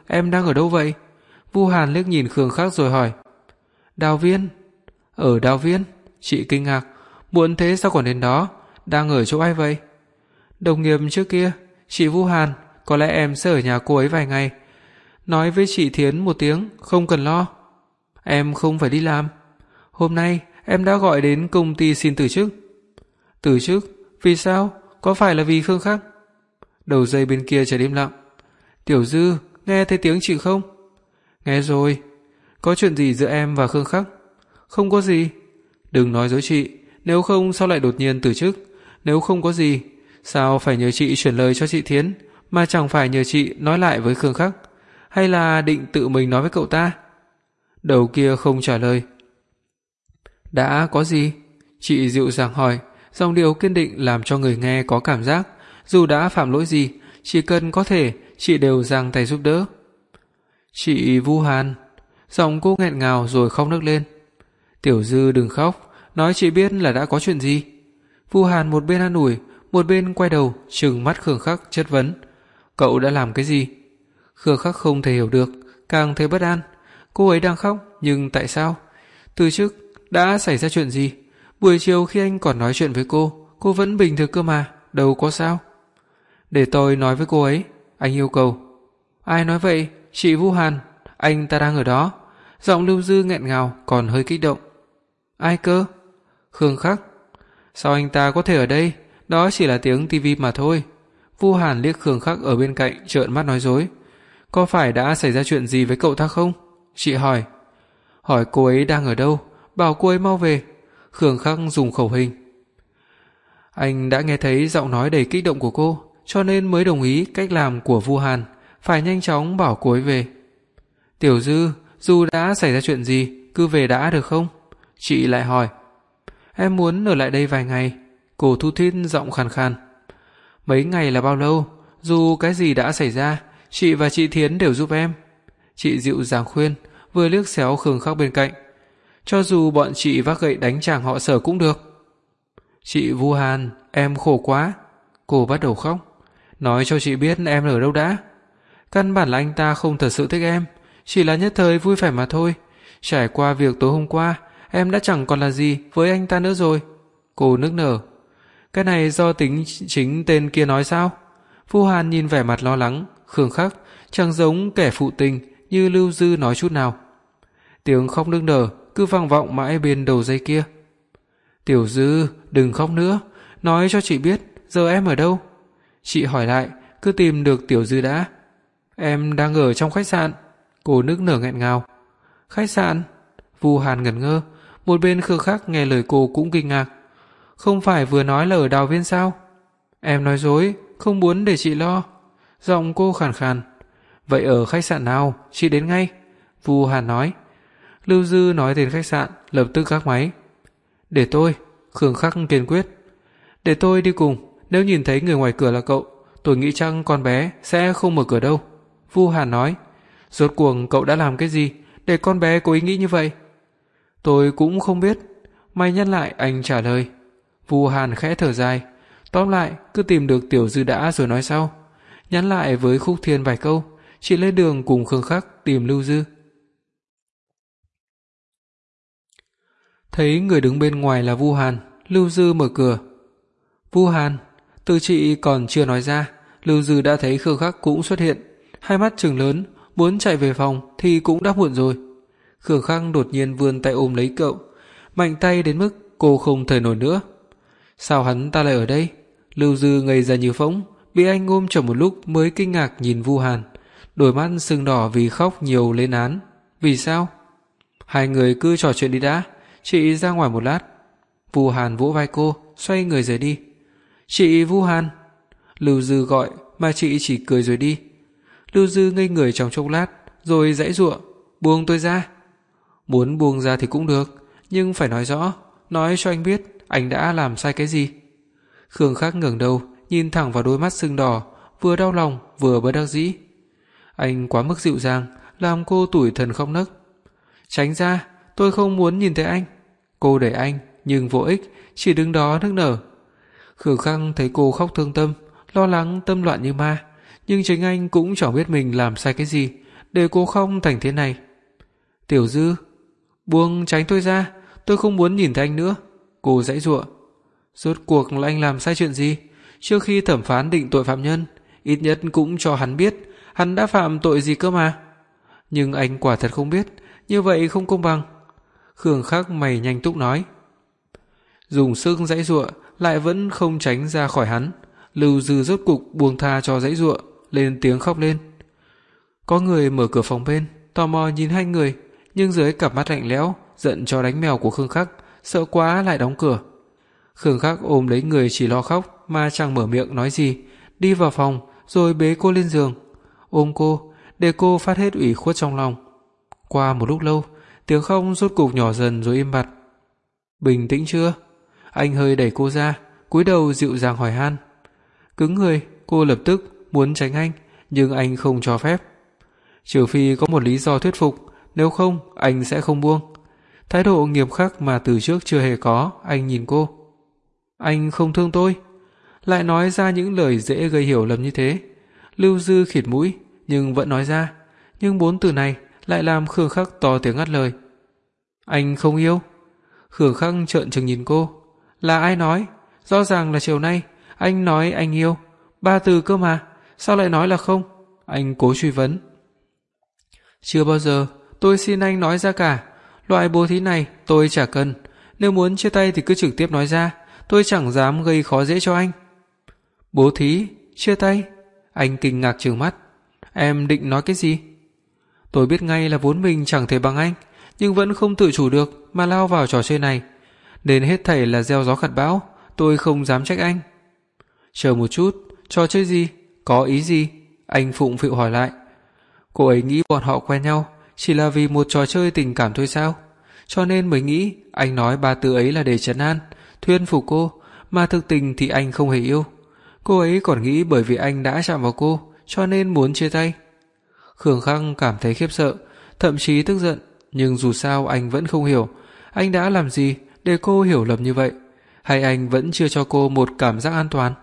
S1: em đang ở đâu vậy? Vu Hàn liếc nhìn Khương Khắc rồi hỏi. Đào viên. Ở đào viên? Chị kinh ngạc. Muộn thế sao còn đến đó? Đang ở chỗ ai vậy? Đồng nghiệp trước kia. Chị Vu Hàn, có lẽ em sẽ ở nhà cô ấy vài ngày. Nói với chị Thiến một tiếng, không cần lo. Em không phải đi làm. Hôm nay em đã gọi đến công ty xin từ chức. Từ chức? Vì sao? Có phải là vì Khương Khắc? Đầu dây bên kia trở im lặng. Tiểu Dư, nghe thấy tiếng chị không? Nghe rồi. Có chuyện gì giữa em và Khương Khắc? Không có gì. Đừng nói dối chị, nếu không sao lại đột nhiên từ chức? Nếu không có gì, sao phải nhờ chị chuyển lời cho chị Thiến, mà chẳng phải nhờ chị nói lại với Khương Khắc? Hay là định tự mình nói với cậu ta? Đầu kia không trả lời. Đã có gì? Chị dịu dàng hỏi, giọng điệu kiên định làm cho người nghe có cảm giác dù đã phạm lỗi gì, chỉ cần có thể, chị đều giang tay giúp đỡ. Chị Vu Hàn. Giọng cô nghẹn ngào rồi khóc nức lên. Tiểu Dư đừng khóc, nói chị biết là đã có chuyện gì. Vu Hàn một bên an ủi, một bên quay đầu trừng mắt Khương Khắc chất vấn. Cậu đã làm cái gì? Khương Khắc không thể hiểu được, càng thấy bất an. Cô ấy đang khóc, nhưng tại sao? Từ trước đã xảy ra chuyện gì? Buổi chiều khi anh còn nói chuyện với cô, cô vẫn bình thường cơ mà, đâu có sao. Để tôi nói với cô ấy, anh yêu cầu. Ai nói vậy? Chị Vu Hàn, anh ta đang ở đó. Giọng Lưu Dư nghẹn ngào còn hơi kích động. Ai cơ? Khương Khắc. Sao anh ta có thể ở đây? Đó chỉ là tiếng tivi mà thôi. Vu Hàn liếc Khương Khắc ở bên cạnh trợn mắt nói dối. Có phải đã xảy ra chuyện gì với cậu ta không? Chị hỏi. Hỏi cô ấy đang ở đâu, bảo cô ấy mau về. Khương Khắc dùng khẩu hình. Anh đã nghe thấy giọng nói đầy kích động của cô, cho nên mới đồng ý cách làm của Vu Hàn, phải nhanh chóng bảo cô ấy về. Tiểu Dư, dù đã xảy ra chuyện gì, cứ về đã được không? Chị lại hỏi. Em muốn ở lại đây vài ngày. Cô thu thít giọng khàn khàn. Mấy ngày là bao lâu? Dù cái gì đã xảy ra, chị và chị Thiến đều giúp em. Chị dịu dàng khuyên, vừa liếc xéo Khương Khắc bên cạnh. Cho dù bọn chị vác gậy đánh chàng họ Sở cũng được. Chị Vu Hàn, em khổ quá. Cô bắt đầu khóc. Nói cho chị biết em ở đâu đã. Căn bản là anh ta không thật sự thích em, chỉ là nhất thời vui vẻ mà thôi. Trải qua việc tối hôm qua, em đã chẳng còn là gì với anh ta nữa rồi. Cô nức nở. Cái này do tính chính tên kia nói sao? Vu Hàn nhìn vẻ mặt lo lắng, Khương Khắc chẳng giống kẻ phụ tình như Lưu Dư nói chút nào. Tiếng khóc nức nở cứ vang vọng mãi bên đầu dây kia. Tiểu Dư, đừng khóc nữa, nói cho chị biết giờ em ở đâu. Chị hỏi lại, cứ tìm được Tiểu Dư đã. Em đang ở trong khách sạn. Cô nức nở nghẹn ngào. Khách sạn? Vu Hàn ngẩn ngơ, một bên Khương Khắc nghe lời cô cũng kinh ngạc. Không phải vừa nói là ở đào viên sao? Em nói dối, không muốn để chị lo. Giọng cô khàn khàn. Vậy ở khách sạn nào, chị đến ngay. Vu Hàn nói. Lưu Dư nói tên khách sạn, lập tức gác máy. Để tôi. Khương Khắc kiên quyết. Để tôi đi cùng, nếu nhìn thấy người ngoài cửa là cậu, tôi nghĩ chắc con bé sẽ không mở cửa đâu. Vu Hàn nói. Rốt cuộc cậu đã làm cái gì để con bé có ý nghĩ như vậy? Tôi cũng không biết. Mày nhắc lại, anh trả lời. Vu Hàn khẽ thở dài. Tóm lại, cứ tìm được Tiểu Dư đã rồi nói sau. Nhắn lại với Khúc Thiên vài câu, chị lên đường cùng Khương Khắc tìm Lưu Dư. Thấy người đứng bên ngoài là Vu Hàn, Lưu Dư mở cửa. Vu Hàn, từ chị còn chưa nói ra, Lưu Dư đã thấy Khương Khắc cũng xuất hiện, hai mắt trừng lớn, muốn chạy về phòng thì cũng đã muộn rồi. Khương Khắc đột nhiên vươn tay ôm lấy cậu, mạnh tay đến mức cô không thở nổi nữa. Sao hắn ta lại ở đây? Lưu Dư ngây ra như phỗng, bị anh ôm chầm một lúc mới kinh ngạc nhìn Vu Hàn, đôi mắt sưng đỏ vì khóc nhiều lên án. Vì sao? Hai người cứ trò chuyện đi đã, chị ra ngoài một lát. Vu Hàn vỗ vai cô, xoay người rời đi. Chị Vu Hàn. Lưu Dư gọi mà chị chỉ cười rồi đi. Lưu Dư ngây người trong chốc lát, rồi giãy giụa, buông tôi ra. Muốn buông ra thì cũng được, nhưng phải nói rõ, nói cho anh biết anh đã làm sai cái gì. Khương Khắc ngẩng đầu, nhìn thẳng vào đôi mắt sưng đỏ, vừa đau lòng vừa bất đắc dĩ. Anh quá mức dịu dàng, làm cô tủi thân khóc nấc. Tránh ra, tôi không muốn nhìn thấy anh. Cô đẩy anh, nhưng vô ích, chỉ đứng đó nức nở. Khương Khắc thấy cô khóc thương tâm, lo lắng tâm loạn như ma, nhưng chính anh cũng chẳng biết mình làm sai cái gì, để cô không thành thế này. Tiểu Dư, buông tránh tôi ra, tôi không muốn nhìn thấy anh nữa. Cô giãy giụa. Rốt cuộc là anh làm sai chuyện gì? Trước khi thẩm phán định tội phạm nhân, ít nhất cũng cho hắn biết hắn đã phạm tội gì cơ mà. Nhưng anh quả thật không biết, như vậy không công bằng. Khương Khắc mày nhanh túc nói. Dùng sức giãy giụa lại vẫn không tránh ra khỏi hắn. Lưu Dư rốt cục buông tha cho giãy giụa, lên tiếng khóc lên. Có người mở cửa phòng bên, tò mò nhìn hai người, nhưng dưới cặp mắt lạnh lẽo, giận cho đánh mèo của Khương Khắc, sợ quá lại đóng cửa. Khương Khắc ôm lấy người chỉ lo khóc mà chẳng mở miệng nói gì, đi vào phòng rồi bế cô lên giường, ôm cô để cô phát hết ủy khuất trong lòng. Qua một lúc lâu, tiếng khóc rốt cục nhỏ dần rồi im bặt. Bình tĩnh chưa? Anh hơi đẩy cô ra, cúi đầu dịu dàng hỏi han. Cứng người, cô lập tức muốn tránh anh, nhưng anh không cho phép. Trừ phi có một lý do thuyết phục, nếu không anh sẽ không buông. Thái độ nghiêm khắc mà từ trước chưa hề có. Anh nhìn cô. Anh không thương tôi. Lại nói ra những lời dễ gây hiểu lầm như thế. Lưu Dư khịt mũi nhưng vẫn nói ra, nhưng bốn từ này lại làm Khương Khắc to tiếng ngắt lời. Anh không yêu? Khương Khắc trợn trừng nhìn cô. Là ai nói? Rõ ràng là chiều nay anh nói anh yêu, ba từ cơ mà, sao lại nói là không? Anh cố truy vấn. Chưa bao giờ tôi xin anh nói ra cả. Loại bố thí này tôi chả cần. Nếu muốn chia tay thì cứ trực tiếp nói ra, tôi chẳng dám gây khó dễ cho anh. Bố thí? Chia tay? Anh kinh ngạc trừng mắt. Em định nói cái gì? Tôi biết ngay là vốn mình chẳng thể bằng anh, nhưng vẫn không tự chủ được mà lao vào trò chơi này. Nên hết thảy là gieo gió gặt bão, tôi không dám trách anh. Chờ một chút, trò chơi gì? Có ý gì? Anh phụng phịu hỏi lại. Cô ấy nghĩ bọn họ quen nhau chỉ là vì một trò chơi tình cảm thôi sao? Cho nên mới nghĩ anh nói ba từ ấy là để trấn an, thuyết phục cô, mà thực tình thì anh không hề yêu. Cô ấy còn nghĩ bởi vì anh đã chạm vào cô, cho nên muốn chia tay. Khương Khắc cảm thấy khiếp sợ, thậm chí tức giận, nhưng dù sao anh vẫn không hiểu anh đã làm gì để cô hiểu lầm như vậy, hay anh vẫn chưa cho cô một cảm giác an toàn.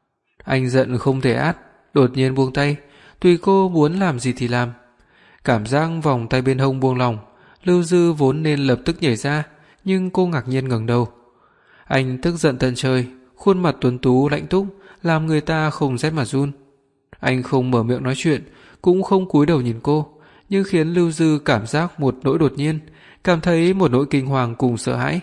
S1: Anh giận không thể át, đột nhiên buông tay, tùy cô muốn làm gì thì làm. Cảm giác vòng tay bên hông buông lỏng, Lưu Dư vốn nên lập tức nhảy ra, nhưng cô ngạc nhiên ngẩng đầu. Anh tức giận tận trời, khuôn mặt tuấn tú lạnh túc làm người ta không rét mà run. Anh không mở miệng nói chuyện, cũng không cúi đầu nhìn cô, nhưng khiến Lưu Dư cảm giác một nỗi đột nhiên, cảm thấy một nỗi kinh hoàng cùng sợ hãi.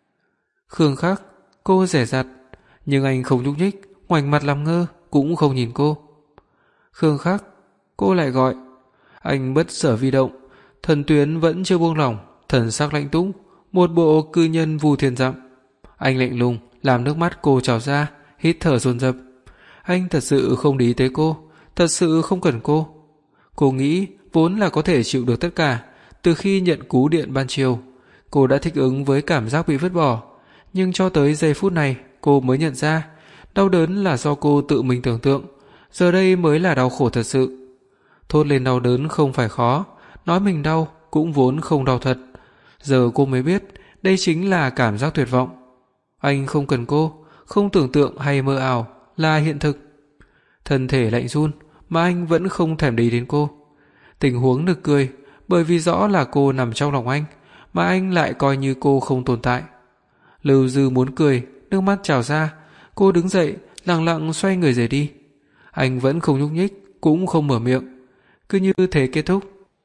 S1: Khương Khắc, cô dè dặt, nhưng anh không nhúc nhích, ngoảnh mặt làm ngơ, cũng không nhìn cô. Khương Khắc, cô lại gọi. Anh bất sở vi động, thần tuyến vẫn chưa buông lỏng, thần sắc lạnh túc, một bộ cư nhân vu thiên dặm. Anh lạnh lùng làm nước mắt cô trào ra, hít thở dồn dập. Anh thật sự không để ý tới cô, thật sự không cần cô. Cô nghĩ vốn là có thể chịu được tất cả. Từ khi nhận cú điện ban chiều, cô đã thích ứng với cảm giác bị vứt bỏ, nhưng cho tới giây phút này cô mới nhận ra đau đớn là do cô tự mình tưởng tượng, giờ đây mới là đau khổ thật sự. Thốt lên đau đớn không phải khó, nói mình đau cũng vốn không đau thật. Giờ cô mới biết đây chính là cảm giác tuyệt vọng. Anh không cần cô, không tưởng tượng hay mơ ảo, là hiện thực. Thân thể lạnh run mà anh vẫn không thèm để ý đến cô. Tình huống nực cười, bởi vì rõ là cô nằm trong lòng anh, mà anh lại coi như cô không tồn tại. Lưu Dư muốn cười, nước mắt trào ra. Cô đứng dậy, lặng lặng xoay người rời đi. Anh vẫn không nhúc nhích, cũng không mở miệng. Cứ như thế kết thúc.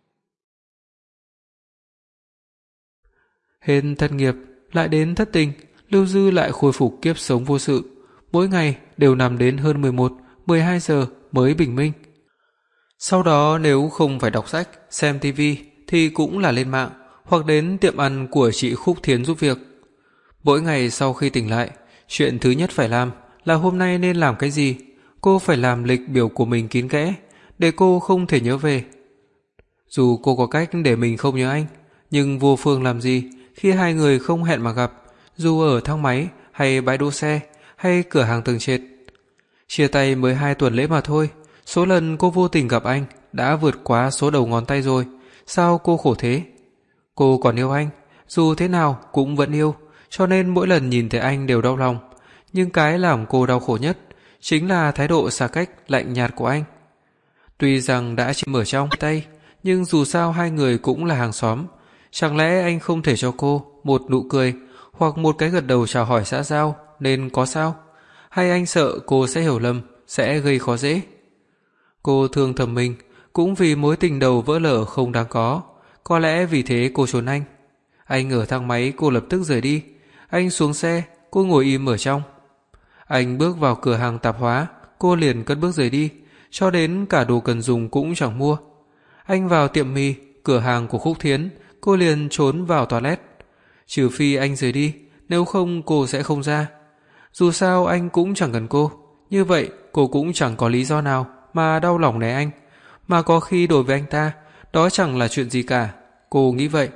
S1: Hết thất nghiệp, lại đến thất tình, Lưu Dư lại khôi phục kiếp sống vô sự. Mỗi ngày đều nằm đến hơn mười một, mười hai giờ mới bình minh. Sau đó nếu không phải đọc sách, xem tivi thì cũng là lên mạng hoặc đến tiệm ăn của chị Khúc Thiến giúp việc. Mỗi ngày sau khi tỉnh lại, chuyện thứ nhất phải làm là hôm nay nên làm cái gì. Cô phải làm lịch biểu của mình kín kẽ, để cô không thể nhớ về. Dù cô có cách để mình không nhớ anh, nhưng vô phương làm gì khi hai người không hẹn mà gặp, dù ở thang máy hay bãi đỗ xe hay cửa hàng tầng trệt. Chia tay mới hai tuần lễ mà thôi, số lần cô vô tình gặp anh đã vượt quá số đầu ngón tay rồi. Sao cô khổ thế? Cô còn yêu anh, dù thế nào cũng vẫn yêu, cho nên mỗi lần nhìn thấy anh đều đau lòng. Nhưng cái làm cô đau khổ nhất chính là thái độ xa cách lạnh nhạt của anh. Tuy rằng đã chỉ mở trong tay, nhưng dù sao hai người cũng là hàng xóm, chẳng lẽ anh không thể cho cô một nụ cười hoặc một cái gật đầu chào hỏi xã giao nên có sao? Hay anh sợ cô sẽ hiểu lầm, sẽ gây khó dễ? Cô thương thầm mình, cũng vì mối tình đầu vỡ lở không đáng có, có lẽ vì thế cô trốn anh. Anh ở thang máy, cô lập tức rời đi. Anh xuống xe, cô ngồi im ở trong. Anh bước vào cửa hàng tạp hóa, cô liền cất bước rời đi, cho đến cả đồ cần dùng cũng chẳng mua. Anh vào tiệm mì, cửa hàng của Khúc Thiến, cô liền trốn vào toilet. Trừ phi anh rời đi, nếu không cô sẽ không ra. Dù sao anh cũng chẳng cần cô, như vậy cô cũng chẳng có lý do nào mà đau lòng né anh, mà có khi đối với anh ta, đó chẳng là chuyện gì cả, cô nghĩ vậy.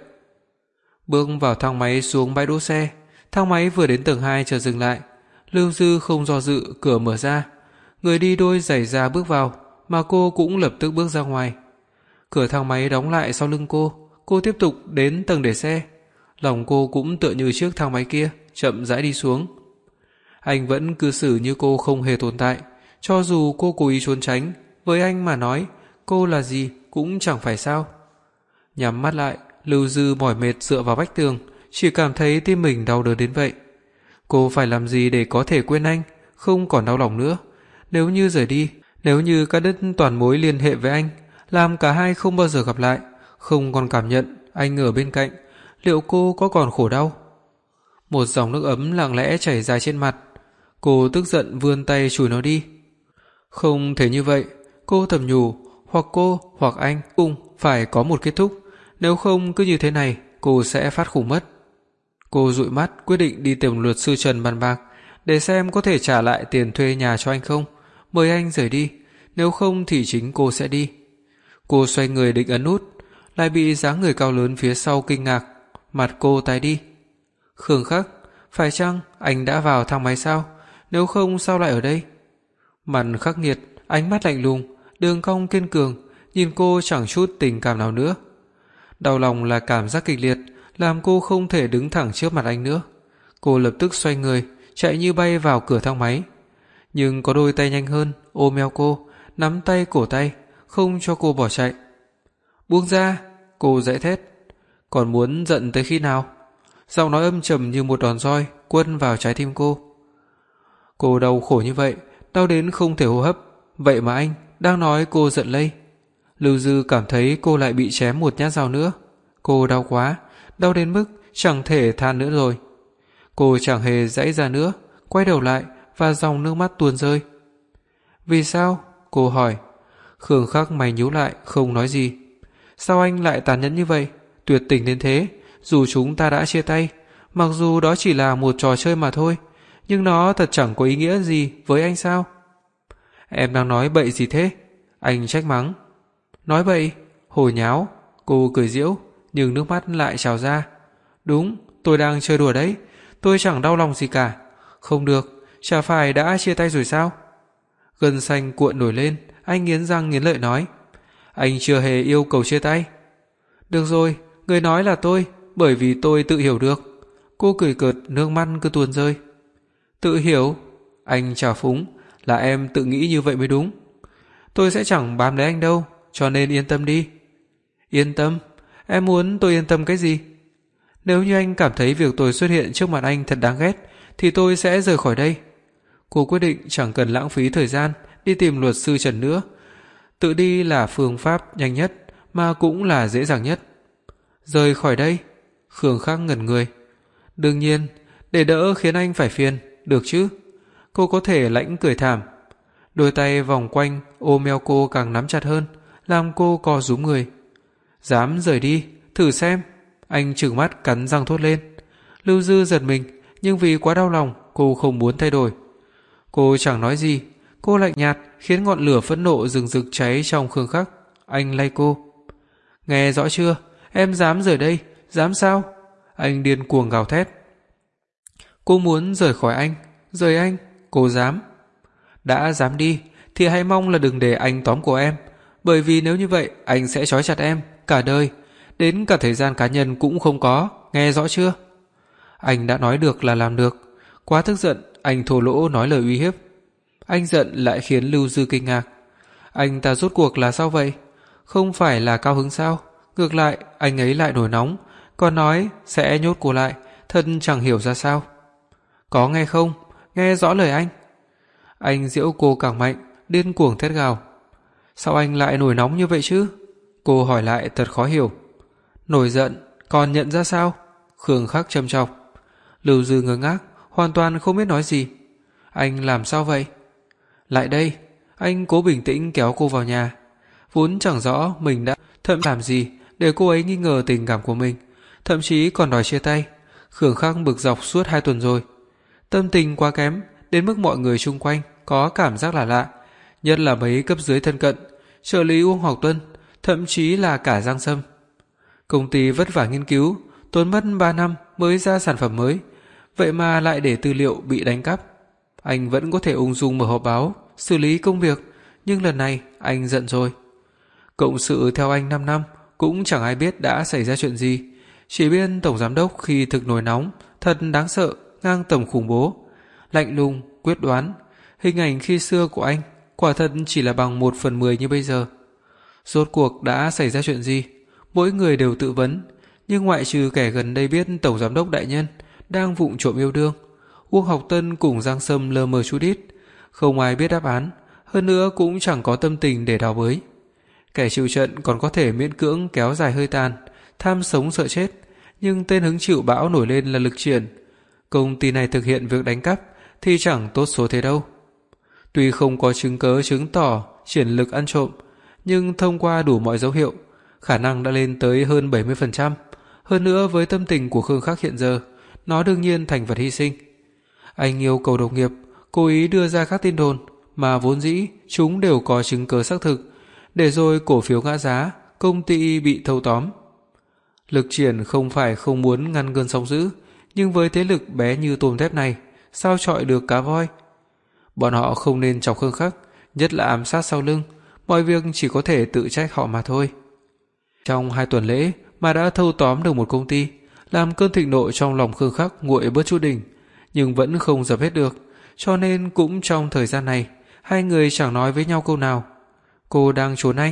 S1: Bước vào thang máy xuống bãi đỗ xe, thang máy vừa đến tầng hai chợt dừng lại. Lưu Dư không do dự, cửa mở ra, người đi đôi giày da bước vào, mà cô cũng lập tức bước ra ngoài. Cửa thang máy đóng lại sau lưng cô, cô tiếp tục đến tầng để xe. Lòng cô cũng tựa như chiếc thang máy kia, chậm rãi đi xuống. Anh vẫn cư xử như cô không hề tồn tại, cho dù cô cố ý trốn tránh, với anh mà nói, cô là gì cũng chẳng phải sao. Nhắm mắt lại, Lưu Dư mỏi mệt dựa vào vách tường, chỉ cảm thấy tim mình đau đớn đến vậy. Cô phải làm gì để có thể quên anh, không còn đau lòng nữa? Nếu như rời đi, nếu như cắt đứt toàn mối liên hệ với anh, làm cả hai không bao giờ gặp lại, không còn cảm nhận anh ở bên cạnh, liệu cô có còn khổ đau? Một dòng nước ấm lặng lẽ chảy dài trên mặt. Cô tức giận vươn tay chùi nó đi. Không thể như vậy, cô thầm nhủ, hoặc cô hoặc anh cũng phải có một kết thúc, nếu không cứ như thế này cô sẽ phát khủng mất. Cô dụi mắt quyết định đi tìm luật sư Trần bàn bạc, để xem có thể trả lại tiền thuê nhà cho anh không, mời anh rời đi, nếu không thì chính cô sẽ đi. Cô xoay người định ấn nút, lại bị dáng người cao lớn phía sau kinh ngạc, mặt cô tái đi. Khương Khắc, phải chăng anh đã vào thang máy sao? Nếu không sao lại ở đây? Mặt khắc nghiệt, ánh mắt lạnh lùng, đường cong kiên cường, nhìn cô chẳng chút tình cảm nào nữa. Đau lòng là cảm giác kịch liệt, làm cô không thể đứng thẳng trước mặt anh nữa. Cô lập tức xoay người, chạy như bay vào cửa thang máy. Nhưng có đôi tay nhanh hơn, ôm eo cô, nắm tay cổ tay, không cho cô bỏ chạy. Buông ra, cô dãy thét. Còn muốn giận tới khi nào? Giọng nói âm trầm như một đòn roi quất vào trái tim cô. Cô đau khổ như vậy, đau đến không thể hô hấp, vậy mà anh đang nói cô giận lây. Lưu Dư cảm thấy cô lại bị chém một nhát dao nữa. Cô đau quá, đau đến mức chẳng thể than nữa rồi. Cô chẳng hề giãy ra nữa, quay đầu lại và dòng nước mắt tuôn rơi. Vì sao? Cô hỏi. Khương Khắc mày nhíu lại, không nói gì. Sao anh lại tàn nhẫn như vậy, tuyệt tình đến thế? Dù chúng ta đã chia tay, mặc dù đó chỉ là một trò chơi mà thôi, nhưng nó thật chẳng có ý nghĩa gì với anh sao? Em đang nói bậy gì thế? Anh trách mắng. Nói bậy? Hồ nháo. Cô cười giễu, nhưng nước mắt lại trào ra. Đúng, tôi đang chơi đùa đấy, tôi chẳng đau lòng gì cả. Không được, chả phải đã chia tay rồi sao? Gân xanh cuộn nổi lên, anh nghiến răng nghiến lợi nói. Anh chưa hề yêu cầu chia tay. Được rồi, người nói là tôi, bởi vì tôi tự hiểu được. Cô cười cợt, nước mắt cứ tuôn rơi. Tự hiểu? Anh trào phúng, là em tự nghĩ như vậy mới đúng. Tôi sẽ chẳng bám lấy anh đâu, cho nên yên tâm đi. Yên tâm? Em muốn tôi yên tâm cái gì? Nếu như anh cảm thấy việc tôi xuất hiện trước mặt anh thật đáng ghét, thì tôi sẽ rời khỏi đây. Cô quyết định chẳng cần lãng phí thời gian đi tìm luật sư Trần nữa. Tự đi là phương pháp nhanh nhất, mà cũng là dễ dàng nhất. Rời khỏi đây? Khương Khắc ngẩn người. Đương nhiên, để đỡ khiến anh phải phiền, được chứ? Cô có thể lãnh cười thảm. Đôi tay vòng quanh ôm eo cô càng nắm chặt hơn, làm cô co rúm người. Dám rời đi, thử xem. Anh trừng mắt cắn răng thốt lên. Lưu Dư giật mình, nhưng vì quá đau lòng, cô không muốn thay đổi. Cô chẳng nói gì, cô lạnh nhạt khiến ngọn lửa phẫn nộ rừng rực cháy trong Khương Khắc. Anh lay cô. Nghe rõ chưa? Em dám rời đây, dám sao? Anh điên cuồng gào thét. Cô muốn rời khỏi anh, rời anh, cô dám. Đã dám đi, thì hãy mong là đừng để anh tóm cổ em, bởi vì nếu như vậy anh sẽ trói chặt em cả đời, đến cả thời gian cá nhân cũng không có, nghe rõ chưa? Anh đã nói được là làm được. Quá tức giận, anh thô lỗ nói lời uy hiếp. Anh giận lại khiến Lưu Dư kinh ngạc. Anh ta rốt cuộc là sao vậy? Không phải là cao hứng sao? Ngược lại anh ấy lại nổi nóng, còn nói sẽ nhốt cô lại, thật chẳng hiểu ra sao. Có nghe không? Nghe rõ lời anh. Anh giễu cô càng mạnh, điên cuồng thét gào. Sao anh lại nổi nóng như vậy chứ? Cô hỏi lại thật khó hiểu. Nổi giận, còn nhận ra sao? Khương Khắc châm chọc. Lưu Dư ngơ ngác, hoàn toàn không biết nói gì. Anh làm sao vậy? Lại đây. Anh cố bình tĩnh kéo cô vào nhà. Vốn chẳng rõ mình đã thậm làm gì để cô ấy nghi ngờ tình cảm của mình, thậm chí còn đòi chia tay. Khương Khắc bực dọc suốt hai tuần rồi. Tâm tình quá kém đến mức mọi người xung quanh có cảm giác là lạ, nhất là mấy cấp dưới thân cận, trợ lý Uông Học Tuân, thậm chí là cả Giang Sâm. Công ty vất vả nghiên cứu, tốn mất ba năm mới ra sản phẩm mới, vậy mà lại để tư liệu bị đánh cắp. Anh vẫn có thể ung dung mở họp báo, xử lý công việc, nhưng lần này anh giận rồi. Cộng sự theo anh năm năm cũng chẳng ai biết đã xảy ra chuyện gì, chỉ biết tổng giám đốc khi thực nổi nóng, thật đáng sợ, ngang tầm khủng bố, lạnh lùng, quyết đoán. Hình ảnh khi xưa của anh quả thật chỉ là bằng một phần mười như bây giờ. Rốt cuộc đã xảy ra chuyện gì? Mỗi người đều tự vấn, nhưng ngoại trừ kẻ gần đây biết tổng giám đốc đại nhân đang vụng trộm yêu đương, Uông Học Tân cùng Giang Sâm lờ mờ chút ít, không ai biết đáp án, hơn nữa cũng chẳng có tâm tình để đào bới. Kẻ chịu trận còn có thể miễn cưỡng kéo dài hơi tàn, tham sống sợ chết, nhưng tên hứng chịu bão nổi lên là Lực Triển. Công ty này thực hiện việc đánh cắp thì chẳng tốt số thế đâu. Tuy không có chứng cớ chứng tỏ Triển Lực ăn trộm, nhưng thông qua đủ mọi dấu hiệu, khả năng đã lên tới hơn bảy mươi phần trăm. Hơn nữa với tâm tình của Khương Khắc hiện giờ, nó đương nhiên thành vật hy sinh. Anh yêu cầu đồng nghiệp cố ý đưa ra các tin đồn mà vốn dĩ chúng đều có chứng cứ xác thực, để rồi cổ phiếu ngã giá, công ty bị thâu tóm. Lực Triển không phải không muốn ngăn cơn sóng dữ, nhưng với thế lực bé như tôm thép này, sao chọi được cá voi? Bọn họ không nên chọc Khương Khắc, nhất là ám sát sau lưng, mọi việc chỉ có thể tự trách họ mà thôi. Trong hai tuần lễ mà đã thâu tóm được một công ty, làm cơn thịnh nộ trong lòng Khương Khắc nguội bớt chút đỉnh, nhưng vẫn không dập hết được, cho nên cũng trong thời gian này, hai người chẳng nói với nhau câu nào. Cô đang trốn anh.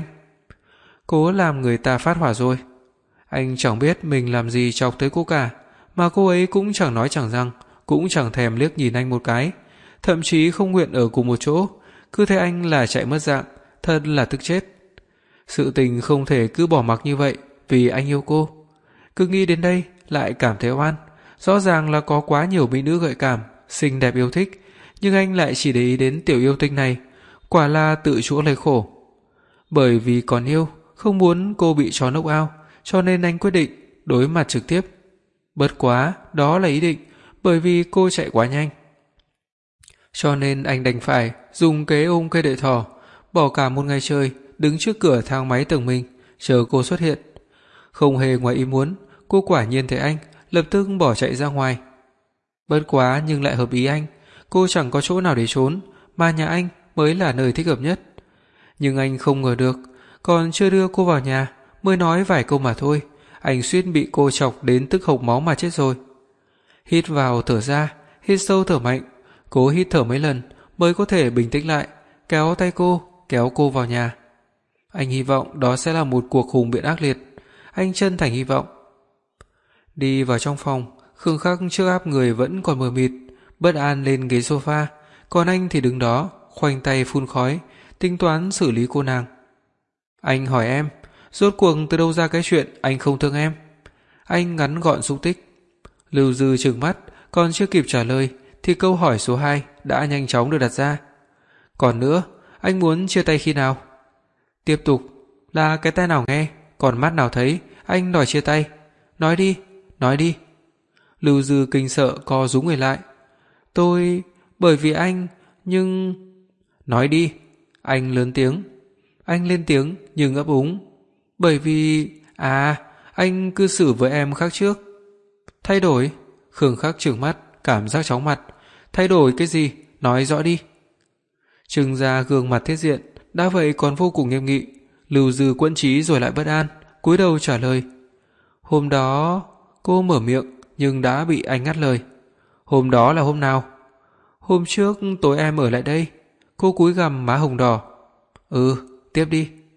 S1: Cố làm người ta phát hỏa rồi. Anh chẳng biết mình làm gì chọc tới cô cả, mà cô ấy cũng chẳng nói chẳng rằng, cũng chẳng thèm liếc nhìn anh một cái, thậm chí không nguyện ở cùng một chỗ, cứ thấy anh là chạy mất dạng, thật là tức chết. Sự tình không thể cứ bỏ mặc như vậy, vì anh yêu cô. Cứ nghĩ đến đây lại cảm thấy oan, rõ ràng là có quá nhiều mỹ nữ gợi cảm, xinh đẹp yêu thích, nhưng anh lại chỉ để ý đến tiểu yêu tinh này, quả là tự chuốc lấy khổ. Bởi vì còn yêu, không muốn cô bị chó nốc ao, cho nên anh quyết định đối mặt trực tiếp. Bất quá, đó là ý định, bởi vì cô chạy quá nhanh. Cho nên anh đành phải dùng kế ôm cây đợi thỏ, bỏ cả một ngày trời đứng trước cửa thang máy tầng mình, chờ cô xuất hiện. Không hề ngoài ý muốn, cô quả nhiên thấy anh, lập tức bỏ chạy ra ngoài. Bất quá nhưng lại hợp ý anh, cô chẳng có chỗ nào để trốn, mà nhà anh mới là nơi thích hợp nhất. Nhưng anh không ngờ được, còn chưa đưa cô vào nhà, mới nói vài câu mà thôi, anh suýt bị cô chọc đến tức hộc máu mà chết rồi. Hít vào thở ra, hít sâu thở mạnh, cố hít thở mấy lần mới có thể bình tĩnh lại, kéo tay cô, kéo cô vào nhà. Anh hy vọng đó sẽ là một cuộc hùng biện ác liệt, anh chân thành hy vọng. Đi vào trong phòng, Khương Khắc trước áp người vẫn còn mờ mịt, bất an lên ghế sofa, còn anh thì đứng đó, khoanh tay phun khói, tính toán xử lý cô nàng. Anh hỏi em, rốt cuộc từ đâu ra cái chuyện anh không thương em? Anh ngắn gọn xúc tích. Lưu Dư trừng mắt, còn chưa kịp trả lời thì câu hỏi số hai đã nhanh chóng được đặt ra. Còn nữa, anh muốn chia tay khi nào? Tiếp tục, là cái tai nào nghe, còn mắt nào thấy anh đòi chia tay? Nói đi, nói đi. Lưu Dư kinh sợ co rúm người lại. Tôi, bởi vì anh, nhưng... Nói đi, anh lớn tiếng. Anh lên tiếng nhưng ấp úng. Bởi vì... À, anh cư xử với em khác trước. Thay đổi? Khương Khắc trừng mắt, cảm giác chóng mặt. Thay đổi cái gì? Nói rõ đi. Trừng ra gương mặt thiết diện, đã vậy còn vô cùng nghiêm nghị. Lưu Dư quẫn trí rồi lại bất an, cúi đầu trả lời. Hôm đó... Cô mở miệng nhưng đã bị anh ngắt lời. Hôm đó là hôm nào? Hôm trước tối em ở lại đây. Cô cúi gằm má hồng đỏ. Ừ, tiếp đi.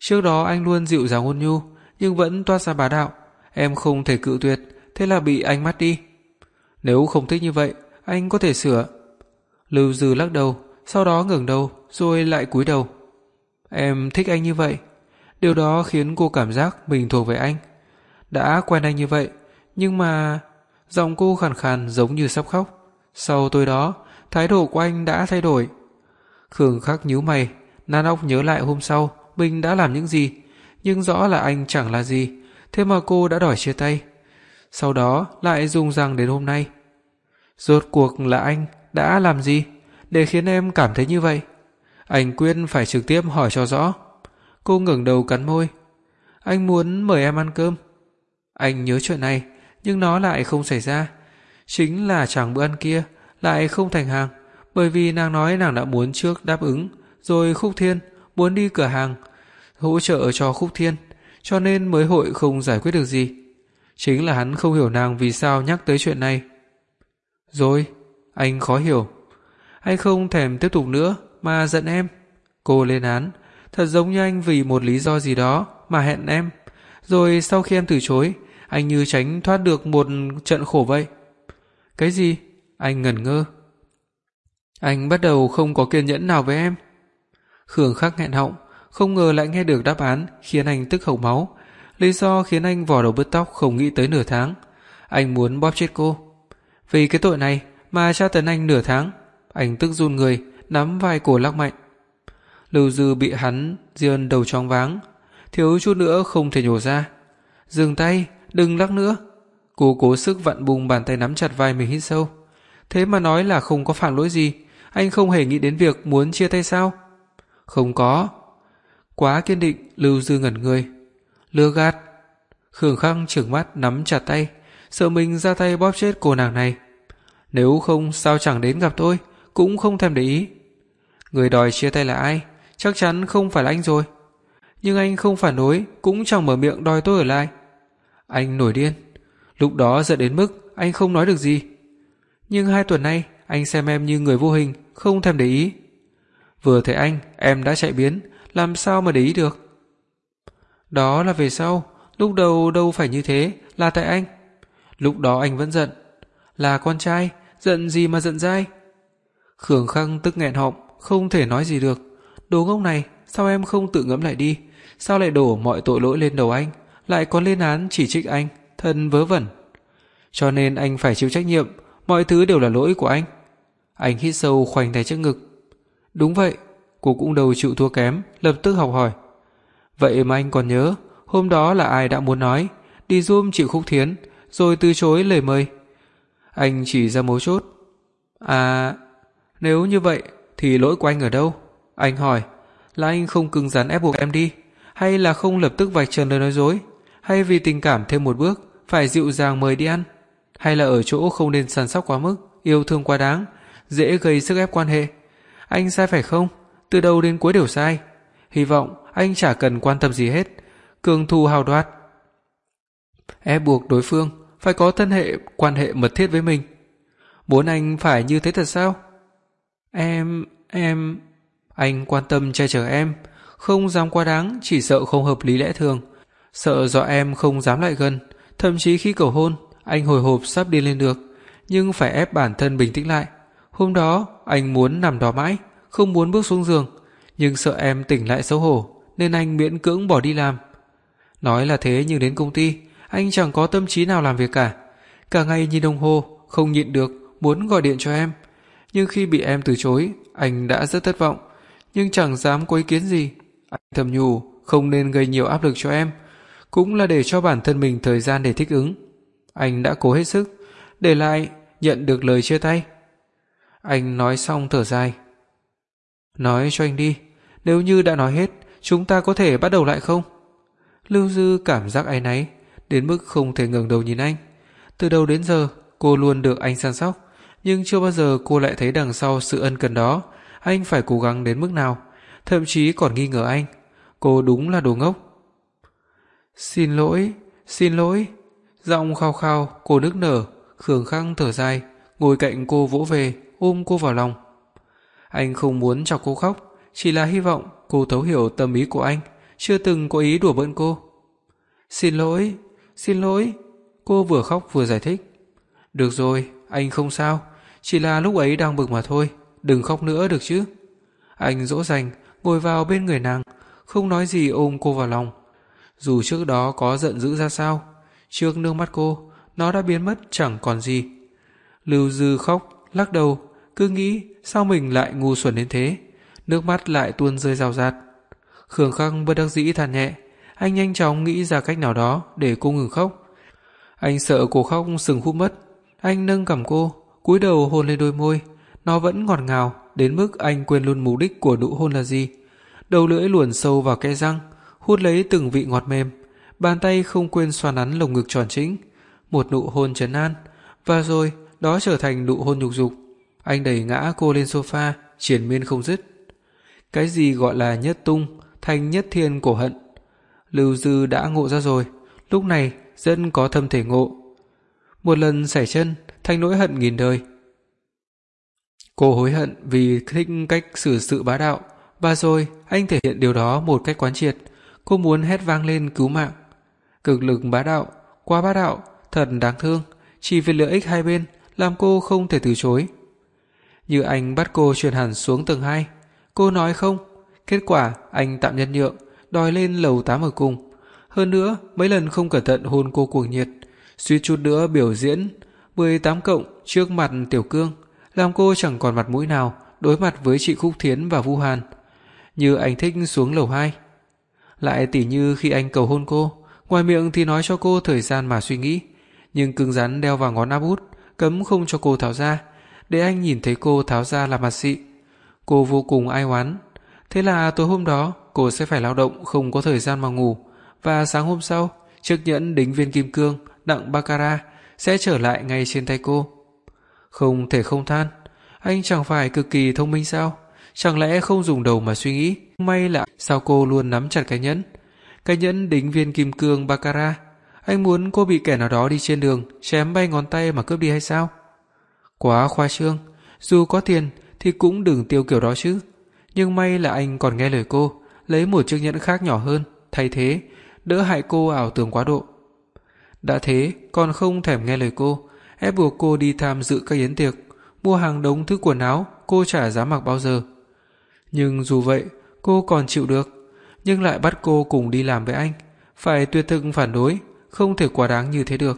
S1: Trước đó anh luôn dịu dàng ôn nhu, nhưng vẫn toát ra bá đạo. Em không thể cự tuyệt, thế là bị anh mất đi. Nếu không thích như vậy, anh có thể sửa. Lưu Dư lắc đầu, sau đó ngẩng đầu, rồi lại cúi đầu. Em thích anh như vậy. Điều đó khiến cô cảm giác mình thuộc về anh. Đã quen anh như vậy, nhưng mà... Giọng cô khàn khàn giống như sắp khóc. Sau tối đó, thái độ của anh đã thay đổi. Khương Khắc nhíu mày, nan óc nhớ lại hôm sau mình đã làm những gì, nhưng rõ là anh chẳng là gì, thế mà cô đã đòi chia tay. Sau đó lại dùng rằng đến hôm nay. Rốt cuộc là anh đã làm gì để khiến em cảm thấy như vậy? Anh quyết phải trực tiếp hỏi cho rõ. Cô ngẩng đầu cắn môi. Anh muốn mời em ăn cơm. Anh nhớ chuyện này, nhưng nó lại không xảy ra. Chính là chẳng bữa ăn kia lại không thành hàng, bởi vì nàng nói nàng đã muốn trước đáp ứng, rồi Khúc Thiên muốn đi cửa hàng hỗ trợ cho Khúc Thiên, cho nên mới hội không giải quyết được gì. Chính là hắn không hiểu nàng vì sao nhắc tới chuyện này. Rồi, anh khó hiểu. Anh không thèm tiếp tục nữa mà giận em. Cô lên án, thật giống như anh vì một lý do gì đó mà hẹn em. Rồi sau khi em từ chối, anh như tránh thoát được một trận khổ vậy. Cái gì? Anh ngẩn ngơ. Anh bắt đầu không có kiên nhẫn nào với em. Khương Khắc nghẹn họng, không ngờ lại nghe được đáp án khiến anh tức hộc máu. Lý do khiến anh vò đầu bứt tóc không nghĩ tới nửa tháng. Anh muốn bóp chết cô. Vì cái tội này mà tra tấn anh nửa tháng. Anh tức run người, nắm vai cổ lắc mạnh. Lưu Dư bị hắn giương đầu choáng váng, thiếu chút nữa không thể nhổ ra. Dừng tay, đừng lắc nữa. Cô cố sức vặn bùng bàn tay nắm chặt vai mình hít sâu. Thế mà nói là không có phạm lỗi gì, anh không hề nghĩ đến việc muốn chia tay sao? Không có. Quá kiên định, Lưu Dư ngẩn người. Lừa gạt. Khương Khắc trừng mắt nắm chặt tay, sợ mình ra tay bóp chết cô nàng này. Nếu không sao chẳng đến gặp tôi, cũng không thèm để ý. Người đòi chia tay là ai? Chắc chắn không phải là anh rồi. Nhưng anh không phản đối, cũng chẳng mở miệng đòi tôi ở lại. Anh nổi điên. Lúc đó giận đến mức anh không nói được gì. Nhưng hai tuần nay anh xem em như người vô hình, không thèm để ý. Vừa thấy anh, em đã chạy biến, làm sao mà để ý được? Đó là về sau, lúc đầu đâu phải như thế, là tại anh. Lúc đó anh vẫn giận. Là con trai, giận gì mà giận dai? Khương Khắc tức nghẹn họng, không thể nói gì được. Đồ ngốc này, sao em không tự ngẫm lại đi? Sao lại đổ mọi tội lỗi lên đầu anh, lại còn lên án chỉ trích anh, thân vớ vẩn. Cho nên anh phải chịu trách nhiệm, mọi thứ đều là lỗi của anh. Anh hít sâu khoanh tay trước ngực. Đúng vậy, cô cũng đâu chịu thua kém, lập tức học hỏi. Vậy mà anh còn nhớ, hôm đó là ai đã muốn nói, đi giúp chị Khúc Thiến, rồi từ chối lời mời. Anh chỉ ra mấu chốt. À, nếu như vậy thì lỗi của anh ở đâu? Anh hỏi, là anh không cứng rắn ép buộc em đi, hay là không lập tức vạch trần lời nói dối, hay vì tình cảm thêm một bước phải dịu dàng mời đi ăn, hay là ở chỗ không nên săn sóc quá mức, yêu thương quá đáng, dễ gây sức ép quan hệ. Anh sai phải không? Từ đầu đến cuối đều sai. Hy vọng anh chả cần quan tâm gì hết, cường thù hào đoạt, ép buộc đối phương phải có thân hệ quan hệ mật thiết với mình. Muốn anh phải như thế thật sao? Em, em... Anh quan tâm che chở em, không dám quá đáng, chỉ sợ không hợp lý lẽ thường, sợ dọa em không dám lại gần. Thậm chí khi cầu hôn, anh hồi hộp sắp đi lên được, nhưng phải ép bản thân bình tĩnh lại. Hôm đó anh muốn nằm đó mãi, không muốn bước xuống giường, nhưng sợ em tỉnh lại xấu hổ, nên anh miễn cưỡng bỏ đi làm. Nói là thế nhưng đến công ty, anh chẳng có tâm trí nào làm việc cả. Cả ngày nhìn đồng hồ, không nhịn được muốn gọi điện cho em. Nhưng khi bị em từ chối, anh đã rất thất vọng, nhưng chẳng dám có ý kiến gì. Anh thầm nhủ không nên gây nhiều áp lực cho em, cũng là để cho bản thân mình thời gian để thích ứng. Anh đã cố hết sức, để lại nhận được lời chia tay. Anh nói xong thở dài. Nói cho anh đi, nếu như đã nói hết, chúng ta có thể bắt đầu lại không? Lưu Dư cảm giác áy náy đến mức không thể ngẩng đầu nhìn anh. Từ đầu đến giờ cô luôn được anh săn sóc, nhưng chưa bao giờ cô lại thấy đằng sau sự ân cần đó anh phải cố gắng đến mức nào, thậm chí còn nghi ngờ anh. Cô đúng là đồ ngốc. Xin lỗi, xin lỗi. Giọng khao khao, cô nức nở. Khương Khắc thở dài, ngồi cạnh cô vỗ về, ôm cô vào lòng. Anh không muốn chọc cô khóc, chỉ là hy vọng cô thấu hiểu tâm ý của anh, chưa từng có ý đùa bỡn cô. Xin lỗi, xin lỗi, cô vừa khóc vừa giải thích. Được rồi, anh không sao, chỉ là lúc ấy đang bực mà thôi, đừng khóc nữa được chứ. Anh dỗ dành, ngồi vào bên người nàng, không nói gì ôm cô vào lòng. Dù trước đó có giận dữ ra sao, trước nước mắt cô, nó đã biến mất chẳng còn gì. Lưu Dư khóc, lắc đầu, cứ nghĩ sao mình lại ngu xuẩn đến thế, nước mắt lại tuôn rơi rào rạt. Khương Khắc bất đắc dĩ than nhẹ, anh nhanh chóng nghĩ ra cách nào đó để cô ngừng khóc. Anh sợ cô khóc sừng húp mất, anh nâng cằm cô, cúi đầu hôn lên đôi môi, nó vẫn ngọt ngào đến mức anh quên luôn mục đích của nụ hôn là gì. Đầu lưỡi luồn sâu vào kẽ răng, hút lấy từng vị ngọt mềm, bàn tay không quên xoa nắn lồng ngực tròn trĩnh, một nụ hôn trấn an, và rồi đó trở thành nụ hôn nhục dục. Anh đẩy ngã cô lên sofa, triền miên không dứt. Cái gì gọi là nhất tung thành nhất thiên cổ hận, Lưu Dư đã ngộ ra rồi, lúc này dân có thâm thể ngộ. Một lần sảy chân thành nỗi hận nghìn đời. Cô hối hận vì thích cách xử sự bá đạo, và rồi anh thể hiện điều đó một cách quán triệt. Cô muốn hét vang lên cứu mạng. Cực lực bá đạo, quá bá đạo, thật đáng thương, chỉ vì lợi ích hai bên làm cô không thể từ chối. Như anh bắt cô chuyển hẳn xuống tầng hai, cô nói không, kết quả anh tạm nhân nhượng, đòi lên lầu tám ở cùng. Hơn nữa, mấy lần không cẩn thận hôn cô cuồng nhiệt, suýt chút nữa biểu diễn mười tám cộng trước mặt Tiểu Cương, làm cô chẳng còn mặt mũi nào đối mặt với chị Khúc Thiến và Vu Hàn. Như anh thích xuống lầu hai. Lại tỉ như khi anh cầu hôn cô, ngoài miệng thì nói cho cô thời gian mà suy nghĩ, nhưng cứng rắn đeo vào ngón áp út, cấm không cho cô tháo ra, để anh nhìn thấy cô tháo ra là mặt xị. Cô vô cùng ai oán. Thế là tối hôm đó cô sẽ phải lao động không có thời gian mà ngủ, và sáng hôm sau chiếc nhẫn đính viên kim cương nặng baccarat sẽ trở lại ngay trên tay cô. Không thể không than, anh chẳng phải cực kỳ thông minh sao? Chẳng lẽ không dùng đầu mà suy nghĩ? May là sao cô luôn nắm chặt cái nhẫn, cái nhẫn đính viên kim cương baccarat. Anh muốn cô bị kẻ nào đó đi trên đường chém bay ngón tay mà cướp đi hay sao? Quá khoa trương, dù có tiền thì cũng đừng tiêu kiểu đó chứ. Nhưng may là anh còn nghe lời cô, lấy một chiếc nhẫn khác nhỏ hơn thay thế, đỡ hại cô ảo tưởng quá độ. Đã thế còn không thèm nghe lời cô, ép buộc cô đi tham dự các yến tiệc, mua hàng đống thứ quần áo cô chả dám mặc bao giờ. Nhưng dù vậy cô còn chịu được, nhưng lại bắt cô cùng đi làm với anh, phải tuyệt thực phản đối, không thể quá đáng như thế được.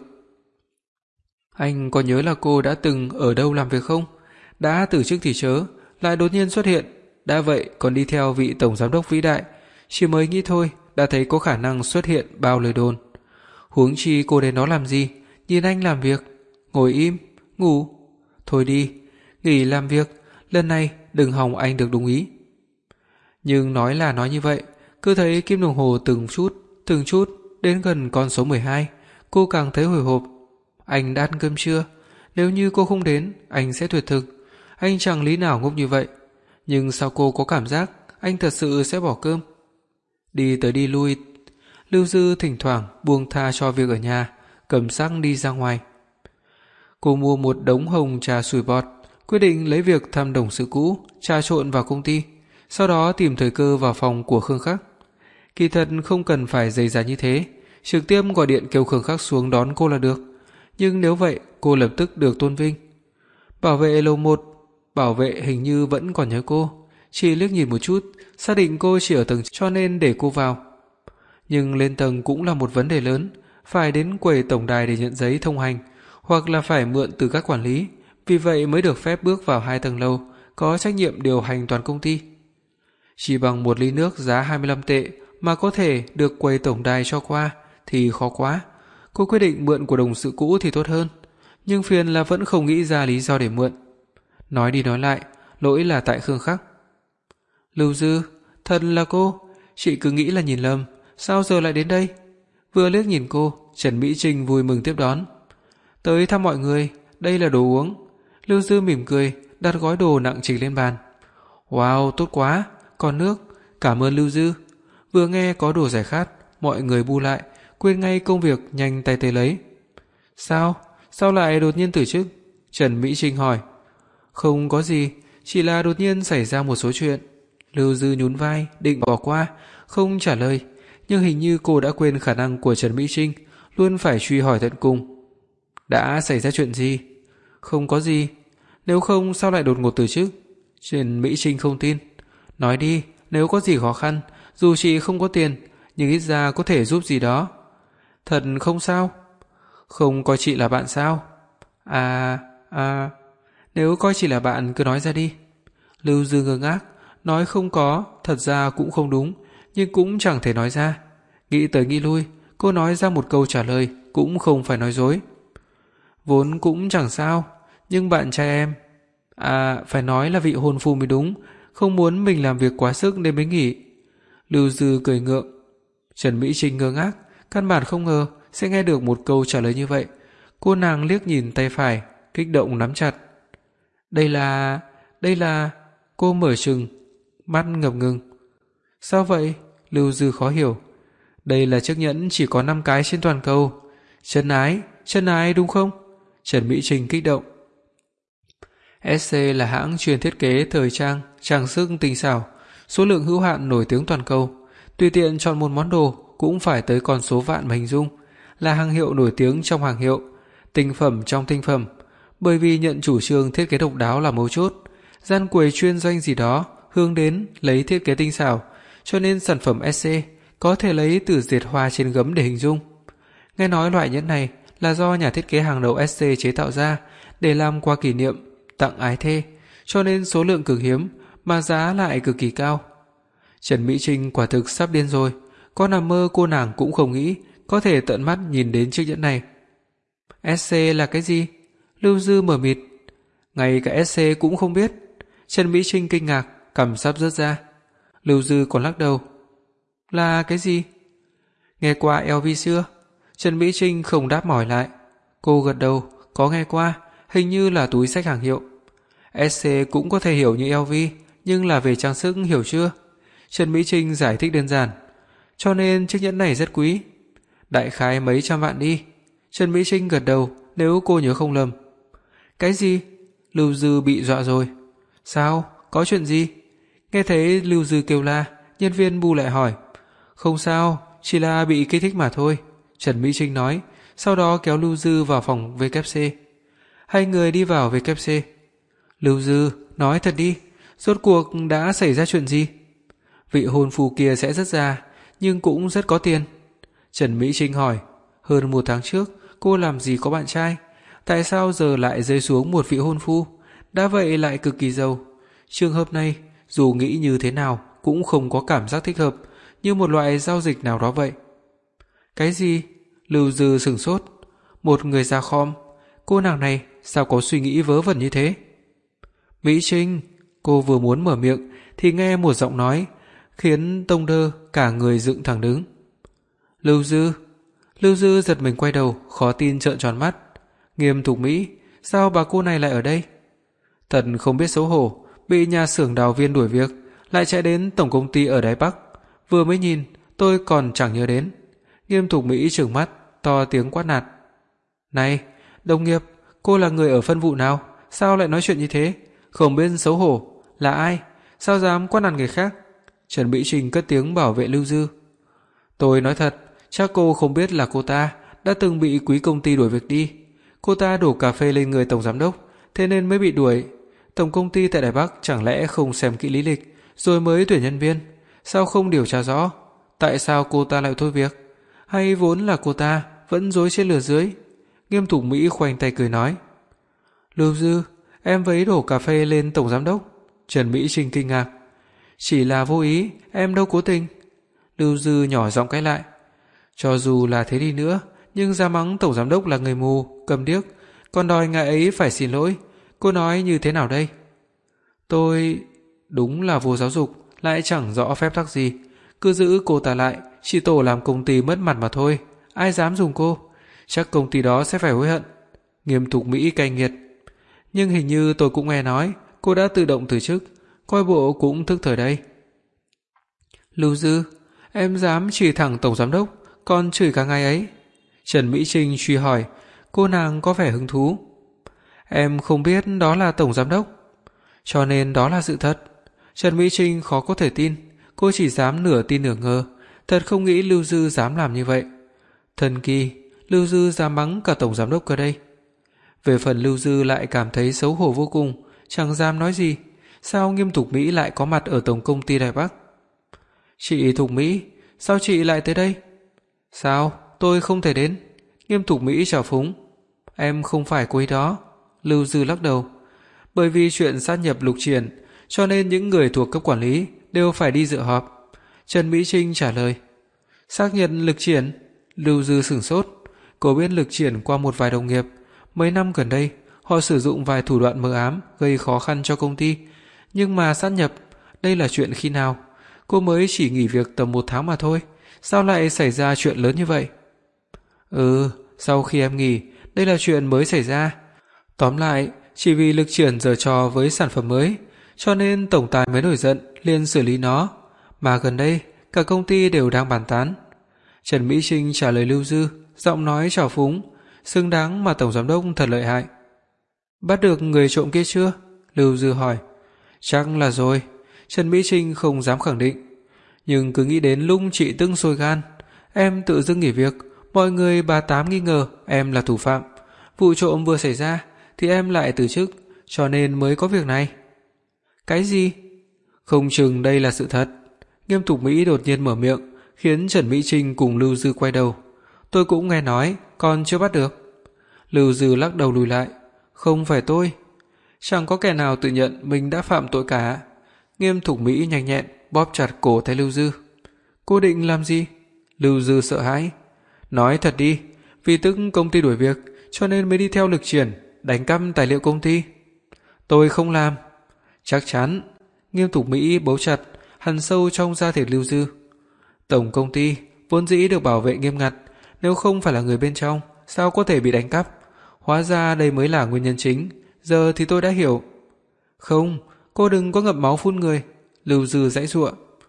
S1: Anh có nhớ là cô đã từng ở đâu làm việc không? Đã từ chức thì chớ, lại đột nhiên xuất hiện, đã vậy còn đi theo vị tổng giám đốc vĩ đại, chỉ mới nghĩ thôi đã thấy có khả năng xuất hiện bao lời đồn. Huống chi cô đến đó làm gì? Nhìn anh làm việc, ngồi im, ngủ. Thôi đi, nghỉ làm việc, lần này đừng hòng anh được đúng ý. Nhưng nói là nói như vậy, cứ thấy kim đồng hồ từng chút, từng chút đến gần con số mười hai, cô càng thấy hồi hộp. Anh đã ăn cơm chưa? Nếu như cô không đến, anh sẽ tuyệt thực. Anh chẳng lý nào ngốc như vậy. Nhưng sao cô có cảm giác anh thật sự sẽ bỏ cơm? Đi tới đi lui, Lưu Dư thỉnh thoảng buông tha cho việc ở nhà, cầm xăng đi ra ngoài. Cô mua một đống hồng trà sủi bọt, quyết định lấy việc thăm đồng sự cũ trà trộn vào công ty, sau đó tìm thời cơ vào phòng của Khương Khắc. Kỳ thật không cần phải dày dà như thế, trực tiếp gọi điện kêu Khương Khắc xuống đón cô là được. Nhưng nếu vậy cô lập tức được tôn vinh. Bảo vệ lầu một, bảo vệ hình như vẫn còn nhớ cô, chỉ liếc nhìn một chút, xác định cô chỉ ở tầng cho nên để cô vào. Nhưng lên tầng cũng là một vấn đề lớn, phải đến quầy tổng đài để nhận giấy thông hành, hoặc là phải mượn từ các quản lý, vì vậy mới được phép bước vào hai tầng lầu, có trách nhiệm điều hành toàn công ty. Chỉ bằng một ly nước giá hai mươi lăm tệ mà có thể được quầy tổng đài cho qua thì khó quá. Cô quyết định mượn của đồng sự cũ thì tốt hơn, nhưng phiền là vẫn không nghĩ ra lý do để mượn. Nói đi nói lại, lỗi là tại Khương Khắc. Lưu Dư, thật là cô, chị cứ nghĩ là nhìn lầm, sao giờ lại đến đây? Vừa liếc nhìn cô, Trần Mỹ Trinh vui mừng tiếp đón. Tới thăm mọi người, đây là đồ uống. Lưu Dư mỉm cười, đặt gói đồ nặng trịch lên bàn. Wow, tốt quá, còn nước, cảm ơn Lưu Dư. Vừa nghe có đồ giải khát, mọi người bu lại, quên ngay công việc nhanh tay tới lấy. Sao? Sao lại đột nhiên từ chức? Trần Mỹ Trinh hỏi. Không có gì, chỉ là đột nhiên xảy ra một số chuyện. Lưu Dư nhún vai, định bỏ qua, không trả lời, nhưng hình như cô đã quên khả năng của Trần Mỹ Trinh, luôn phải truy hỏi tận cùng. Đã xảy ra chuyện gì? Không có gì. Nếu không sao lại đột ngột từ chức? Trần Mỹ Trinh không tin. Nói đi, nếu có gì khó khăn, dù chị không có tiền, nhưng ít ra có thể giúp gì đó. Thật không sao? Không coi chị là bạn sao? À, à, nếu coi chị là bạn cứ nói ra đi. Lưu Dư ngơ ngác, nói không có, thật ra cũng không đúng, nhưng cũng chẳng thể nói ra. Nghĩ tới nghĩ lui, cô nói ra một câu trả lời, cũng không phải nói dối. Vốn cũng chẳng sao, nhưng bạn trai em... À, phải nói là vị hôn phu mới đúng, không muốn mình làm việc quá sức nên mới nghỉ. Lưu Dư cười ngượng. Trần Mỹ Trinh ngơ ngác, căn bản không ngờ sẽ nghe được một câu trả lời như vậy. Cô nàng liếc nhìn tay phải, kích động nắm chặt. Đây là... đây là... Cô mở trừng, mắt ngập ngừng. Sao vậy? Lưu Dư khó hiểu. Đây là chiếc nhẫn chỉ có năm cái trên toàn cầu. Chân ái, chân ái đúng không? Trần Mỹ Trinh kích động. ét xê là hãng chuyên thiết kế thời trang, trang sức tinh xảo, số lượng hữu hạn nổi tiếng toàn cầu. Tùy tiện chọn một món đồ cũng phải tới con số vạn mà hình dung. Là hàng hiệu nổi tiếng trong hàng hiệu, tinh phẩm trong tinh phẩm. Bởi vì nhận chủ trương thiết kế độc đáo là mấu chốt, gian quầy chuyên doanh gì đó hướng đến lấy thiết kế tinh xảo, cho nên sản phẩm ét xê có thể lấy từ dệt hoa trên gấm để hình dung. Nghe nói loại nhẫn này là do nhà thiết kế hàng đầu ét xê chế tạo ra để làm quà kỷ niệm, tặng ái thê, cho nên số lượng cực hiếm mà giá lại cực kỳ cao. Trần Mỹ Trinh quả thực sắp điên rồi, có nằm mơ cô nàng cũng không nghĩ có thể tận mắt nhìn đến chiếc nhẫn này. ét xê là cái gì? Lưu Dư mờ mịt. Ngay cả ét xê cũng không biết. Trần Mỹ Trinh kinh ngạc, cằm sắp rớt ra. Lưu Dư còn lắc đầu. Là cái gì? Nghe qua lờ vê chưa? Trần Mỹ Trinh không đáp mỏi lại. Cô gật đầu, có nghe qua, hình như là túi xách hàng hiệu. ét xê cũng có thể hiểu như lờ vê, nhưng là về trang sức, hiểu chưa? Trần Mỹ Trinh giải thích đơn giản. Cho nên chiếc nhẫn này rất quý. Đại khái mấy trăm vạn đi. Trần Mỹ Trinh gật đầu, nếu cô nhớ không lầm. Cái gì? Lưu Dư bị dọa rồi. Sao? Có chuyện gì? Nghe thấy Lưu Dư kêu la, nhân viên bu lại hỏi. Không sao, chỉ là bị kích thích mà thôi. Trần Mỹ Trinh nói, sau đó kéo Lưu Dư vào phòng vê kép xê. Hai người đi vào vê kép xê. Lưu Dư, nói thật đi, rốt cuộc đã xảy ra chuyện gì? Vị hôn phu kia sẽ rất già, nhưng cũng rất có tiền. Trần Mỹ Trinh hỏi, hơn một tháng trước, cô làm gì có bạn trai? Tại sao giờ lại rơi xuống một vị hôn phu? Đã vậy lại cực kỳ giàu. Trường hợp này, dù nghĩ như thế nào cũng không có cảm giác thích hợp, như một loại giao dịch nào đó vậy. Cái gì? Lưu Dư sửng sốt. Một người già khom. Cô nàng này sao có suy nghĩ vớ vẩn như thế? Mỹ Trinh, cô vừa muốn mở miệng thì nghe một giọng nói khiến tông đơ cả người dựng thẳng đứng. Lưu Dư. Lưu Dư giật mình quay đầu, khó tin trợn tròn mắt. Nghiêm Thục Mỹ, sao bà cô này lại ở đây? Thật không biết xấu hổ, bị nhà xưởng đào viên đuổi việc, lại chạy đến tổng công ty ở Đài Bắc. Vừa mới nhìn, tôi còn chẳng nhớ đến. Nghiêm Thục Mỹ trừng mắt, to tiếng quát nạt. Này, đồng nghiệp, cô là người ở phân vụ nào? Sao lại nói chuyện như thế? Không biết xấu hổ, là ai? Sao dám quát nạt người khác? Trần Mỹ Trinh cất tiếng bảo vệ Lưu Dư. Tôi nói thật, chắc cô không biết là cô ta đã từng bị quý công ty đuổi việc đi. Cô ta đổ cà phê lên người tổng giám đốc, thế nên mới bị đuổi. Tổng công ty tại Đài Bắc chẳng lẽ không xem kỹ lý lịch rồi mới tuyển nhân viên? Sao không điều tra rõ? Tại sao cô ta lại thôi việc? Hay vốn là cô ta vẫn dối trên lửa dưới? Nghiêm Thục Mỹ khoanh tay cười nói. Lưu Dư, em vấy đổ cà phê lên tổng giám đốc. Trần Mỹ Trinh kinh ngạc. Chỉ là vô ý, em đâu cố tình. Lưu Dư nhỏ giọng cãi lại. Cho dù là thế đi nữa, nhưng ra mắng tổng giám đốc là người mù, cầm điếc, còn đòi ngài ấy phải xin lỗi. Cô nói như thế nào đây? Tôi... Đúng là vô giáo dục, lại chẳng rõ phép tắc gì. Cứ giữ cô ta lại, chỉ tổ làm công ty mất mặt mà thôi. Ai dám dùng cô? Chắc công ty đó sẽ phải hối hận. Nghiêm Thục Mỹ cay nghiệt. Nhưng hình như tôi cũng nghe nói cô đã tự động từ chức, coi bộ cũng thức thời đây. Lưu Dư, em dám chỉ thẳng tổng giám đốc, còn chửi cả ngày ấy. Trần Mỹ Trinh truy hỏi, cô nàng có vẻ hứng thú. Em không biết đó là tổng giám đốc, cho nên đó là sự thật. Trần Mỹ Trinh khó có thể tin, cô chỉ dám nửa tin nửa ngờ, thật không nghĩ Lưu Dư dám làm như vậy. Thần kỳ, Lưu Dư dám mắng cả tổng giám đốc cơ đây. Về phần Lưu Dư lại cảm thấy xấu hổ vô cùng, chẳng dám nói gì. Sao Nghiêm Thục Mỹ lại có mặt ở tổng công ty Đài Bắc? Chị Thục Mỹ, sao chị lại tới đây? Sao, tôi không thể đến? Nghiêm Thục Mỹ trào phúng. Em không phải cô ấy đó. Lưu Dư lắc đầu. Bởi vì chuyện sát nhập Lục Triển, cho nên những người thuộc cấp quản lý đều phải đi dự họp. Trần Mỹ Trinh trả lời. Xác nhận Lực Triển? Lưu Dư sửng sốt. Cô biết Lực Triển qua một vài đồng nghiệp. Mấy năm gần đây, họ sử dụng vài thủ đoạn mờ ám gây khó khăn cho công ty. Nhưng mà sát nhập, đây là chuyện khi nào? Cô mới chỉ nghỉ việc tầm một tháng mà thôi. Sao lại xảy ra chuyện lớn như vậy? Ừ, sau khi em nghỉ, đây là chuyện mới xảy ra. Tóm lại, chỉ vì Lực Triển giở trò với sản phẩm mới, cho nên tổng tài mới nổi giận, liền xử lý nó. Mà gần đây, cả công ty đều đang bàn tán. Trần Mỹ Trinh trả lời Lưu Dư, giọng nói trào phúng, xứng đáng mà tổng giám đốc thật lợi hại. Bắt được người trộm kia chưa? Lưu Dư hỏi. Chắc là rồi. Trần Mỹ Trinh không dám khẳng định. Nhưng cứ nghĩ đến lúc chị tưng sôi gan, em tự dưng nghỉ việc, mọi người bà tám nghi ngờ em là thủ phạm. Vụ trộm vừa xảy ra thì em lại từ chức, cho nên mới có việc này. Cái gì? Không chừng đây là sự thật. Nghiêm Thục Mỹ đột nhiên mở miệng, khiến Trần Mỹ Trinh cùng Lưu Dư quay đầu. Tôi cũng nghe nói, còn chưa bắt được. Lưu Dư lắc đầu lùi lại. Không phải tôi. Chẳng có kẻ nào tự nhận mình đã phạm tội cả. Nghiêm Thục Mỹ nhanh nhẹn bóp chặt cổ tay Lưu Dư. Cô định làm gì? Lưu Dư sợ hãi. Nói thật đi, vì tức công ty đuổi việc, cho nên mới đi theo Lực Triển, đánh cắp tài liệu công ty. Tôi không làm. Chắc chắn. Nghiêm Thục Mỹ bấu chặt, hằn sâu trong da thịt Lưu Dư. Tổng công ty vốn dĩ được bảo vệ nghiêm ngặt, nếu không phải là người bên trong, sao có thể bị đánh cắp? Hóa ra đây mới là nguyên nhân chính. Giờ thì tôi đã hiểu. Không, cô đừng có ngậm máu phun người. Lưu Dư giãy giụa.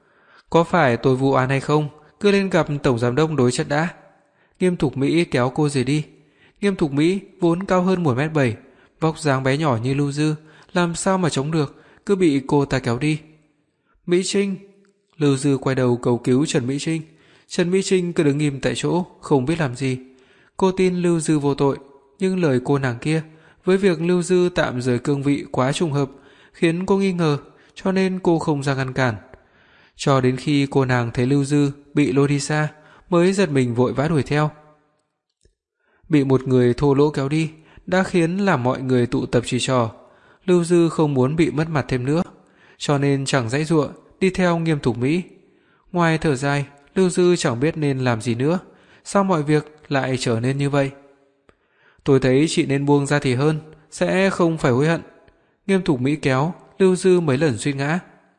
S1: Có phải tôi vụ án hay không, cứ lên gặp tổng giám đốc đối chất đã. Nghiêm Thục Mỹ kéo cô rời đi. Nghiêm Thục Mỹ vốn cao hơn một mét bảy, vóc dáng bé nhỏ như Lưu Dư, làm sao mà chống được, cứ bị cô ta kéo đi. Mỹ Trinh. Lưu Dư quay đầu cầu cứu Trần Mỹ Trinh. Trần Mỹ Trinh cứ đứng im tại chỗ, không biết làm gì. Cô tin Lưu Dư vô tội, nhưng lời cô nàng kia với việc Lưu Dư tạm rời cương vị quá trùng hợp, khiến cô nghi ngờ, cho nên cô không ra ngăn cản. Cho đến khi cô nàng thấy Lưu Dư bị lôi đi xa, mới giật mình vội vã đuổi theo. Bị một người thô lỗ kéo đi đã khiến làm mọi người tụ tập chỉ trỏ. Lưu Dư không muốn bị mất mặt thêm nữa, cho nên chẳng giãy giụa đi theo Nghiêm Thục Mỹ. Ngoài thở dài, Lưu Dư chẳng biết nên làm gì nữa. Sao mọi việc lại trở nên như vậy? Tôi thấy chị nên buông ra thì hơn, sẽ không phải hối hận. Nghiêm Thục Mỹ kéo Lưu Dư mấy lần suy ngã.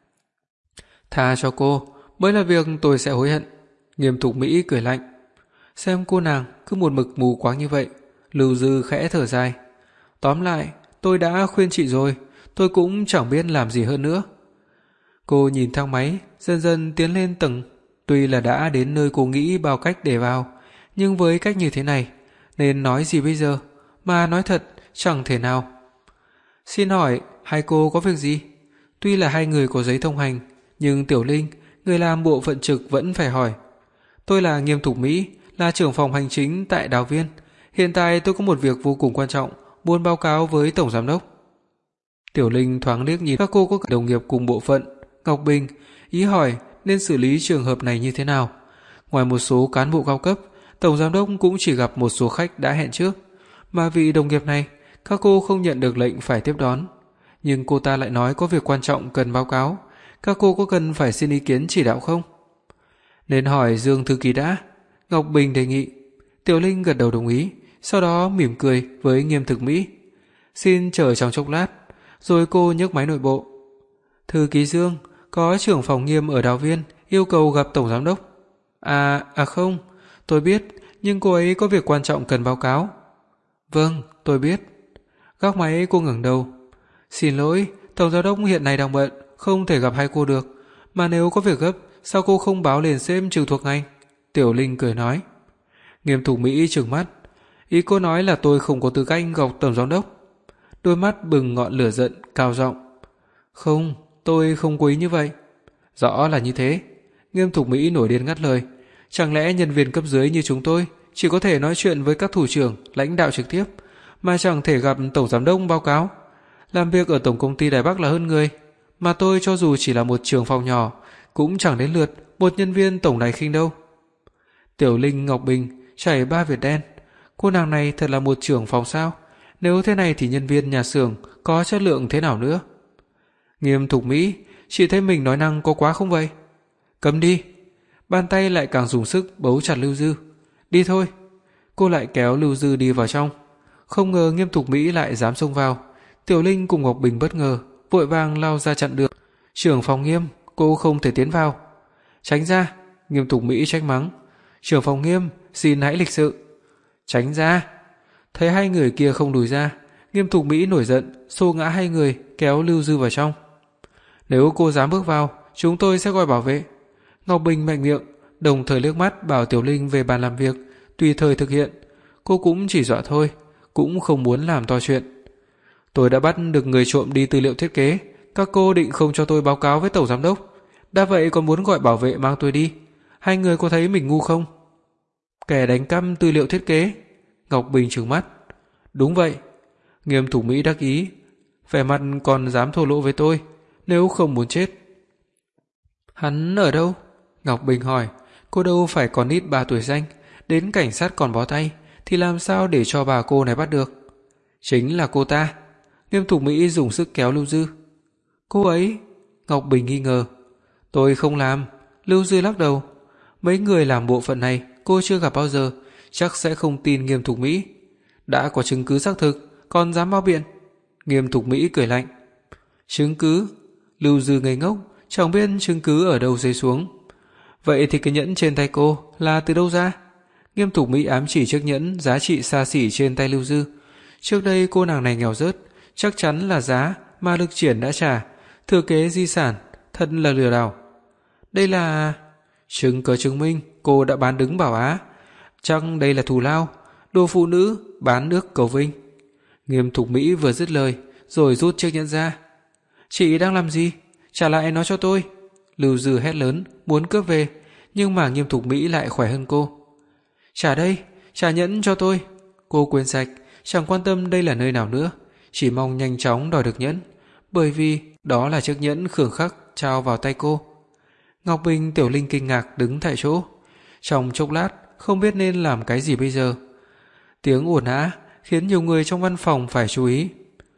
S1: Tha cho cô, mới là việc tôi sẽ hối hận. Nghiêm Thục Mỹ cười lạnh. Xem cô nàng cứ một mực mù quáng như vậy. Lưu Dư khẽ thở dài. Tóm lại, tôi đã khuyên chị rồi, tôi cũng chẳng biết làm gì hơn nữa. Cô nhìn thang máy, dần dần tiến lên tầng. Tuy là đã đến nơi cô nghĩ bao cách để vào, nhưng với cách như thế này, nên nói gì bây giờ? Mà nói thật, chẳng thể nào. Xin hỏi, hai cô có việc gì? Tuy là hai người có giấy thông hành, nhưng Tiểu Linh, người làm bộ phận trực vẫn phải hỏi. Tôi là Nghiêm Thục Mỹ, là trưởng phòng hành chính tại Đào Viên. Hiện tại tôi có một việc vô cùng quan trọng, muốn báo cáo với tổng giám đốc. Tiểu Linh thoáng liếc nhìn các cô có cả đồng nghiệp cùng bộ phận, Ngọc Bình, ý hỏi nên xử lý trường hợp này như thế nào. Ngoài một số cán bộ cao cấp, tổng giám đốc cũng chỉ gặp một số khách đã hẹn trước, mà vị đồng nghiệp này, các cô không nhận được lệnh phải tiếp đón. Nhưng cô ta lại nói có việc quan trọng cần báo cáo, các cô có cần phải xin ý kiến chỉ đạo không? Nên hỏi Dương thư ký đã. Ngọc Bình đề nghị. Tiểu Linh gật đầu đồng ý, sau đó mỉm cười với Nghiêm Thực Mỹ. Xin chờ trong chốc lát. Rồi cô nhấc máy nội bộ. Thư ký Dương, có trưởng phòng Nghiêm ở Đào Viên yêu cầu gặp tổng giám đốc. À, à không, tôi biết, nhưng cô ấy có việc quan trọng cần báo cáo. Vâng, tôi biết. Gác máy cô ngẩng đầu. Xin lỗi, tổng giám đốc hiện nay đang bận, không thể gặp hai cô được. Mà nếu có việc gấp, sao cô không báo lên sếp trực thuộc ngành? Tiểu Linh cười nói. Nghiêm Thục Mỹ trừng mắt. Ý cô nói là tôi không có tư cách gặp tổng giám đốc. Đôi mắt bừng ngọn lửa giận, cao giọng. Không, tôi không có ý như vậy. Rõ là như thế. Nghiêm Thục Mỹ nổi điên ngắt lời, chẳng lẽ nhân viên cấp dưới như chúng tôi chỉ có thể nói chuyện với các thủ trưởng, lãnh đạo trực tiếp, mà chẳng thể gặp tổng giám đốc báo cáo? Làm việc ở tổng công ty Đài Bắc là hơn người, mà tôi cho dù chỉ là một trưởng phòng nhỏ cũng chẳng đến lượt một nhân viên tổng đài khinh đâu. Tiểu Linh Ngọc Bình chảy ba việt đen, cô nàng này thật là một trưởng phòng sao? Nếu thế này thì nhân viên nhà xưởng có chất lượng thế nào nữa? Nghiêm Thục Mỹ, chị thấy mình nói năng có quá không vậy? Cấm đi. Bàn tay lại càng dùng sức bấu chặt Lưu Dư. Đi thôi. Cô lại kéo Lưu Dư đi vào trong. Không ngờ Nghiêm Thục Mỹ lại dám xông vào. Tiểu Linh cùng Ngọc Bình bất ngờ, vội vàng lao ra chặn được. Trưởng phòng Nghiêm, cô không thể tiến vào. Tránh ra. Nghiêm Thục Mỹ trách mắng. Trưởng phòng Nghiêm, xin hãy lịch sự. Tránh ra. Thấy hai người kia không lùi ra, Nghiêm Thục Mỹ nổi giận, xô ngã hai người, kéo Lưu Dư vào trong. Nếu cô dám bước vào, chúng tôi sẽ gọi bảo vệ. Ngọc Bình mạnh miệng, đồng thời liếc mắt bảo Tiểu Linh về bàn làm việc, tùy thời thực hiện. Cô cũng chỉ dọa thôi, cũng không muốn làm to chuyện. Tôi đã bắt được người trộm đi tư liệu thiết kế, các cô định không cho tôi báo cáo với tổng giám đốc, đã vậy còn muốn gọi bảo vệ mang tôi đi. Hai người có thấy mình ngu không? Kẻ đánh cắp tư liệu thiết kế? Ngọc Bình trừng mắt. Đúng vậy. Nghiêm Thục Mỹ đắc ý, vẻ mặt còn dám thô lỗ với tôi, nếu không muốn chết. Hắn ở đâu? Ngọc Bình hỏi. Cô đâu phải còn ít ba tuổi danh, đến cảnh sát còn bó tay, thì làm sao để cho bà cô này bắt được? Chính là cô ta. Nghiêm Thục Mỹ dùng sức kéo Lưu Dư. Cô ấy? Ngọc Bình nghi ngờ. Tôi không làm. Lưu Dư lắc đầu. Mấy người làm bộ phận này cô chưa gặp bao giờ, chắc sẽ không tin Nghiêm Thục Mỹ. Đã có chứng cứ xác thực, còn dám bao biện? Nghiêm Thục Mỹ cười lạnh. Chứng cứ? Lưu Dư ngây ngốc, chẳng biết chứng cứ ở đâu rơi xuống. Vậy thì cái nhẫn trên tay cô là từ đâu ra? Nghiêm Thục Mỹ ám chỉ chiếc nhẫn giá trị xa xỉ trên tay Lưu Dư. Trước đây cô nàng này nghèo rớt, chắc chắn là giá mà Lực Triển đã trả, thừa kế di sản, thật là lừa đảo. Đây là... chứng cứ chứng minh cô đã bán đứng Bảo Á. Chắc đây là thù lao, đồ phụ nữ bán nước cầu vinh. Nghiêm Thục Mỹ vừa dứt lời, rồi rút chiếc nhẫn ra. Chị đang làm gì? Trả lại nó cho tôi. Lưu Dư hét lớn, muốn cướp về, nhưng mà Nghiêm Thục Mỹ lại khỏe hơn cô. Trả đây, trả nhẫn cho tôi. Cô quên sạch, chẳng quan tâm đây là nơi nào nữa, chỉ mong nhanh chóng đòi được nhẫn, bởi vì đó là chiếc nhẫn Khương Khắc trao vào tay cô. Ngọc Bình, Tiểu Linh kinh ngạc đứng tại chỗ, trong chốc lát không biết nên làm cái gì bây giờ. Tiếng ồn ào khiến nhiều người trong văn phòng phải chú ý.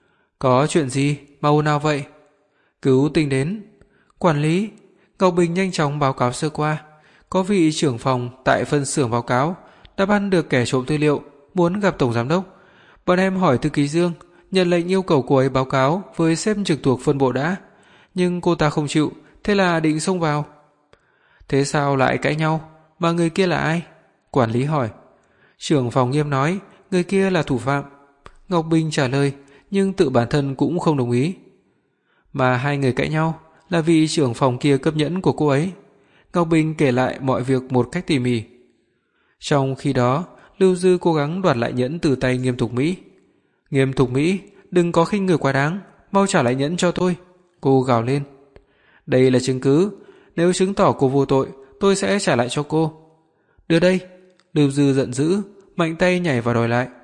S1: Có chuyện gì mà ồn ào vậy? Cứu tinh đến. Quản lý. Ngọc Bình nhanh chóng báo cáo sơ qua, có vị trưởng phòng tại phân xưởng báo cáo đã bắt được kẻ trộm tư liệu, muốn gặp tổng giám đốc. Bọn em hỏi thư ký Dương, nhận lệnh yêu cầu cô ấy báo cáo với sếp trực thuộc phân bộ đã, nhưng cô ta không chịu, thế là định xông vào. Thế sao lại cãi nhau? Mà người kia là ai? Quản lý hỏi. Trưởng phòng Nghiêm nói người kia là thủ phạm. Ngọc Bình trả lời, nhưng tự bản thân cũng không đồng ý. Mà hai người cãi nhau là vì trưởng phòng kia cấp nhẫn của cô ấy. Ngọc Bình kể lại mọi việc một cách tỉ mỉ. Trong khi đó, Lưu Dư cố gắng đoạt lại nhẫn từ tay Nghiêm Thục Mỹ. Nghiêm Thục Mỹ, đừng có khinh người quá đáng, mau trả lại nhẫn cho tôi. Cô gào lên. Đây là chứng cứ, nếu chứng tỏ cô vô tội, tôi sẽ trả lại cho cô. Đưa đây. Lưu Dư giận dữ, mạnh tay nhảy vào đòi lại.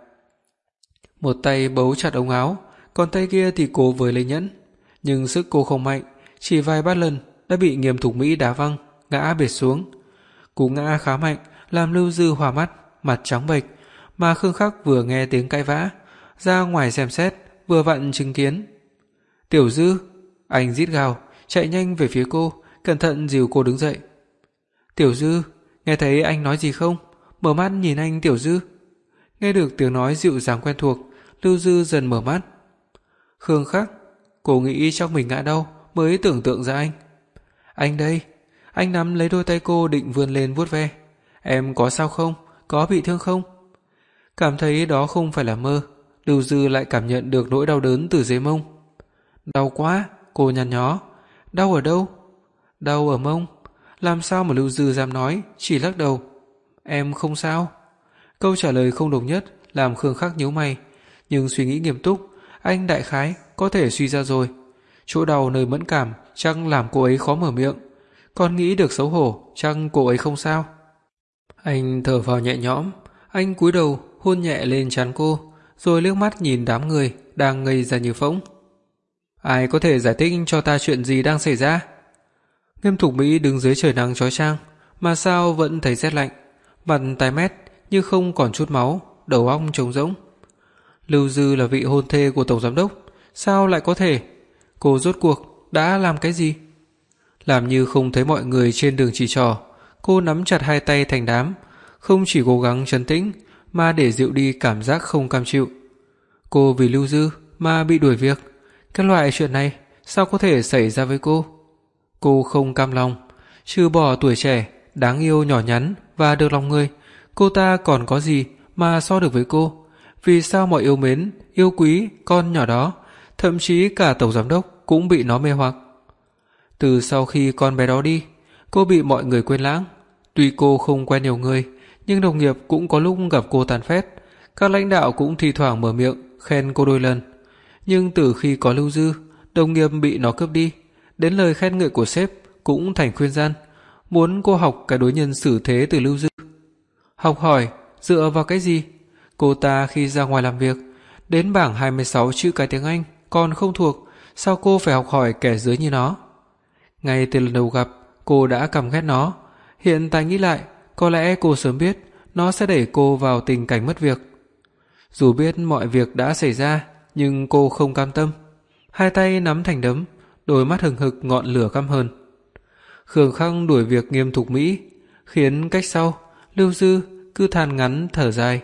S1: Một tay bấu chặt ống áo, còn tay kia thì cố với lấy nhẫn. Nhưng sức cô không mạnh, chỉ vài ba lần đã bị Nghiêm Thục Mỹ đá văng, ngã bệt xuống. Cú ngã khá mạnh, làm Lưu Dư hoa mắt, mặt trắng bệch, mà Khương Khắc vừa nghe tiếng cãi vã, ra ngoài xem xét, vừa vặn chứng kiến. Tiểu Dư, anh rít gào, chạy nhanh về phía cô, cẩn thận dìu cô đứng dậy. Tiểu Dư, nghe thấy anh nói gì không? Mở mắt nhìn anh Tiểu Dư. Nghe được tiếng nói dịu dàng quen thuộc, Lưu Dư dần mở mắt. Khương Khắc, cô nghĩ chắc mình ngã đau mới tưởng tượng ra anh. Anh đây. Anh nắm lấy đôi tay cô định vươn lên vuốt ve. Em có sao không? Có bị thương không? Cảm thấy đó không phải là mơ, Lưu Dư lại cảm nhận được nỗi đau đớn từ dưới mông. Đau quá, cô nhăn nhó. Đau ở đâu? Đau ở mông. Làm sao mà Lưu Dư dám nói, chỉ lắc đầu. Em không sao. Câu trả lời không đồng nhất làm Khương Khắc nhíu mày, nhưng suy nghĩ nghiêm túc, anh đại khái có thể suy ra rồi. Chỗ đau nơi mẫn cảm chắc làm cô ấy khó mở miệng. Con nghĩ được xấu hổ, chắc cô ấy không sao. Anh thở phào nhẹ nhõm, anh cúi đầu hôn nhẹ lên trán cô, rồi liếc mắt nhìn đám người đang ngây ra như phỗng. Ai có thể giải thích cho ta chuyện gì đang xảy ra? Nghiêm Thục Mỹ đứng dưới trời nắng chói chang, mà sao vẫn thấy rét lạnh, mặt tái mét như không còn chút máu, đầu óc trống rỗng. Lưu Dư là vị hôn thê của tổng giám đốc, sao lại có thể? Cô rốt cuộc đã làm cái gì? Làm như không thấy mọi người trên đường chỉ trỏ, cô nắm chặt hai tay thành đám, không chỉ cố gắng trấn tĩnh mà để dịu đi cảm giác không cam chịu. Cô vì Lưu Dư mà bị đuổi việc, cái loại chuyện này sao có thể xảy ra với cô? Cô không cam lòng, trừ bỏ tuổi trẻ, đáng yêu nhỏ nhắn và được lòng người, cô ta còn có gì mà so được với cô? Vì sao mọi yêu mến, yêu quý con nhỏ đó, thậm chí cả tổng giám đốc cũng bị nó mê hoặc? Từ sau khi con bé đó đi, cô bị mọi người quên lãng. Tuy cô không quen nhiều người, nhưng đồng nghiệp cũng có lúc gặp cô tàn phét, các lãnh đạo cũng thi thoảng mở miệng khen cô đôi lần. Nhưng từ khi có Lưu Dư, đồng nghiệp bị nó cướp đi, đến lời khen ngợi của sếp cũng thành khuyên gian, muốn cô học cái đối nhân xử thế từ Lưu Dư. Học hỏi dựa vào cái gì? Cô ta khi ra ngoài làm việc, đến bảng hai mươi sáu chữ cái tiếng Anh còn không thuộc, sao cô phải học hỏi kẻ dưới như nó? Ngay từ lần đầu gặp, cô đã căm ghét nó. Hiện tại nghĩ lại, có lẽ cô sớm biết nó sẽ đẩy cô vào tình cảnh mất việc. Dù biết mọi việc đã xảy ra, nhưng cô không cam tâm. Hai tay nắm thành đấm, đôi mắt hừng hực ngọn lửa căm hờn. Khương Khắc đuổi việc Nghiêm Thục Mỹ, khiến cách sau, Lưu Dư cứ than ngắn thở dài.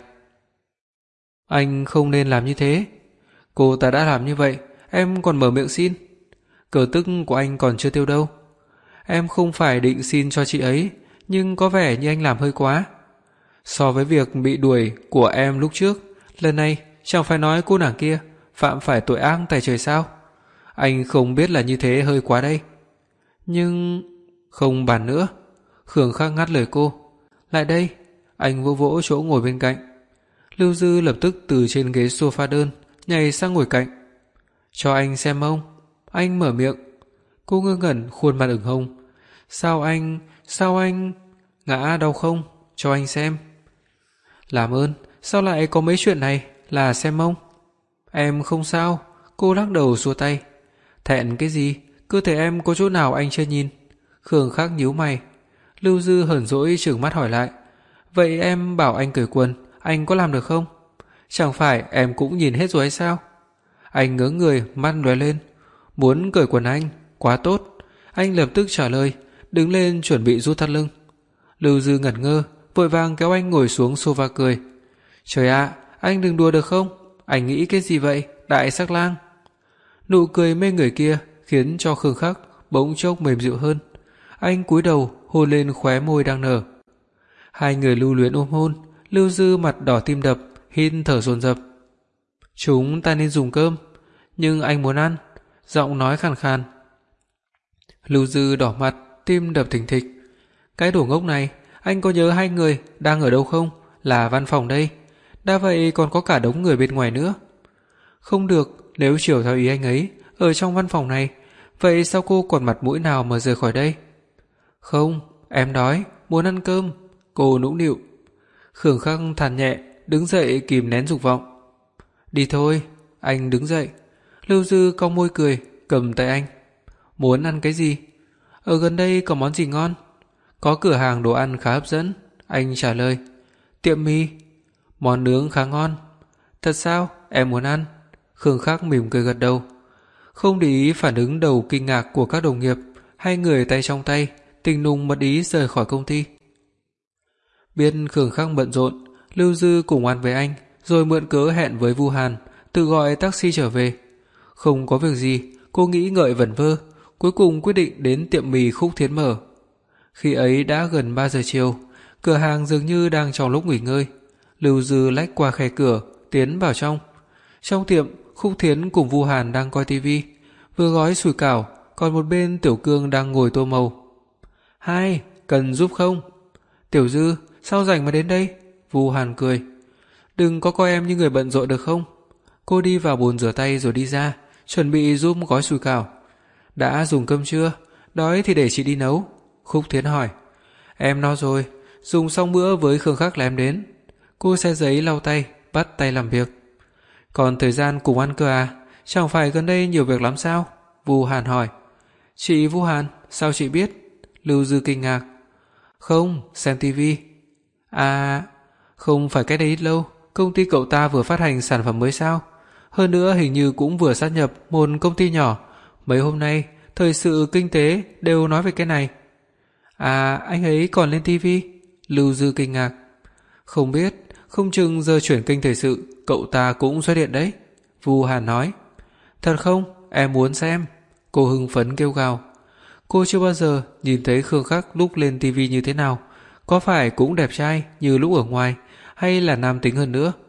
S1: Anh không nên làm như thế. Cô ta đã làm như vậy, em còn mở miệng xin. Cờ tức của anh còn chưa tiêu đâu. Em không phải định xin cho chị ấy, nhưng có vẻ như anh làm hơi quá. So với việc bị đuổi của em lúc trước, lần này chẳng phải nói cô nàng kia phạm phải tội ác tày trời sao? Anh không biết là như thế hơi quá đây. Nhưng... Không bàn nữa. Khương Khắc ngắt lời cô. Lại đây. Anh vỗ vỗ chỗ ngồi bên cạnh. Lưu Dư lập tức từ trên ghế sofa đơn nhảy sang ngồi cạnh. Cho anh xem mông. Anh mở miệng. Cô ngơ ngẩn khuôn mặt ửng hồng. Sao anh... Sao anh... Ngã đau không? Cho anh xem. Làm ơn. Sao lại có mấy chuyện này là xem mông? Em không sao. Cô lắc đầu xua tay. Thẹn cái gì? Cơ thể em có chỗ nào anh chưa nhìn? Khương Khắc nhíu mày. Lưu Dư hờn dỗi trừng mắt hỏi lại. Vậy em bảo anh cởi quần, anh có làm được không? Chẳng phải em cũng nhìn hết rồi hay sao? Anh ngớ người, mắt lóe lên. Muốn cởi quần anh, quá tốt. Anh lập tức trả lời, đứng lên chuẩn bị rút thắt lưng. Lưu Dư ngẩn ngơ, vội vàng kéo anh ngồi xuống sofa cười. Trời ạ, anh đừng đùa được không? Anh nghĩ cái gì vậy, đại sắc lang? Nụ cười mê người kia khiến cho Khương Khắc bỗng chốc mềm dịu hơn. Anh cúi đầu hôn lên khóe môi đang nở. Hai người lưu luyến ôm hôn. Lưu Dư mặt đỏ tim đập, hít thở dồn dập. Chúng ta nên dùng cơm, nhưng anh muốn ăn. Giọng nói khàn khàn. Lưu Dư đỏ mặt, tim đập thình thịch. Cái đồ ngốc này, anh có nhớ hai người đang ở đâu không? Là văn phòng đây. Đã vậy còn có cả đống người bên ngoài nữa. Không được, nếu chiều theo ý anh ấy, ở trong văn phòng này, vậy sao cô còn mặt mũi nào mà rời khỏi đây? Không, em đói, muốn ăn cơm. Cô nũng nịu. Khương Khắc than nhẹ, đứng dậy kìm nén dục vọng. Đi thôi. Anh đứng dậy. Lưu Dư cong môi cười, cầm tay anh. Muốn ăn cái gì? Ở gần đây có món gì ngon? Có cửa hàng đồ ăn khá hấp dẫn. Anh trả lời. Tiệm mì. Món nướng khá ngon. Thật sao? Em muốn ăn. Khương Khắc mỉm cười gật đầu. Không để ý phản ứng đầu kinh ngạc của các đồng nghiệp, hai người tay trong tay, tình nùng mật ý rời khỏi công ty. Biết Khương Khắc bận rộn, Lưu Dư cùng ăn với anh, rồi mượn cớ hẹn với Vu Hàn, tự gọi taxi trở về. Không có việc gì, cô nghĩ ngợi vẩn vơ, cuối cùng quyết định đến tiệm mì Khúc Thiến mở. Khi ấy đã gần ba giờ chiều, cửa hàng dường như đang trong lúc nghỉ ngơi. Lưu Dư lách qua khe cửa, tiến vào trong. Trong tiệm, Khúc Thiến cùng Vu Hàn đang coi tivi, vừa gói sủi cảo, còn một bên Tiểu Cương đang ngồi tô màu. Hai, cần giúp không? Tiểu Dư, sao rảnh mà đến đây? Vu Hàn cười. Đừng có coi em như người bận rộn được không? Cô đi vào bồn rửa tay rồi đi ra, chuẩn bị giúp gói sủi cảo. Đã dùng cơm chưa? Đói thì để chị đi nấu. Khúc Thiến hỏi. Em no rồi, dùng xong bữa với Khương Khắc là em đến. Cô xe giấy lau tay, bắt tay làm việc. Còn thời gian cùng ăn cơ à? Chẳng phải gần đây nhiều việc lắm sao? Vu Hàn hỏi. Chị Vu Hàn, sao chị biết? Lưu Dư kinh ngạc. Không, xem tivi. À, không phải cách đây ít lâu, công ty cậu ta vừa phát hành sản phẩm mới sao? Hơn nữa hình như cũng vừa sát nhập một công ty nhỏ. Mấy hôm nay, thời sự kinh tế đều nói về cái này. À, anh ấy còn lên tivi? Lưu Dư kinh ngạc. Không biết, không chừng giờ chuyển kênh thời sự, cậu ta cũng xuất hiện đấy. Vu Hàn nói. Thật không? Em muốn xem. Cô hưng phấn kêu gào. Cô chưa bao giờ nhìn thấy Khương Khắc lúc lên tivi như thế nào. Có phải cũng đẹp trai như lúc ở ngoài, hay là nam tính hơn nữa?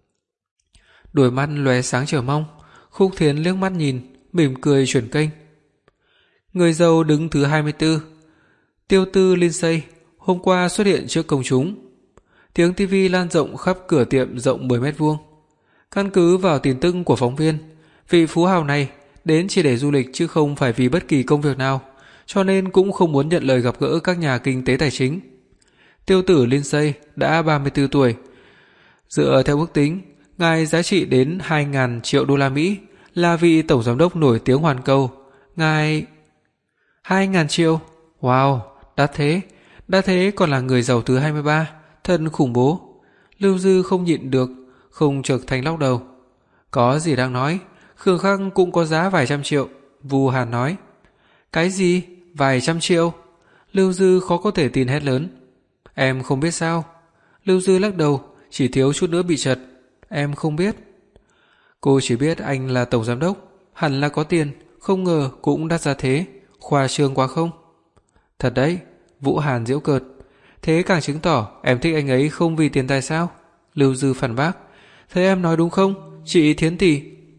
S1: Đôi mắt lóe sáng chờ mong. Khúc Thiến liếc mắt nhìn, mỉm cười chuyển kênh. Người giàu đứng thứ hai mươi tư. Tiêu Tư Lindsay hôm qua xuất hiện trước công chúng. Tiếng tivi lan rộng khắp cửa tiệm rộng mười mét vuông. Căn cứ vào tin tức của phóng viên, vị phú hào này đến chỉ để du lịch chứ không phải vì bất kỳ công việc nào, cho nên cũng không muốn nhận lời gặp gỡ các nhà kinh tế tài chính. Tiêu tử Lindsay đã ba mươi tư tuổi. Dựa theo ước tính, ngài giá trị đến hai nghìn triệu đô la Mỹ, là vị tổng giám đốc nổi tiếng hoàn cầu. Ngài... hai nghìn triệu? Wow, đắt thế. Đắt thế còn là người giàu thứ hai mươi ba. Thật khủng bố. Lưu Dư không nhịn được, không trực thành lắc đầu. Có gì đang nói, Khương Khắc cũng có giá vài trăm triệu. Vu Hàn nói. Cái gì? Vài trăm triệu? Lưu Dư khó có thể tin hét lớn. Em không biết sao? Lưu Dư lắc đầu, chỉ thiếu chút nữa bị trật. Em không biết. Cô chỉ biết anh là tổng giám đốc, hẳn là có tiền, không ngờ cũng đắt ra thế. Khoa trương quá không? Thật đấy. Vũ Hàn giễu cợt. Thế càng chứng tỏ em thích anh ấy không vì tiền tài sao? Lưu Dư phản bác. Thế em nói đúng không, chị Thiến tỷ?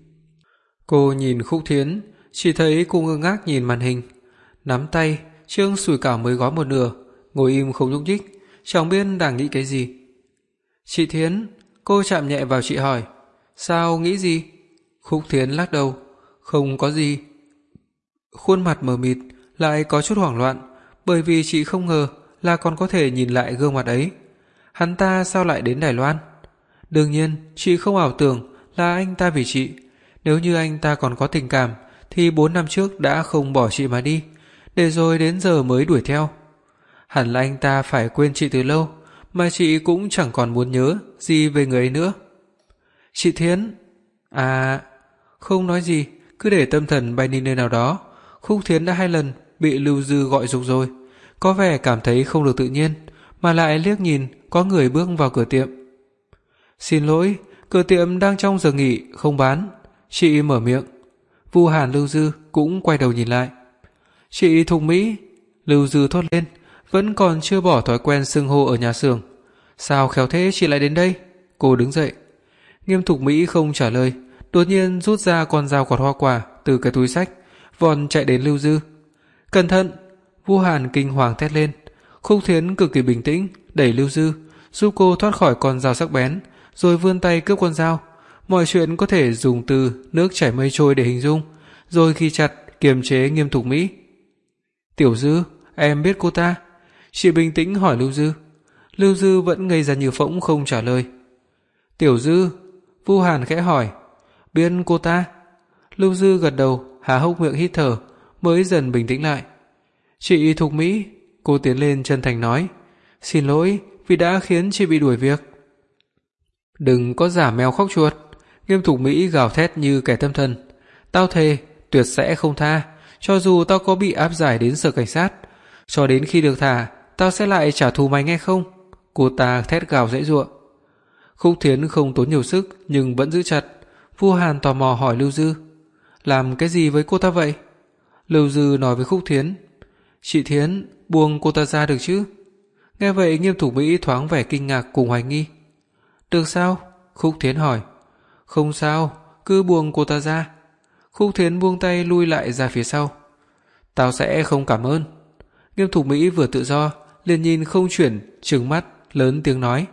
S1: Cô nhìn Khúc Thiến, chỉ thấy cô ngơ ngác nhìn màn hình, nắm tay, chiếc sủi cảo mới gói một nửa, ngồi im không nhúc nhích, chẳng biết đang nghĩ cái gì. Chị Thiến, cô chạm nhẹ vào chị hỏi. Sao nghĩ gì? Khúc Thiến lắc đầu. Không có gì. Khuôn mặt mờ mịt, lại có chút hoảng loạn, bởi vì chị không ngờ là còn có thể nhìn lại gương mặt ấy. Hắn ta sao lại đến Đài Loan? Đương nhiên, chị không ảo tưởng là anh ta vì chị. Nếu như anh ta còn có tình cảm, thì bốn năm trước đã không bỏ chị mà đi, để rồi đến giờ mới đuổi theo. Hẳn là anh ta phải quên chị từ lâu, mà chị cũng chẳng còn muốn nhớ gì về người ấy nữa. Chị Thiến. À, không nói gì, cứ để tâm thần bay đi nơi nào đó. Khúc Thiến đã hai lần bị Lưu Dư gọi dục rồi, có vẻ cảm thấy không được tự nhiên, mà lại liếc nhìn có người bước vào cửa tiệm. Xin lỗi, cửa tiệm đang trong giờ nghỉ, không bán. Chị mở miệng. Vu Hàn Lưu Dư cũng quay đầu nhìn lại. Chị Thục Mỹ. Lưu Dư thốt lên, vẫn còn chưa bỏ thói quen xưng hô ở nhà xưởng. Sao khéo thế chị lại đến đây? Cô đứng dậy. Nghiêm Thục Mỹ không trả lời, đột nhiên rút ra con dao quạt hoa quả từ cái túi xách, vòn chạy đến Lưu Dư. Cẩn thận! Vu Hàn kinh hoàng thét lên. Khúc Thiến cực kỳ bình tĩnh, đẩy Lưu Dư, giúp cô thoát khỏi con dao sắc bén, rồi vươn tay cướp con dao. Mọi chuyện có thể dùng từ nước chảy mây trôi để hình dung, rồi khi chặt kiềm chế Nghiêm Thục Mỹ. Tiểu Dư, em biết cô ta? Chị bình tĩnh hỏi Lưu Dư. Lưu Dư vẫn ngây ra như phỗng không trả lời. Tiểu Dư, Vu Hàn khẽ hỏi. Biết cô ta? Lưu Dư gật đầu, há hốc miệng hít thở, mới dần bình tĩnh lại. Chị Thục Mỹ, cô tiến lên chân thành nói. Xin lỗi vì đã khiến chị bị đuổi việc. Đừng có giả mèo khóc chuột. Nghiêm Thục Mỹ gào thét như kẻ tâm thần. Tao thề tuyệt sẽ không tha, cho dù tao có bị áp giải đến sở cảnh sát, cho đến khi được thả, tao sẽ lại trả thù mày nghe không? Cô ta thét gào giãy giụa. Khúc Thiến không tốn nhiều sức nhưng vẫn giữ chặt. Vu Hàn tò mò hỏi Lưu Dư. Làm cái gì với cô ta vậy? Lưu Dư nói với Khúc Thiến. Chị Thiến, buông cô ta ra được chứ? Nghe vậy Nghiêm Thục Mỹ thoáng vẻ kinh ngạc cùng hoài nghi. Được sao? Khúc Thiến hỏi. Không sao, cứ buông cô ta ra. Khúc Thiến buông tay lui lại ra phía sau. Tao sẽ không cảm ơn. Nghiêm Thục Mỹ vừa tự do, liền nhìn không chuyển, trừng mắt, lớn tiếng nói.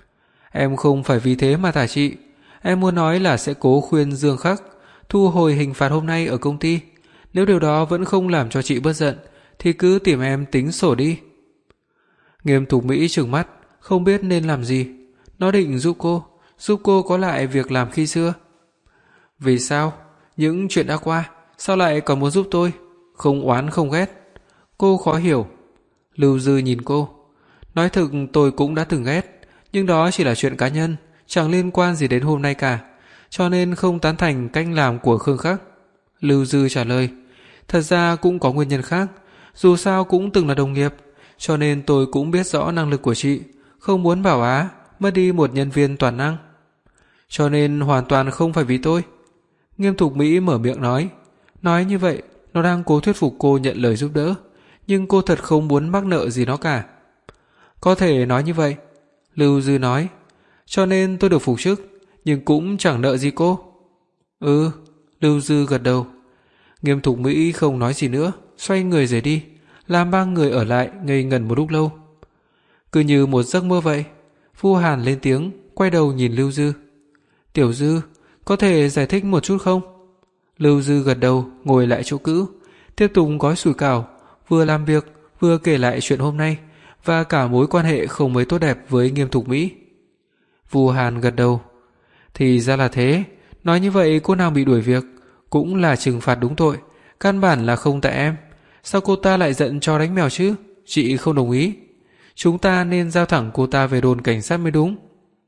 S1: Em không phải vì thế mà thả chị. Em muốn nói là sẽ cố khuyên Dương Khắc thu hồi hình phạt hôm nay ở công ty. Nếu điều đó vẫn không làm cho chị bớt giận, thì cứ tìm em tính sổ đi. Nghiêm Thục Mỹ trừng mắt, không biết nên làm gì. Nó định giúp cô, giúp cô có lại việc làm khi xưa. Vì sao? Những chuyện đã qua, sao lại còn muốn giúp tôi? Không oán không ghét. Cô khó hiểu. Lưu Dư nhìn cô. Nói thực tôi cũng đã từng ghét, nhưng đó chỉ là chuyện cá nhân, chẳng liên quan gì đến hôm nay cả, cho nên không tán thành cách làm của Khương Khắc. Lưu Dư trả lời. Thật ra cũng có nguyên nhân khác, dù sao cũng từng là đồng nghiệp, cho nên tôi cũng biết rõ năng lực của chị, không muốn Bảo Á mất đi một nhân viên toàn năng. Cho nên hoàn toàn không phải vì tôi. Nghiêm Thục Mỹ mở miệng nói. Nói như vậy, nó đang cố thuyết phục cô nhận lời giúp đỡ, nhưng cô thật không muốn mắc nợ gì nó cả. Có thể nói như vậy. Lưu Dư nói. Cho nên tôi được phục chức, nhưng cũng chẳng nợ gì cô. Ừ, Lưu Dư gật đầu. Nghiêm Thục Mỹ không nói gì nữa, xoay người rời đi, làm ba người ở lại ngây ngẩn một lúc lâu. Cứ như một giấc mơ vậy. Vu Hàn lên tiếng, quay đầu nhìn Lưu Dư. Tiểu Dư, có thể giải thích một chút không? Lưu Dư gật đầu, ngồi lại chỗ cũ, tiếp tục gói sủi cảo, vừa làm việc vừa kể lại chuyện hôm nay và cả mối quan hệ không mấy tốt đẹp với Nghiêm Thục Mỹ. Vu Hàn gật đầu. Thì ra là thế, nói như vậy cô nàng bị đuổi việc cũng là trừng phạt đúng tội, căn bản là không tại em. Sao cô ta lại giận cho đánh mèo chứ? Chị không đồng ý. Chúng ta nên giao thẳng cô ta về đồn cảnh sát mới đúng.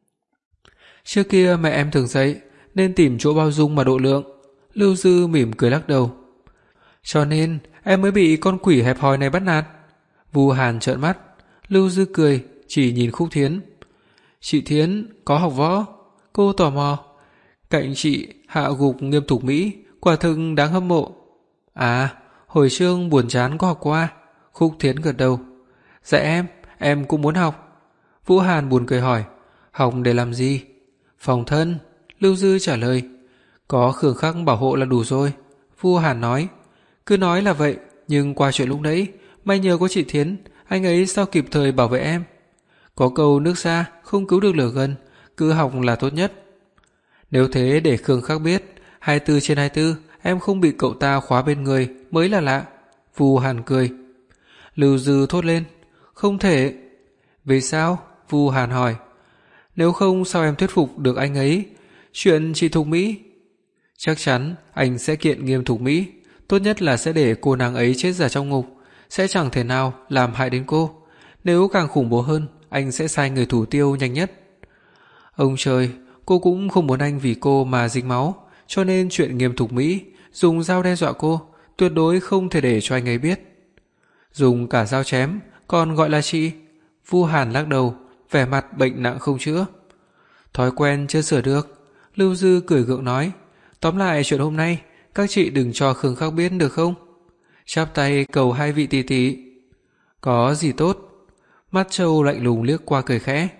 S1: Trước kia mẹ em thường dạy nên tìm chỗ bao dung mà độ lượng. Lưu Dư mỉm cười lắc đầu. Cho nên em mới bị con quỷ hẹp hòi này bắt nạt. Vu Hàn trợn mắt. Lưu Dư cười, chỉ nhìn Khúc Thiến. Chị Thiến có học võ? Cô tò mò. Cạnh chị hạ gục Nghiêm Thục Mỹ, quả thực đáng hâm mộ. À, hồi chương buồn chán có học qua. Khúc Thiến gật đầu. Dạ em, em cũng muốn học. Vũ Hàn buồn cười hỏi. Học để làm gì? Phòng thân. Lưu Dư trả lời. Có Khương Khắc bảo hộ là đủ rồi. Vu Hàn nói. Cứ nói là vậy, nhưng qua chuyện lúc nãy, may nhờ có chị Thiến, anh ấy sao kịp thời bảo vệ em. Có câu nước xa không cứu được lửa gần, cứ học là tốt nhất. Nếu thế để Khương Khắc biết hai mươi bốn trên hai mươi bốn em không bị cậu ta khóa bên người mới là lạ. Vu Hàn cười. Lưu Dư thốt lên. Không thể. Vì sao? Vu Hàn hỏi. Nếu không sao em thuyết phục được anh ấy? Chuyện chị Thục Mỹ? Chắc chắn anh sẽ kiện Nghiêm Thục Mỹ, tốt nhất là sẽ để cô nàng ấy chết giả trong ngục, sẽ chẳng thể nào làm hại đến cô. Nếu càng khủng bố hơn, anh sẽ sai người thủ tiêu nhanh nhất. Ông trời, cô cũng không muốn anh vì cô mà dính máu, cho nên chuyện Nghiêm Thục Mỹ dùng dao đe dọa cô, tuyệt đối không thể để cho anh ấy biết. Dùng cả dao chém, còn gọi là chị? Vu Hàn lắc đầu, vẻ mặt bệnh nặng không chữa. Thói quen chưa sửa được. Lưu Dư cười gượng nói. Tóm lại chuyện hôm nay, các chị đừng cho Khương Khắc biết được không? Chắp tay cầu hai vị tỷ tỷ. Có gì tốt? Mắt Châu lạnh lùng liếc qua cười khẽ.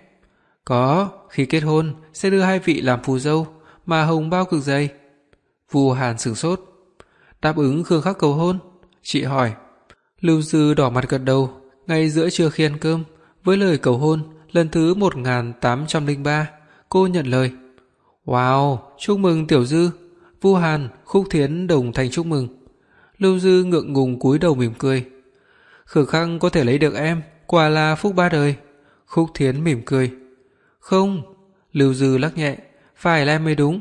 S1: Có, khi kết hôn sẽ đưa hai vị làm phù dâu, mà hồng bao cực dày. Vu Hàn sửng sốt. Đáp ứng Khương Khắc cầu hôn? Chị hỏi. Lưu Dư đỏ mặt gật đầu. Ngay giữa trưa khi ăn cơm, với lời cầu hôn lần thứ một nghìn tám trăm lẻ ba, cô nhận lời. Wow, chúc mừng Tiểu Dư. Vu Hàn, Khúc Thiến đồng thanh chúc mừng. Lưu Dư ngượng ngùng cúi đầu mỉm cười. Khương Khắc có thể lấy được em, quả là phúc ba đời. Khúc Thiến mỉm cười. Không. Lưu Dư lắc nhẹ. Phải là em mới đúng.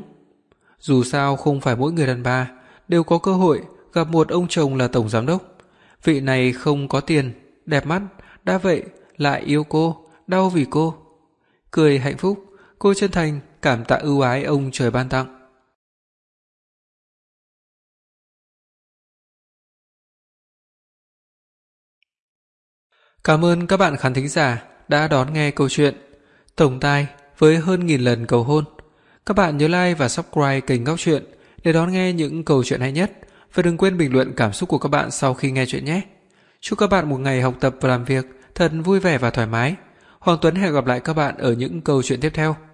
S1: Dù sao không phải mỗi người đàn bà đều có cơ hội gặp một ông chồng là tổng giám đốc. Vị này không có tiền, đẹp mắt, đã vậy lại yêu cô, đau vì cô. Cười hạnh phúc, cô chân thành cảm tạ ưu ái ông trời ban tặng. Cảm ơn các bạn khán thính giả đã đón nghe câu chuyện Tổng Tài với hơn nghìn lần cầu hôn. Các bạn nhớ like và subscribe kênh Góc Truyện để đón nghe những câu chuyện hay nhất, và đừng quên bình luận cảm xúc của các bạn sau khi nghe chuyện nhé. Chúc các bạn một ngày học tập và làm việc thật vui vẻ và thoải mái. Hoàng Tuấn hẹn gặp lại các bạn ở những câu chuyện tiếp theo.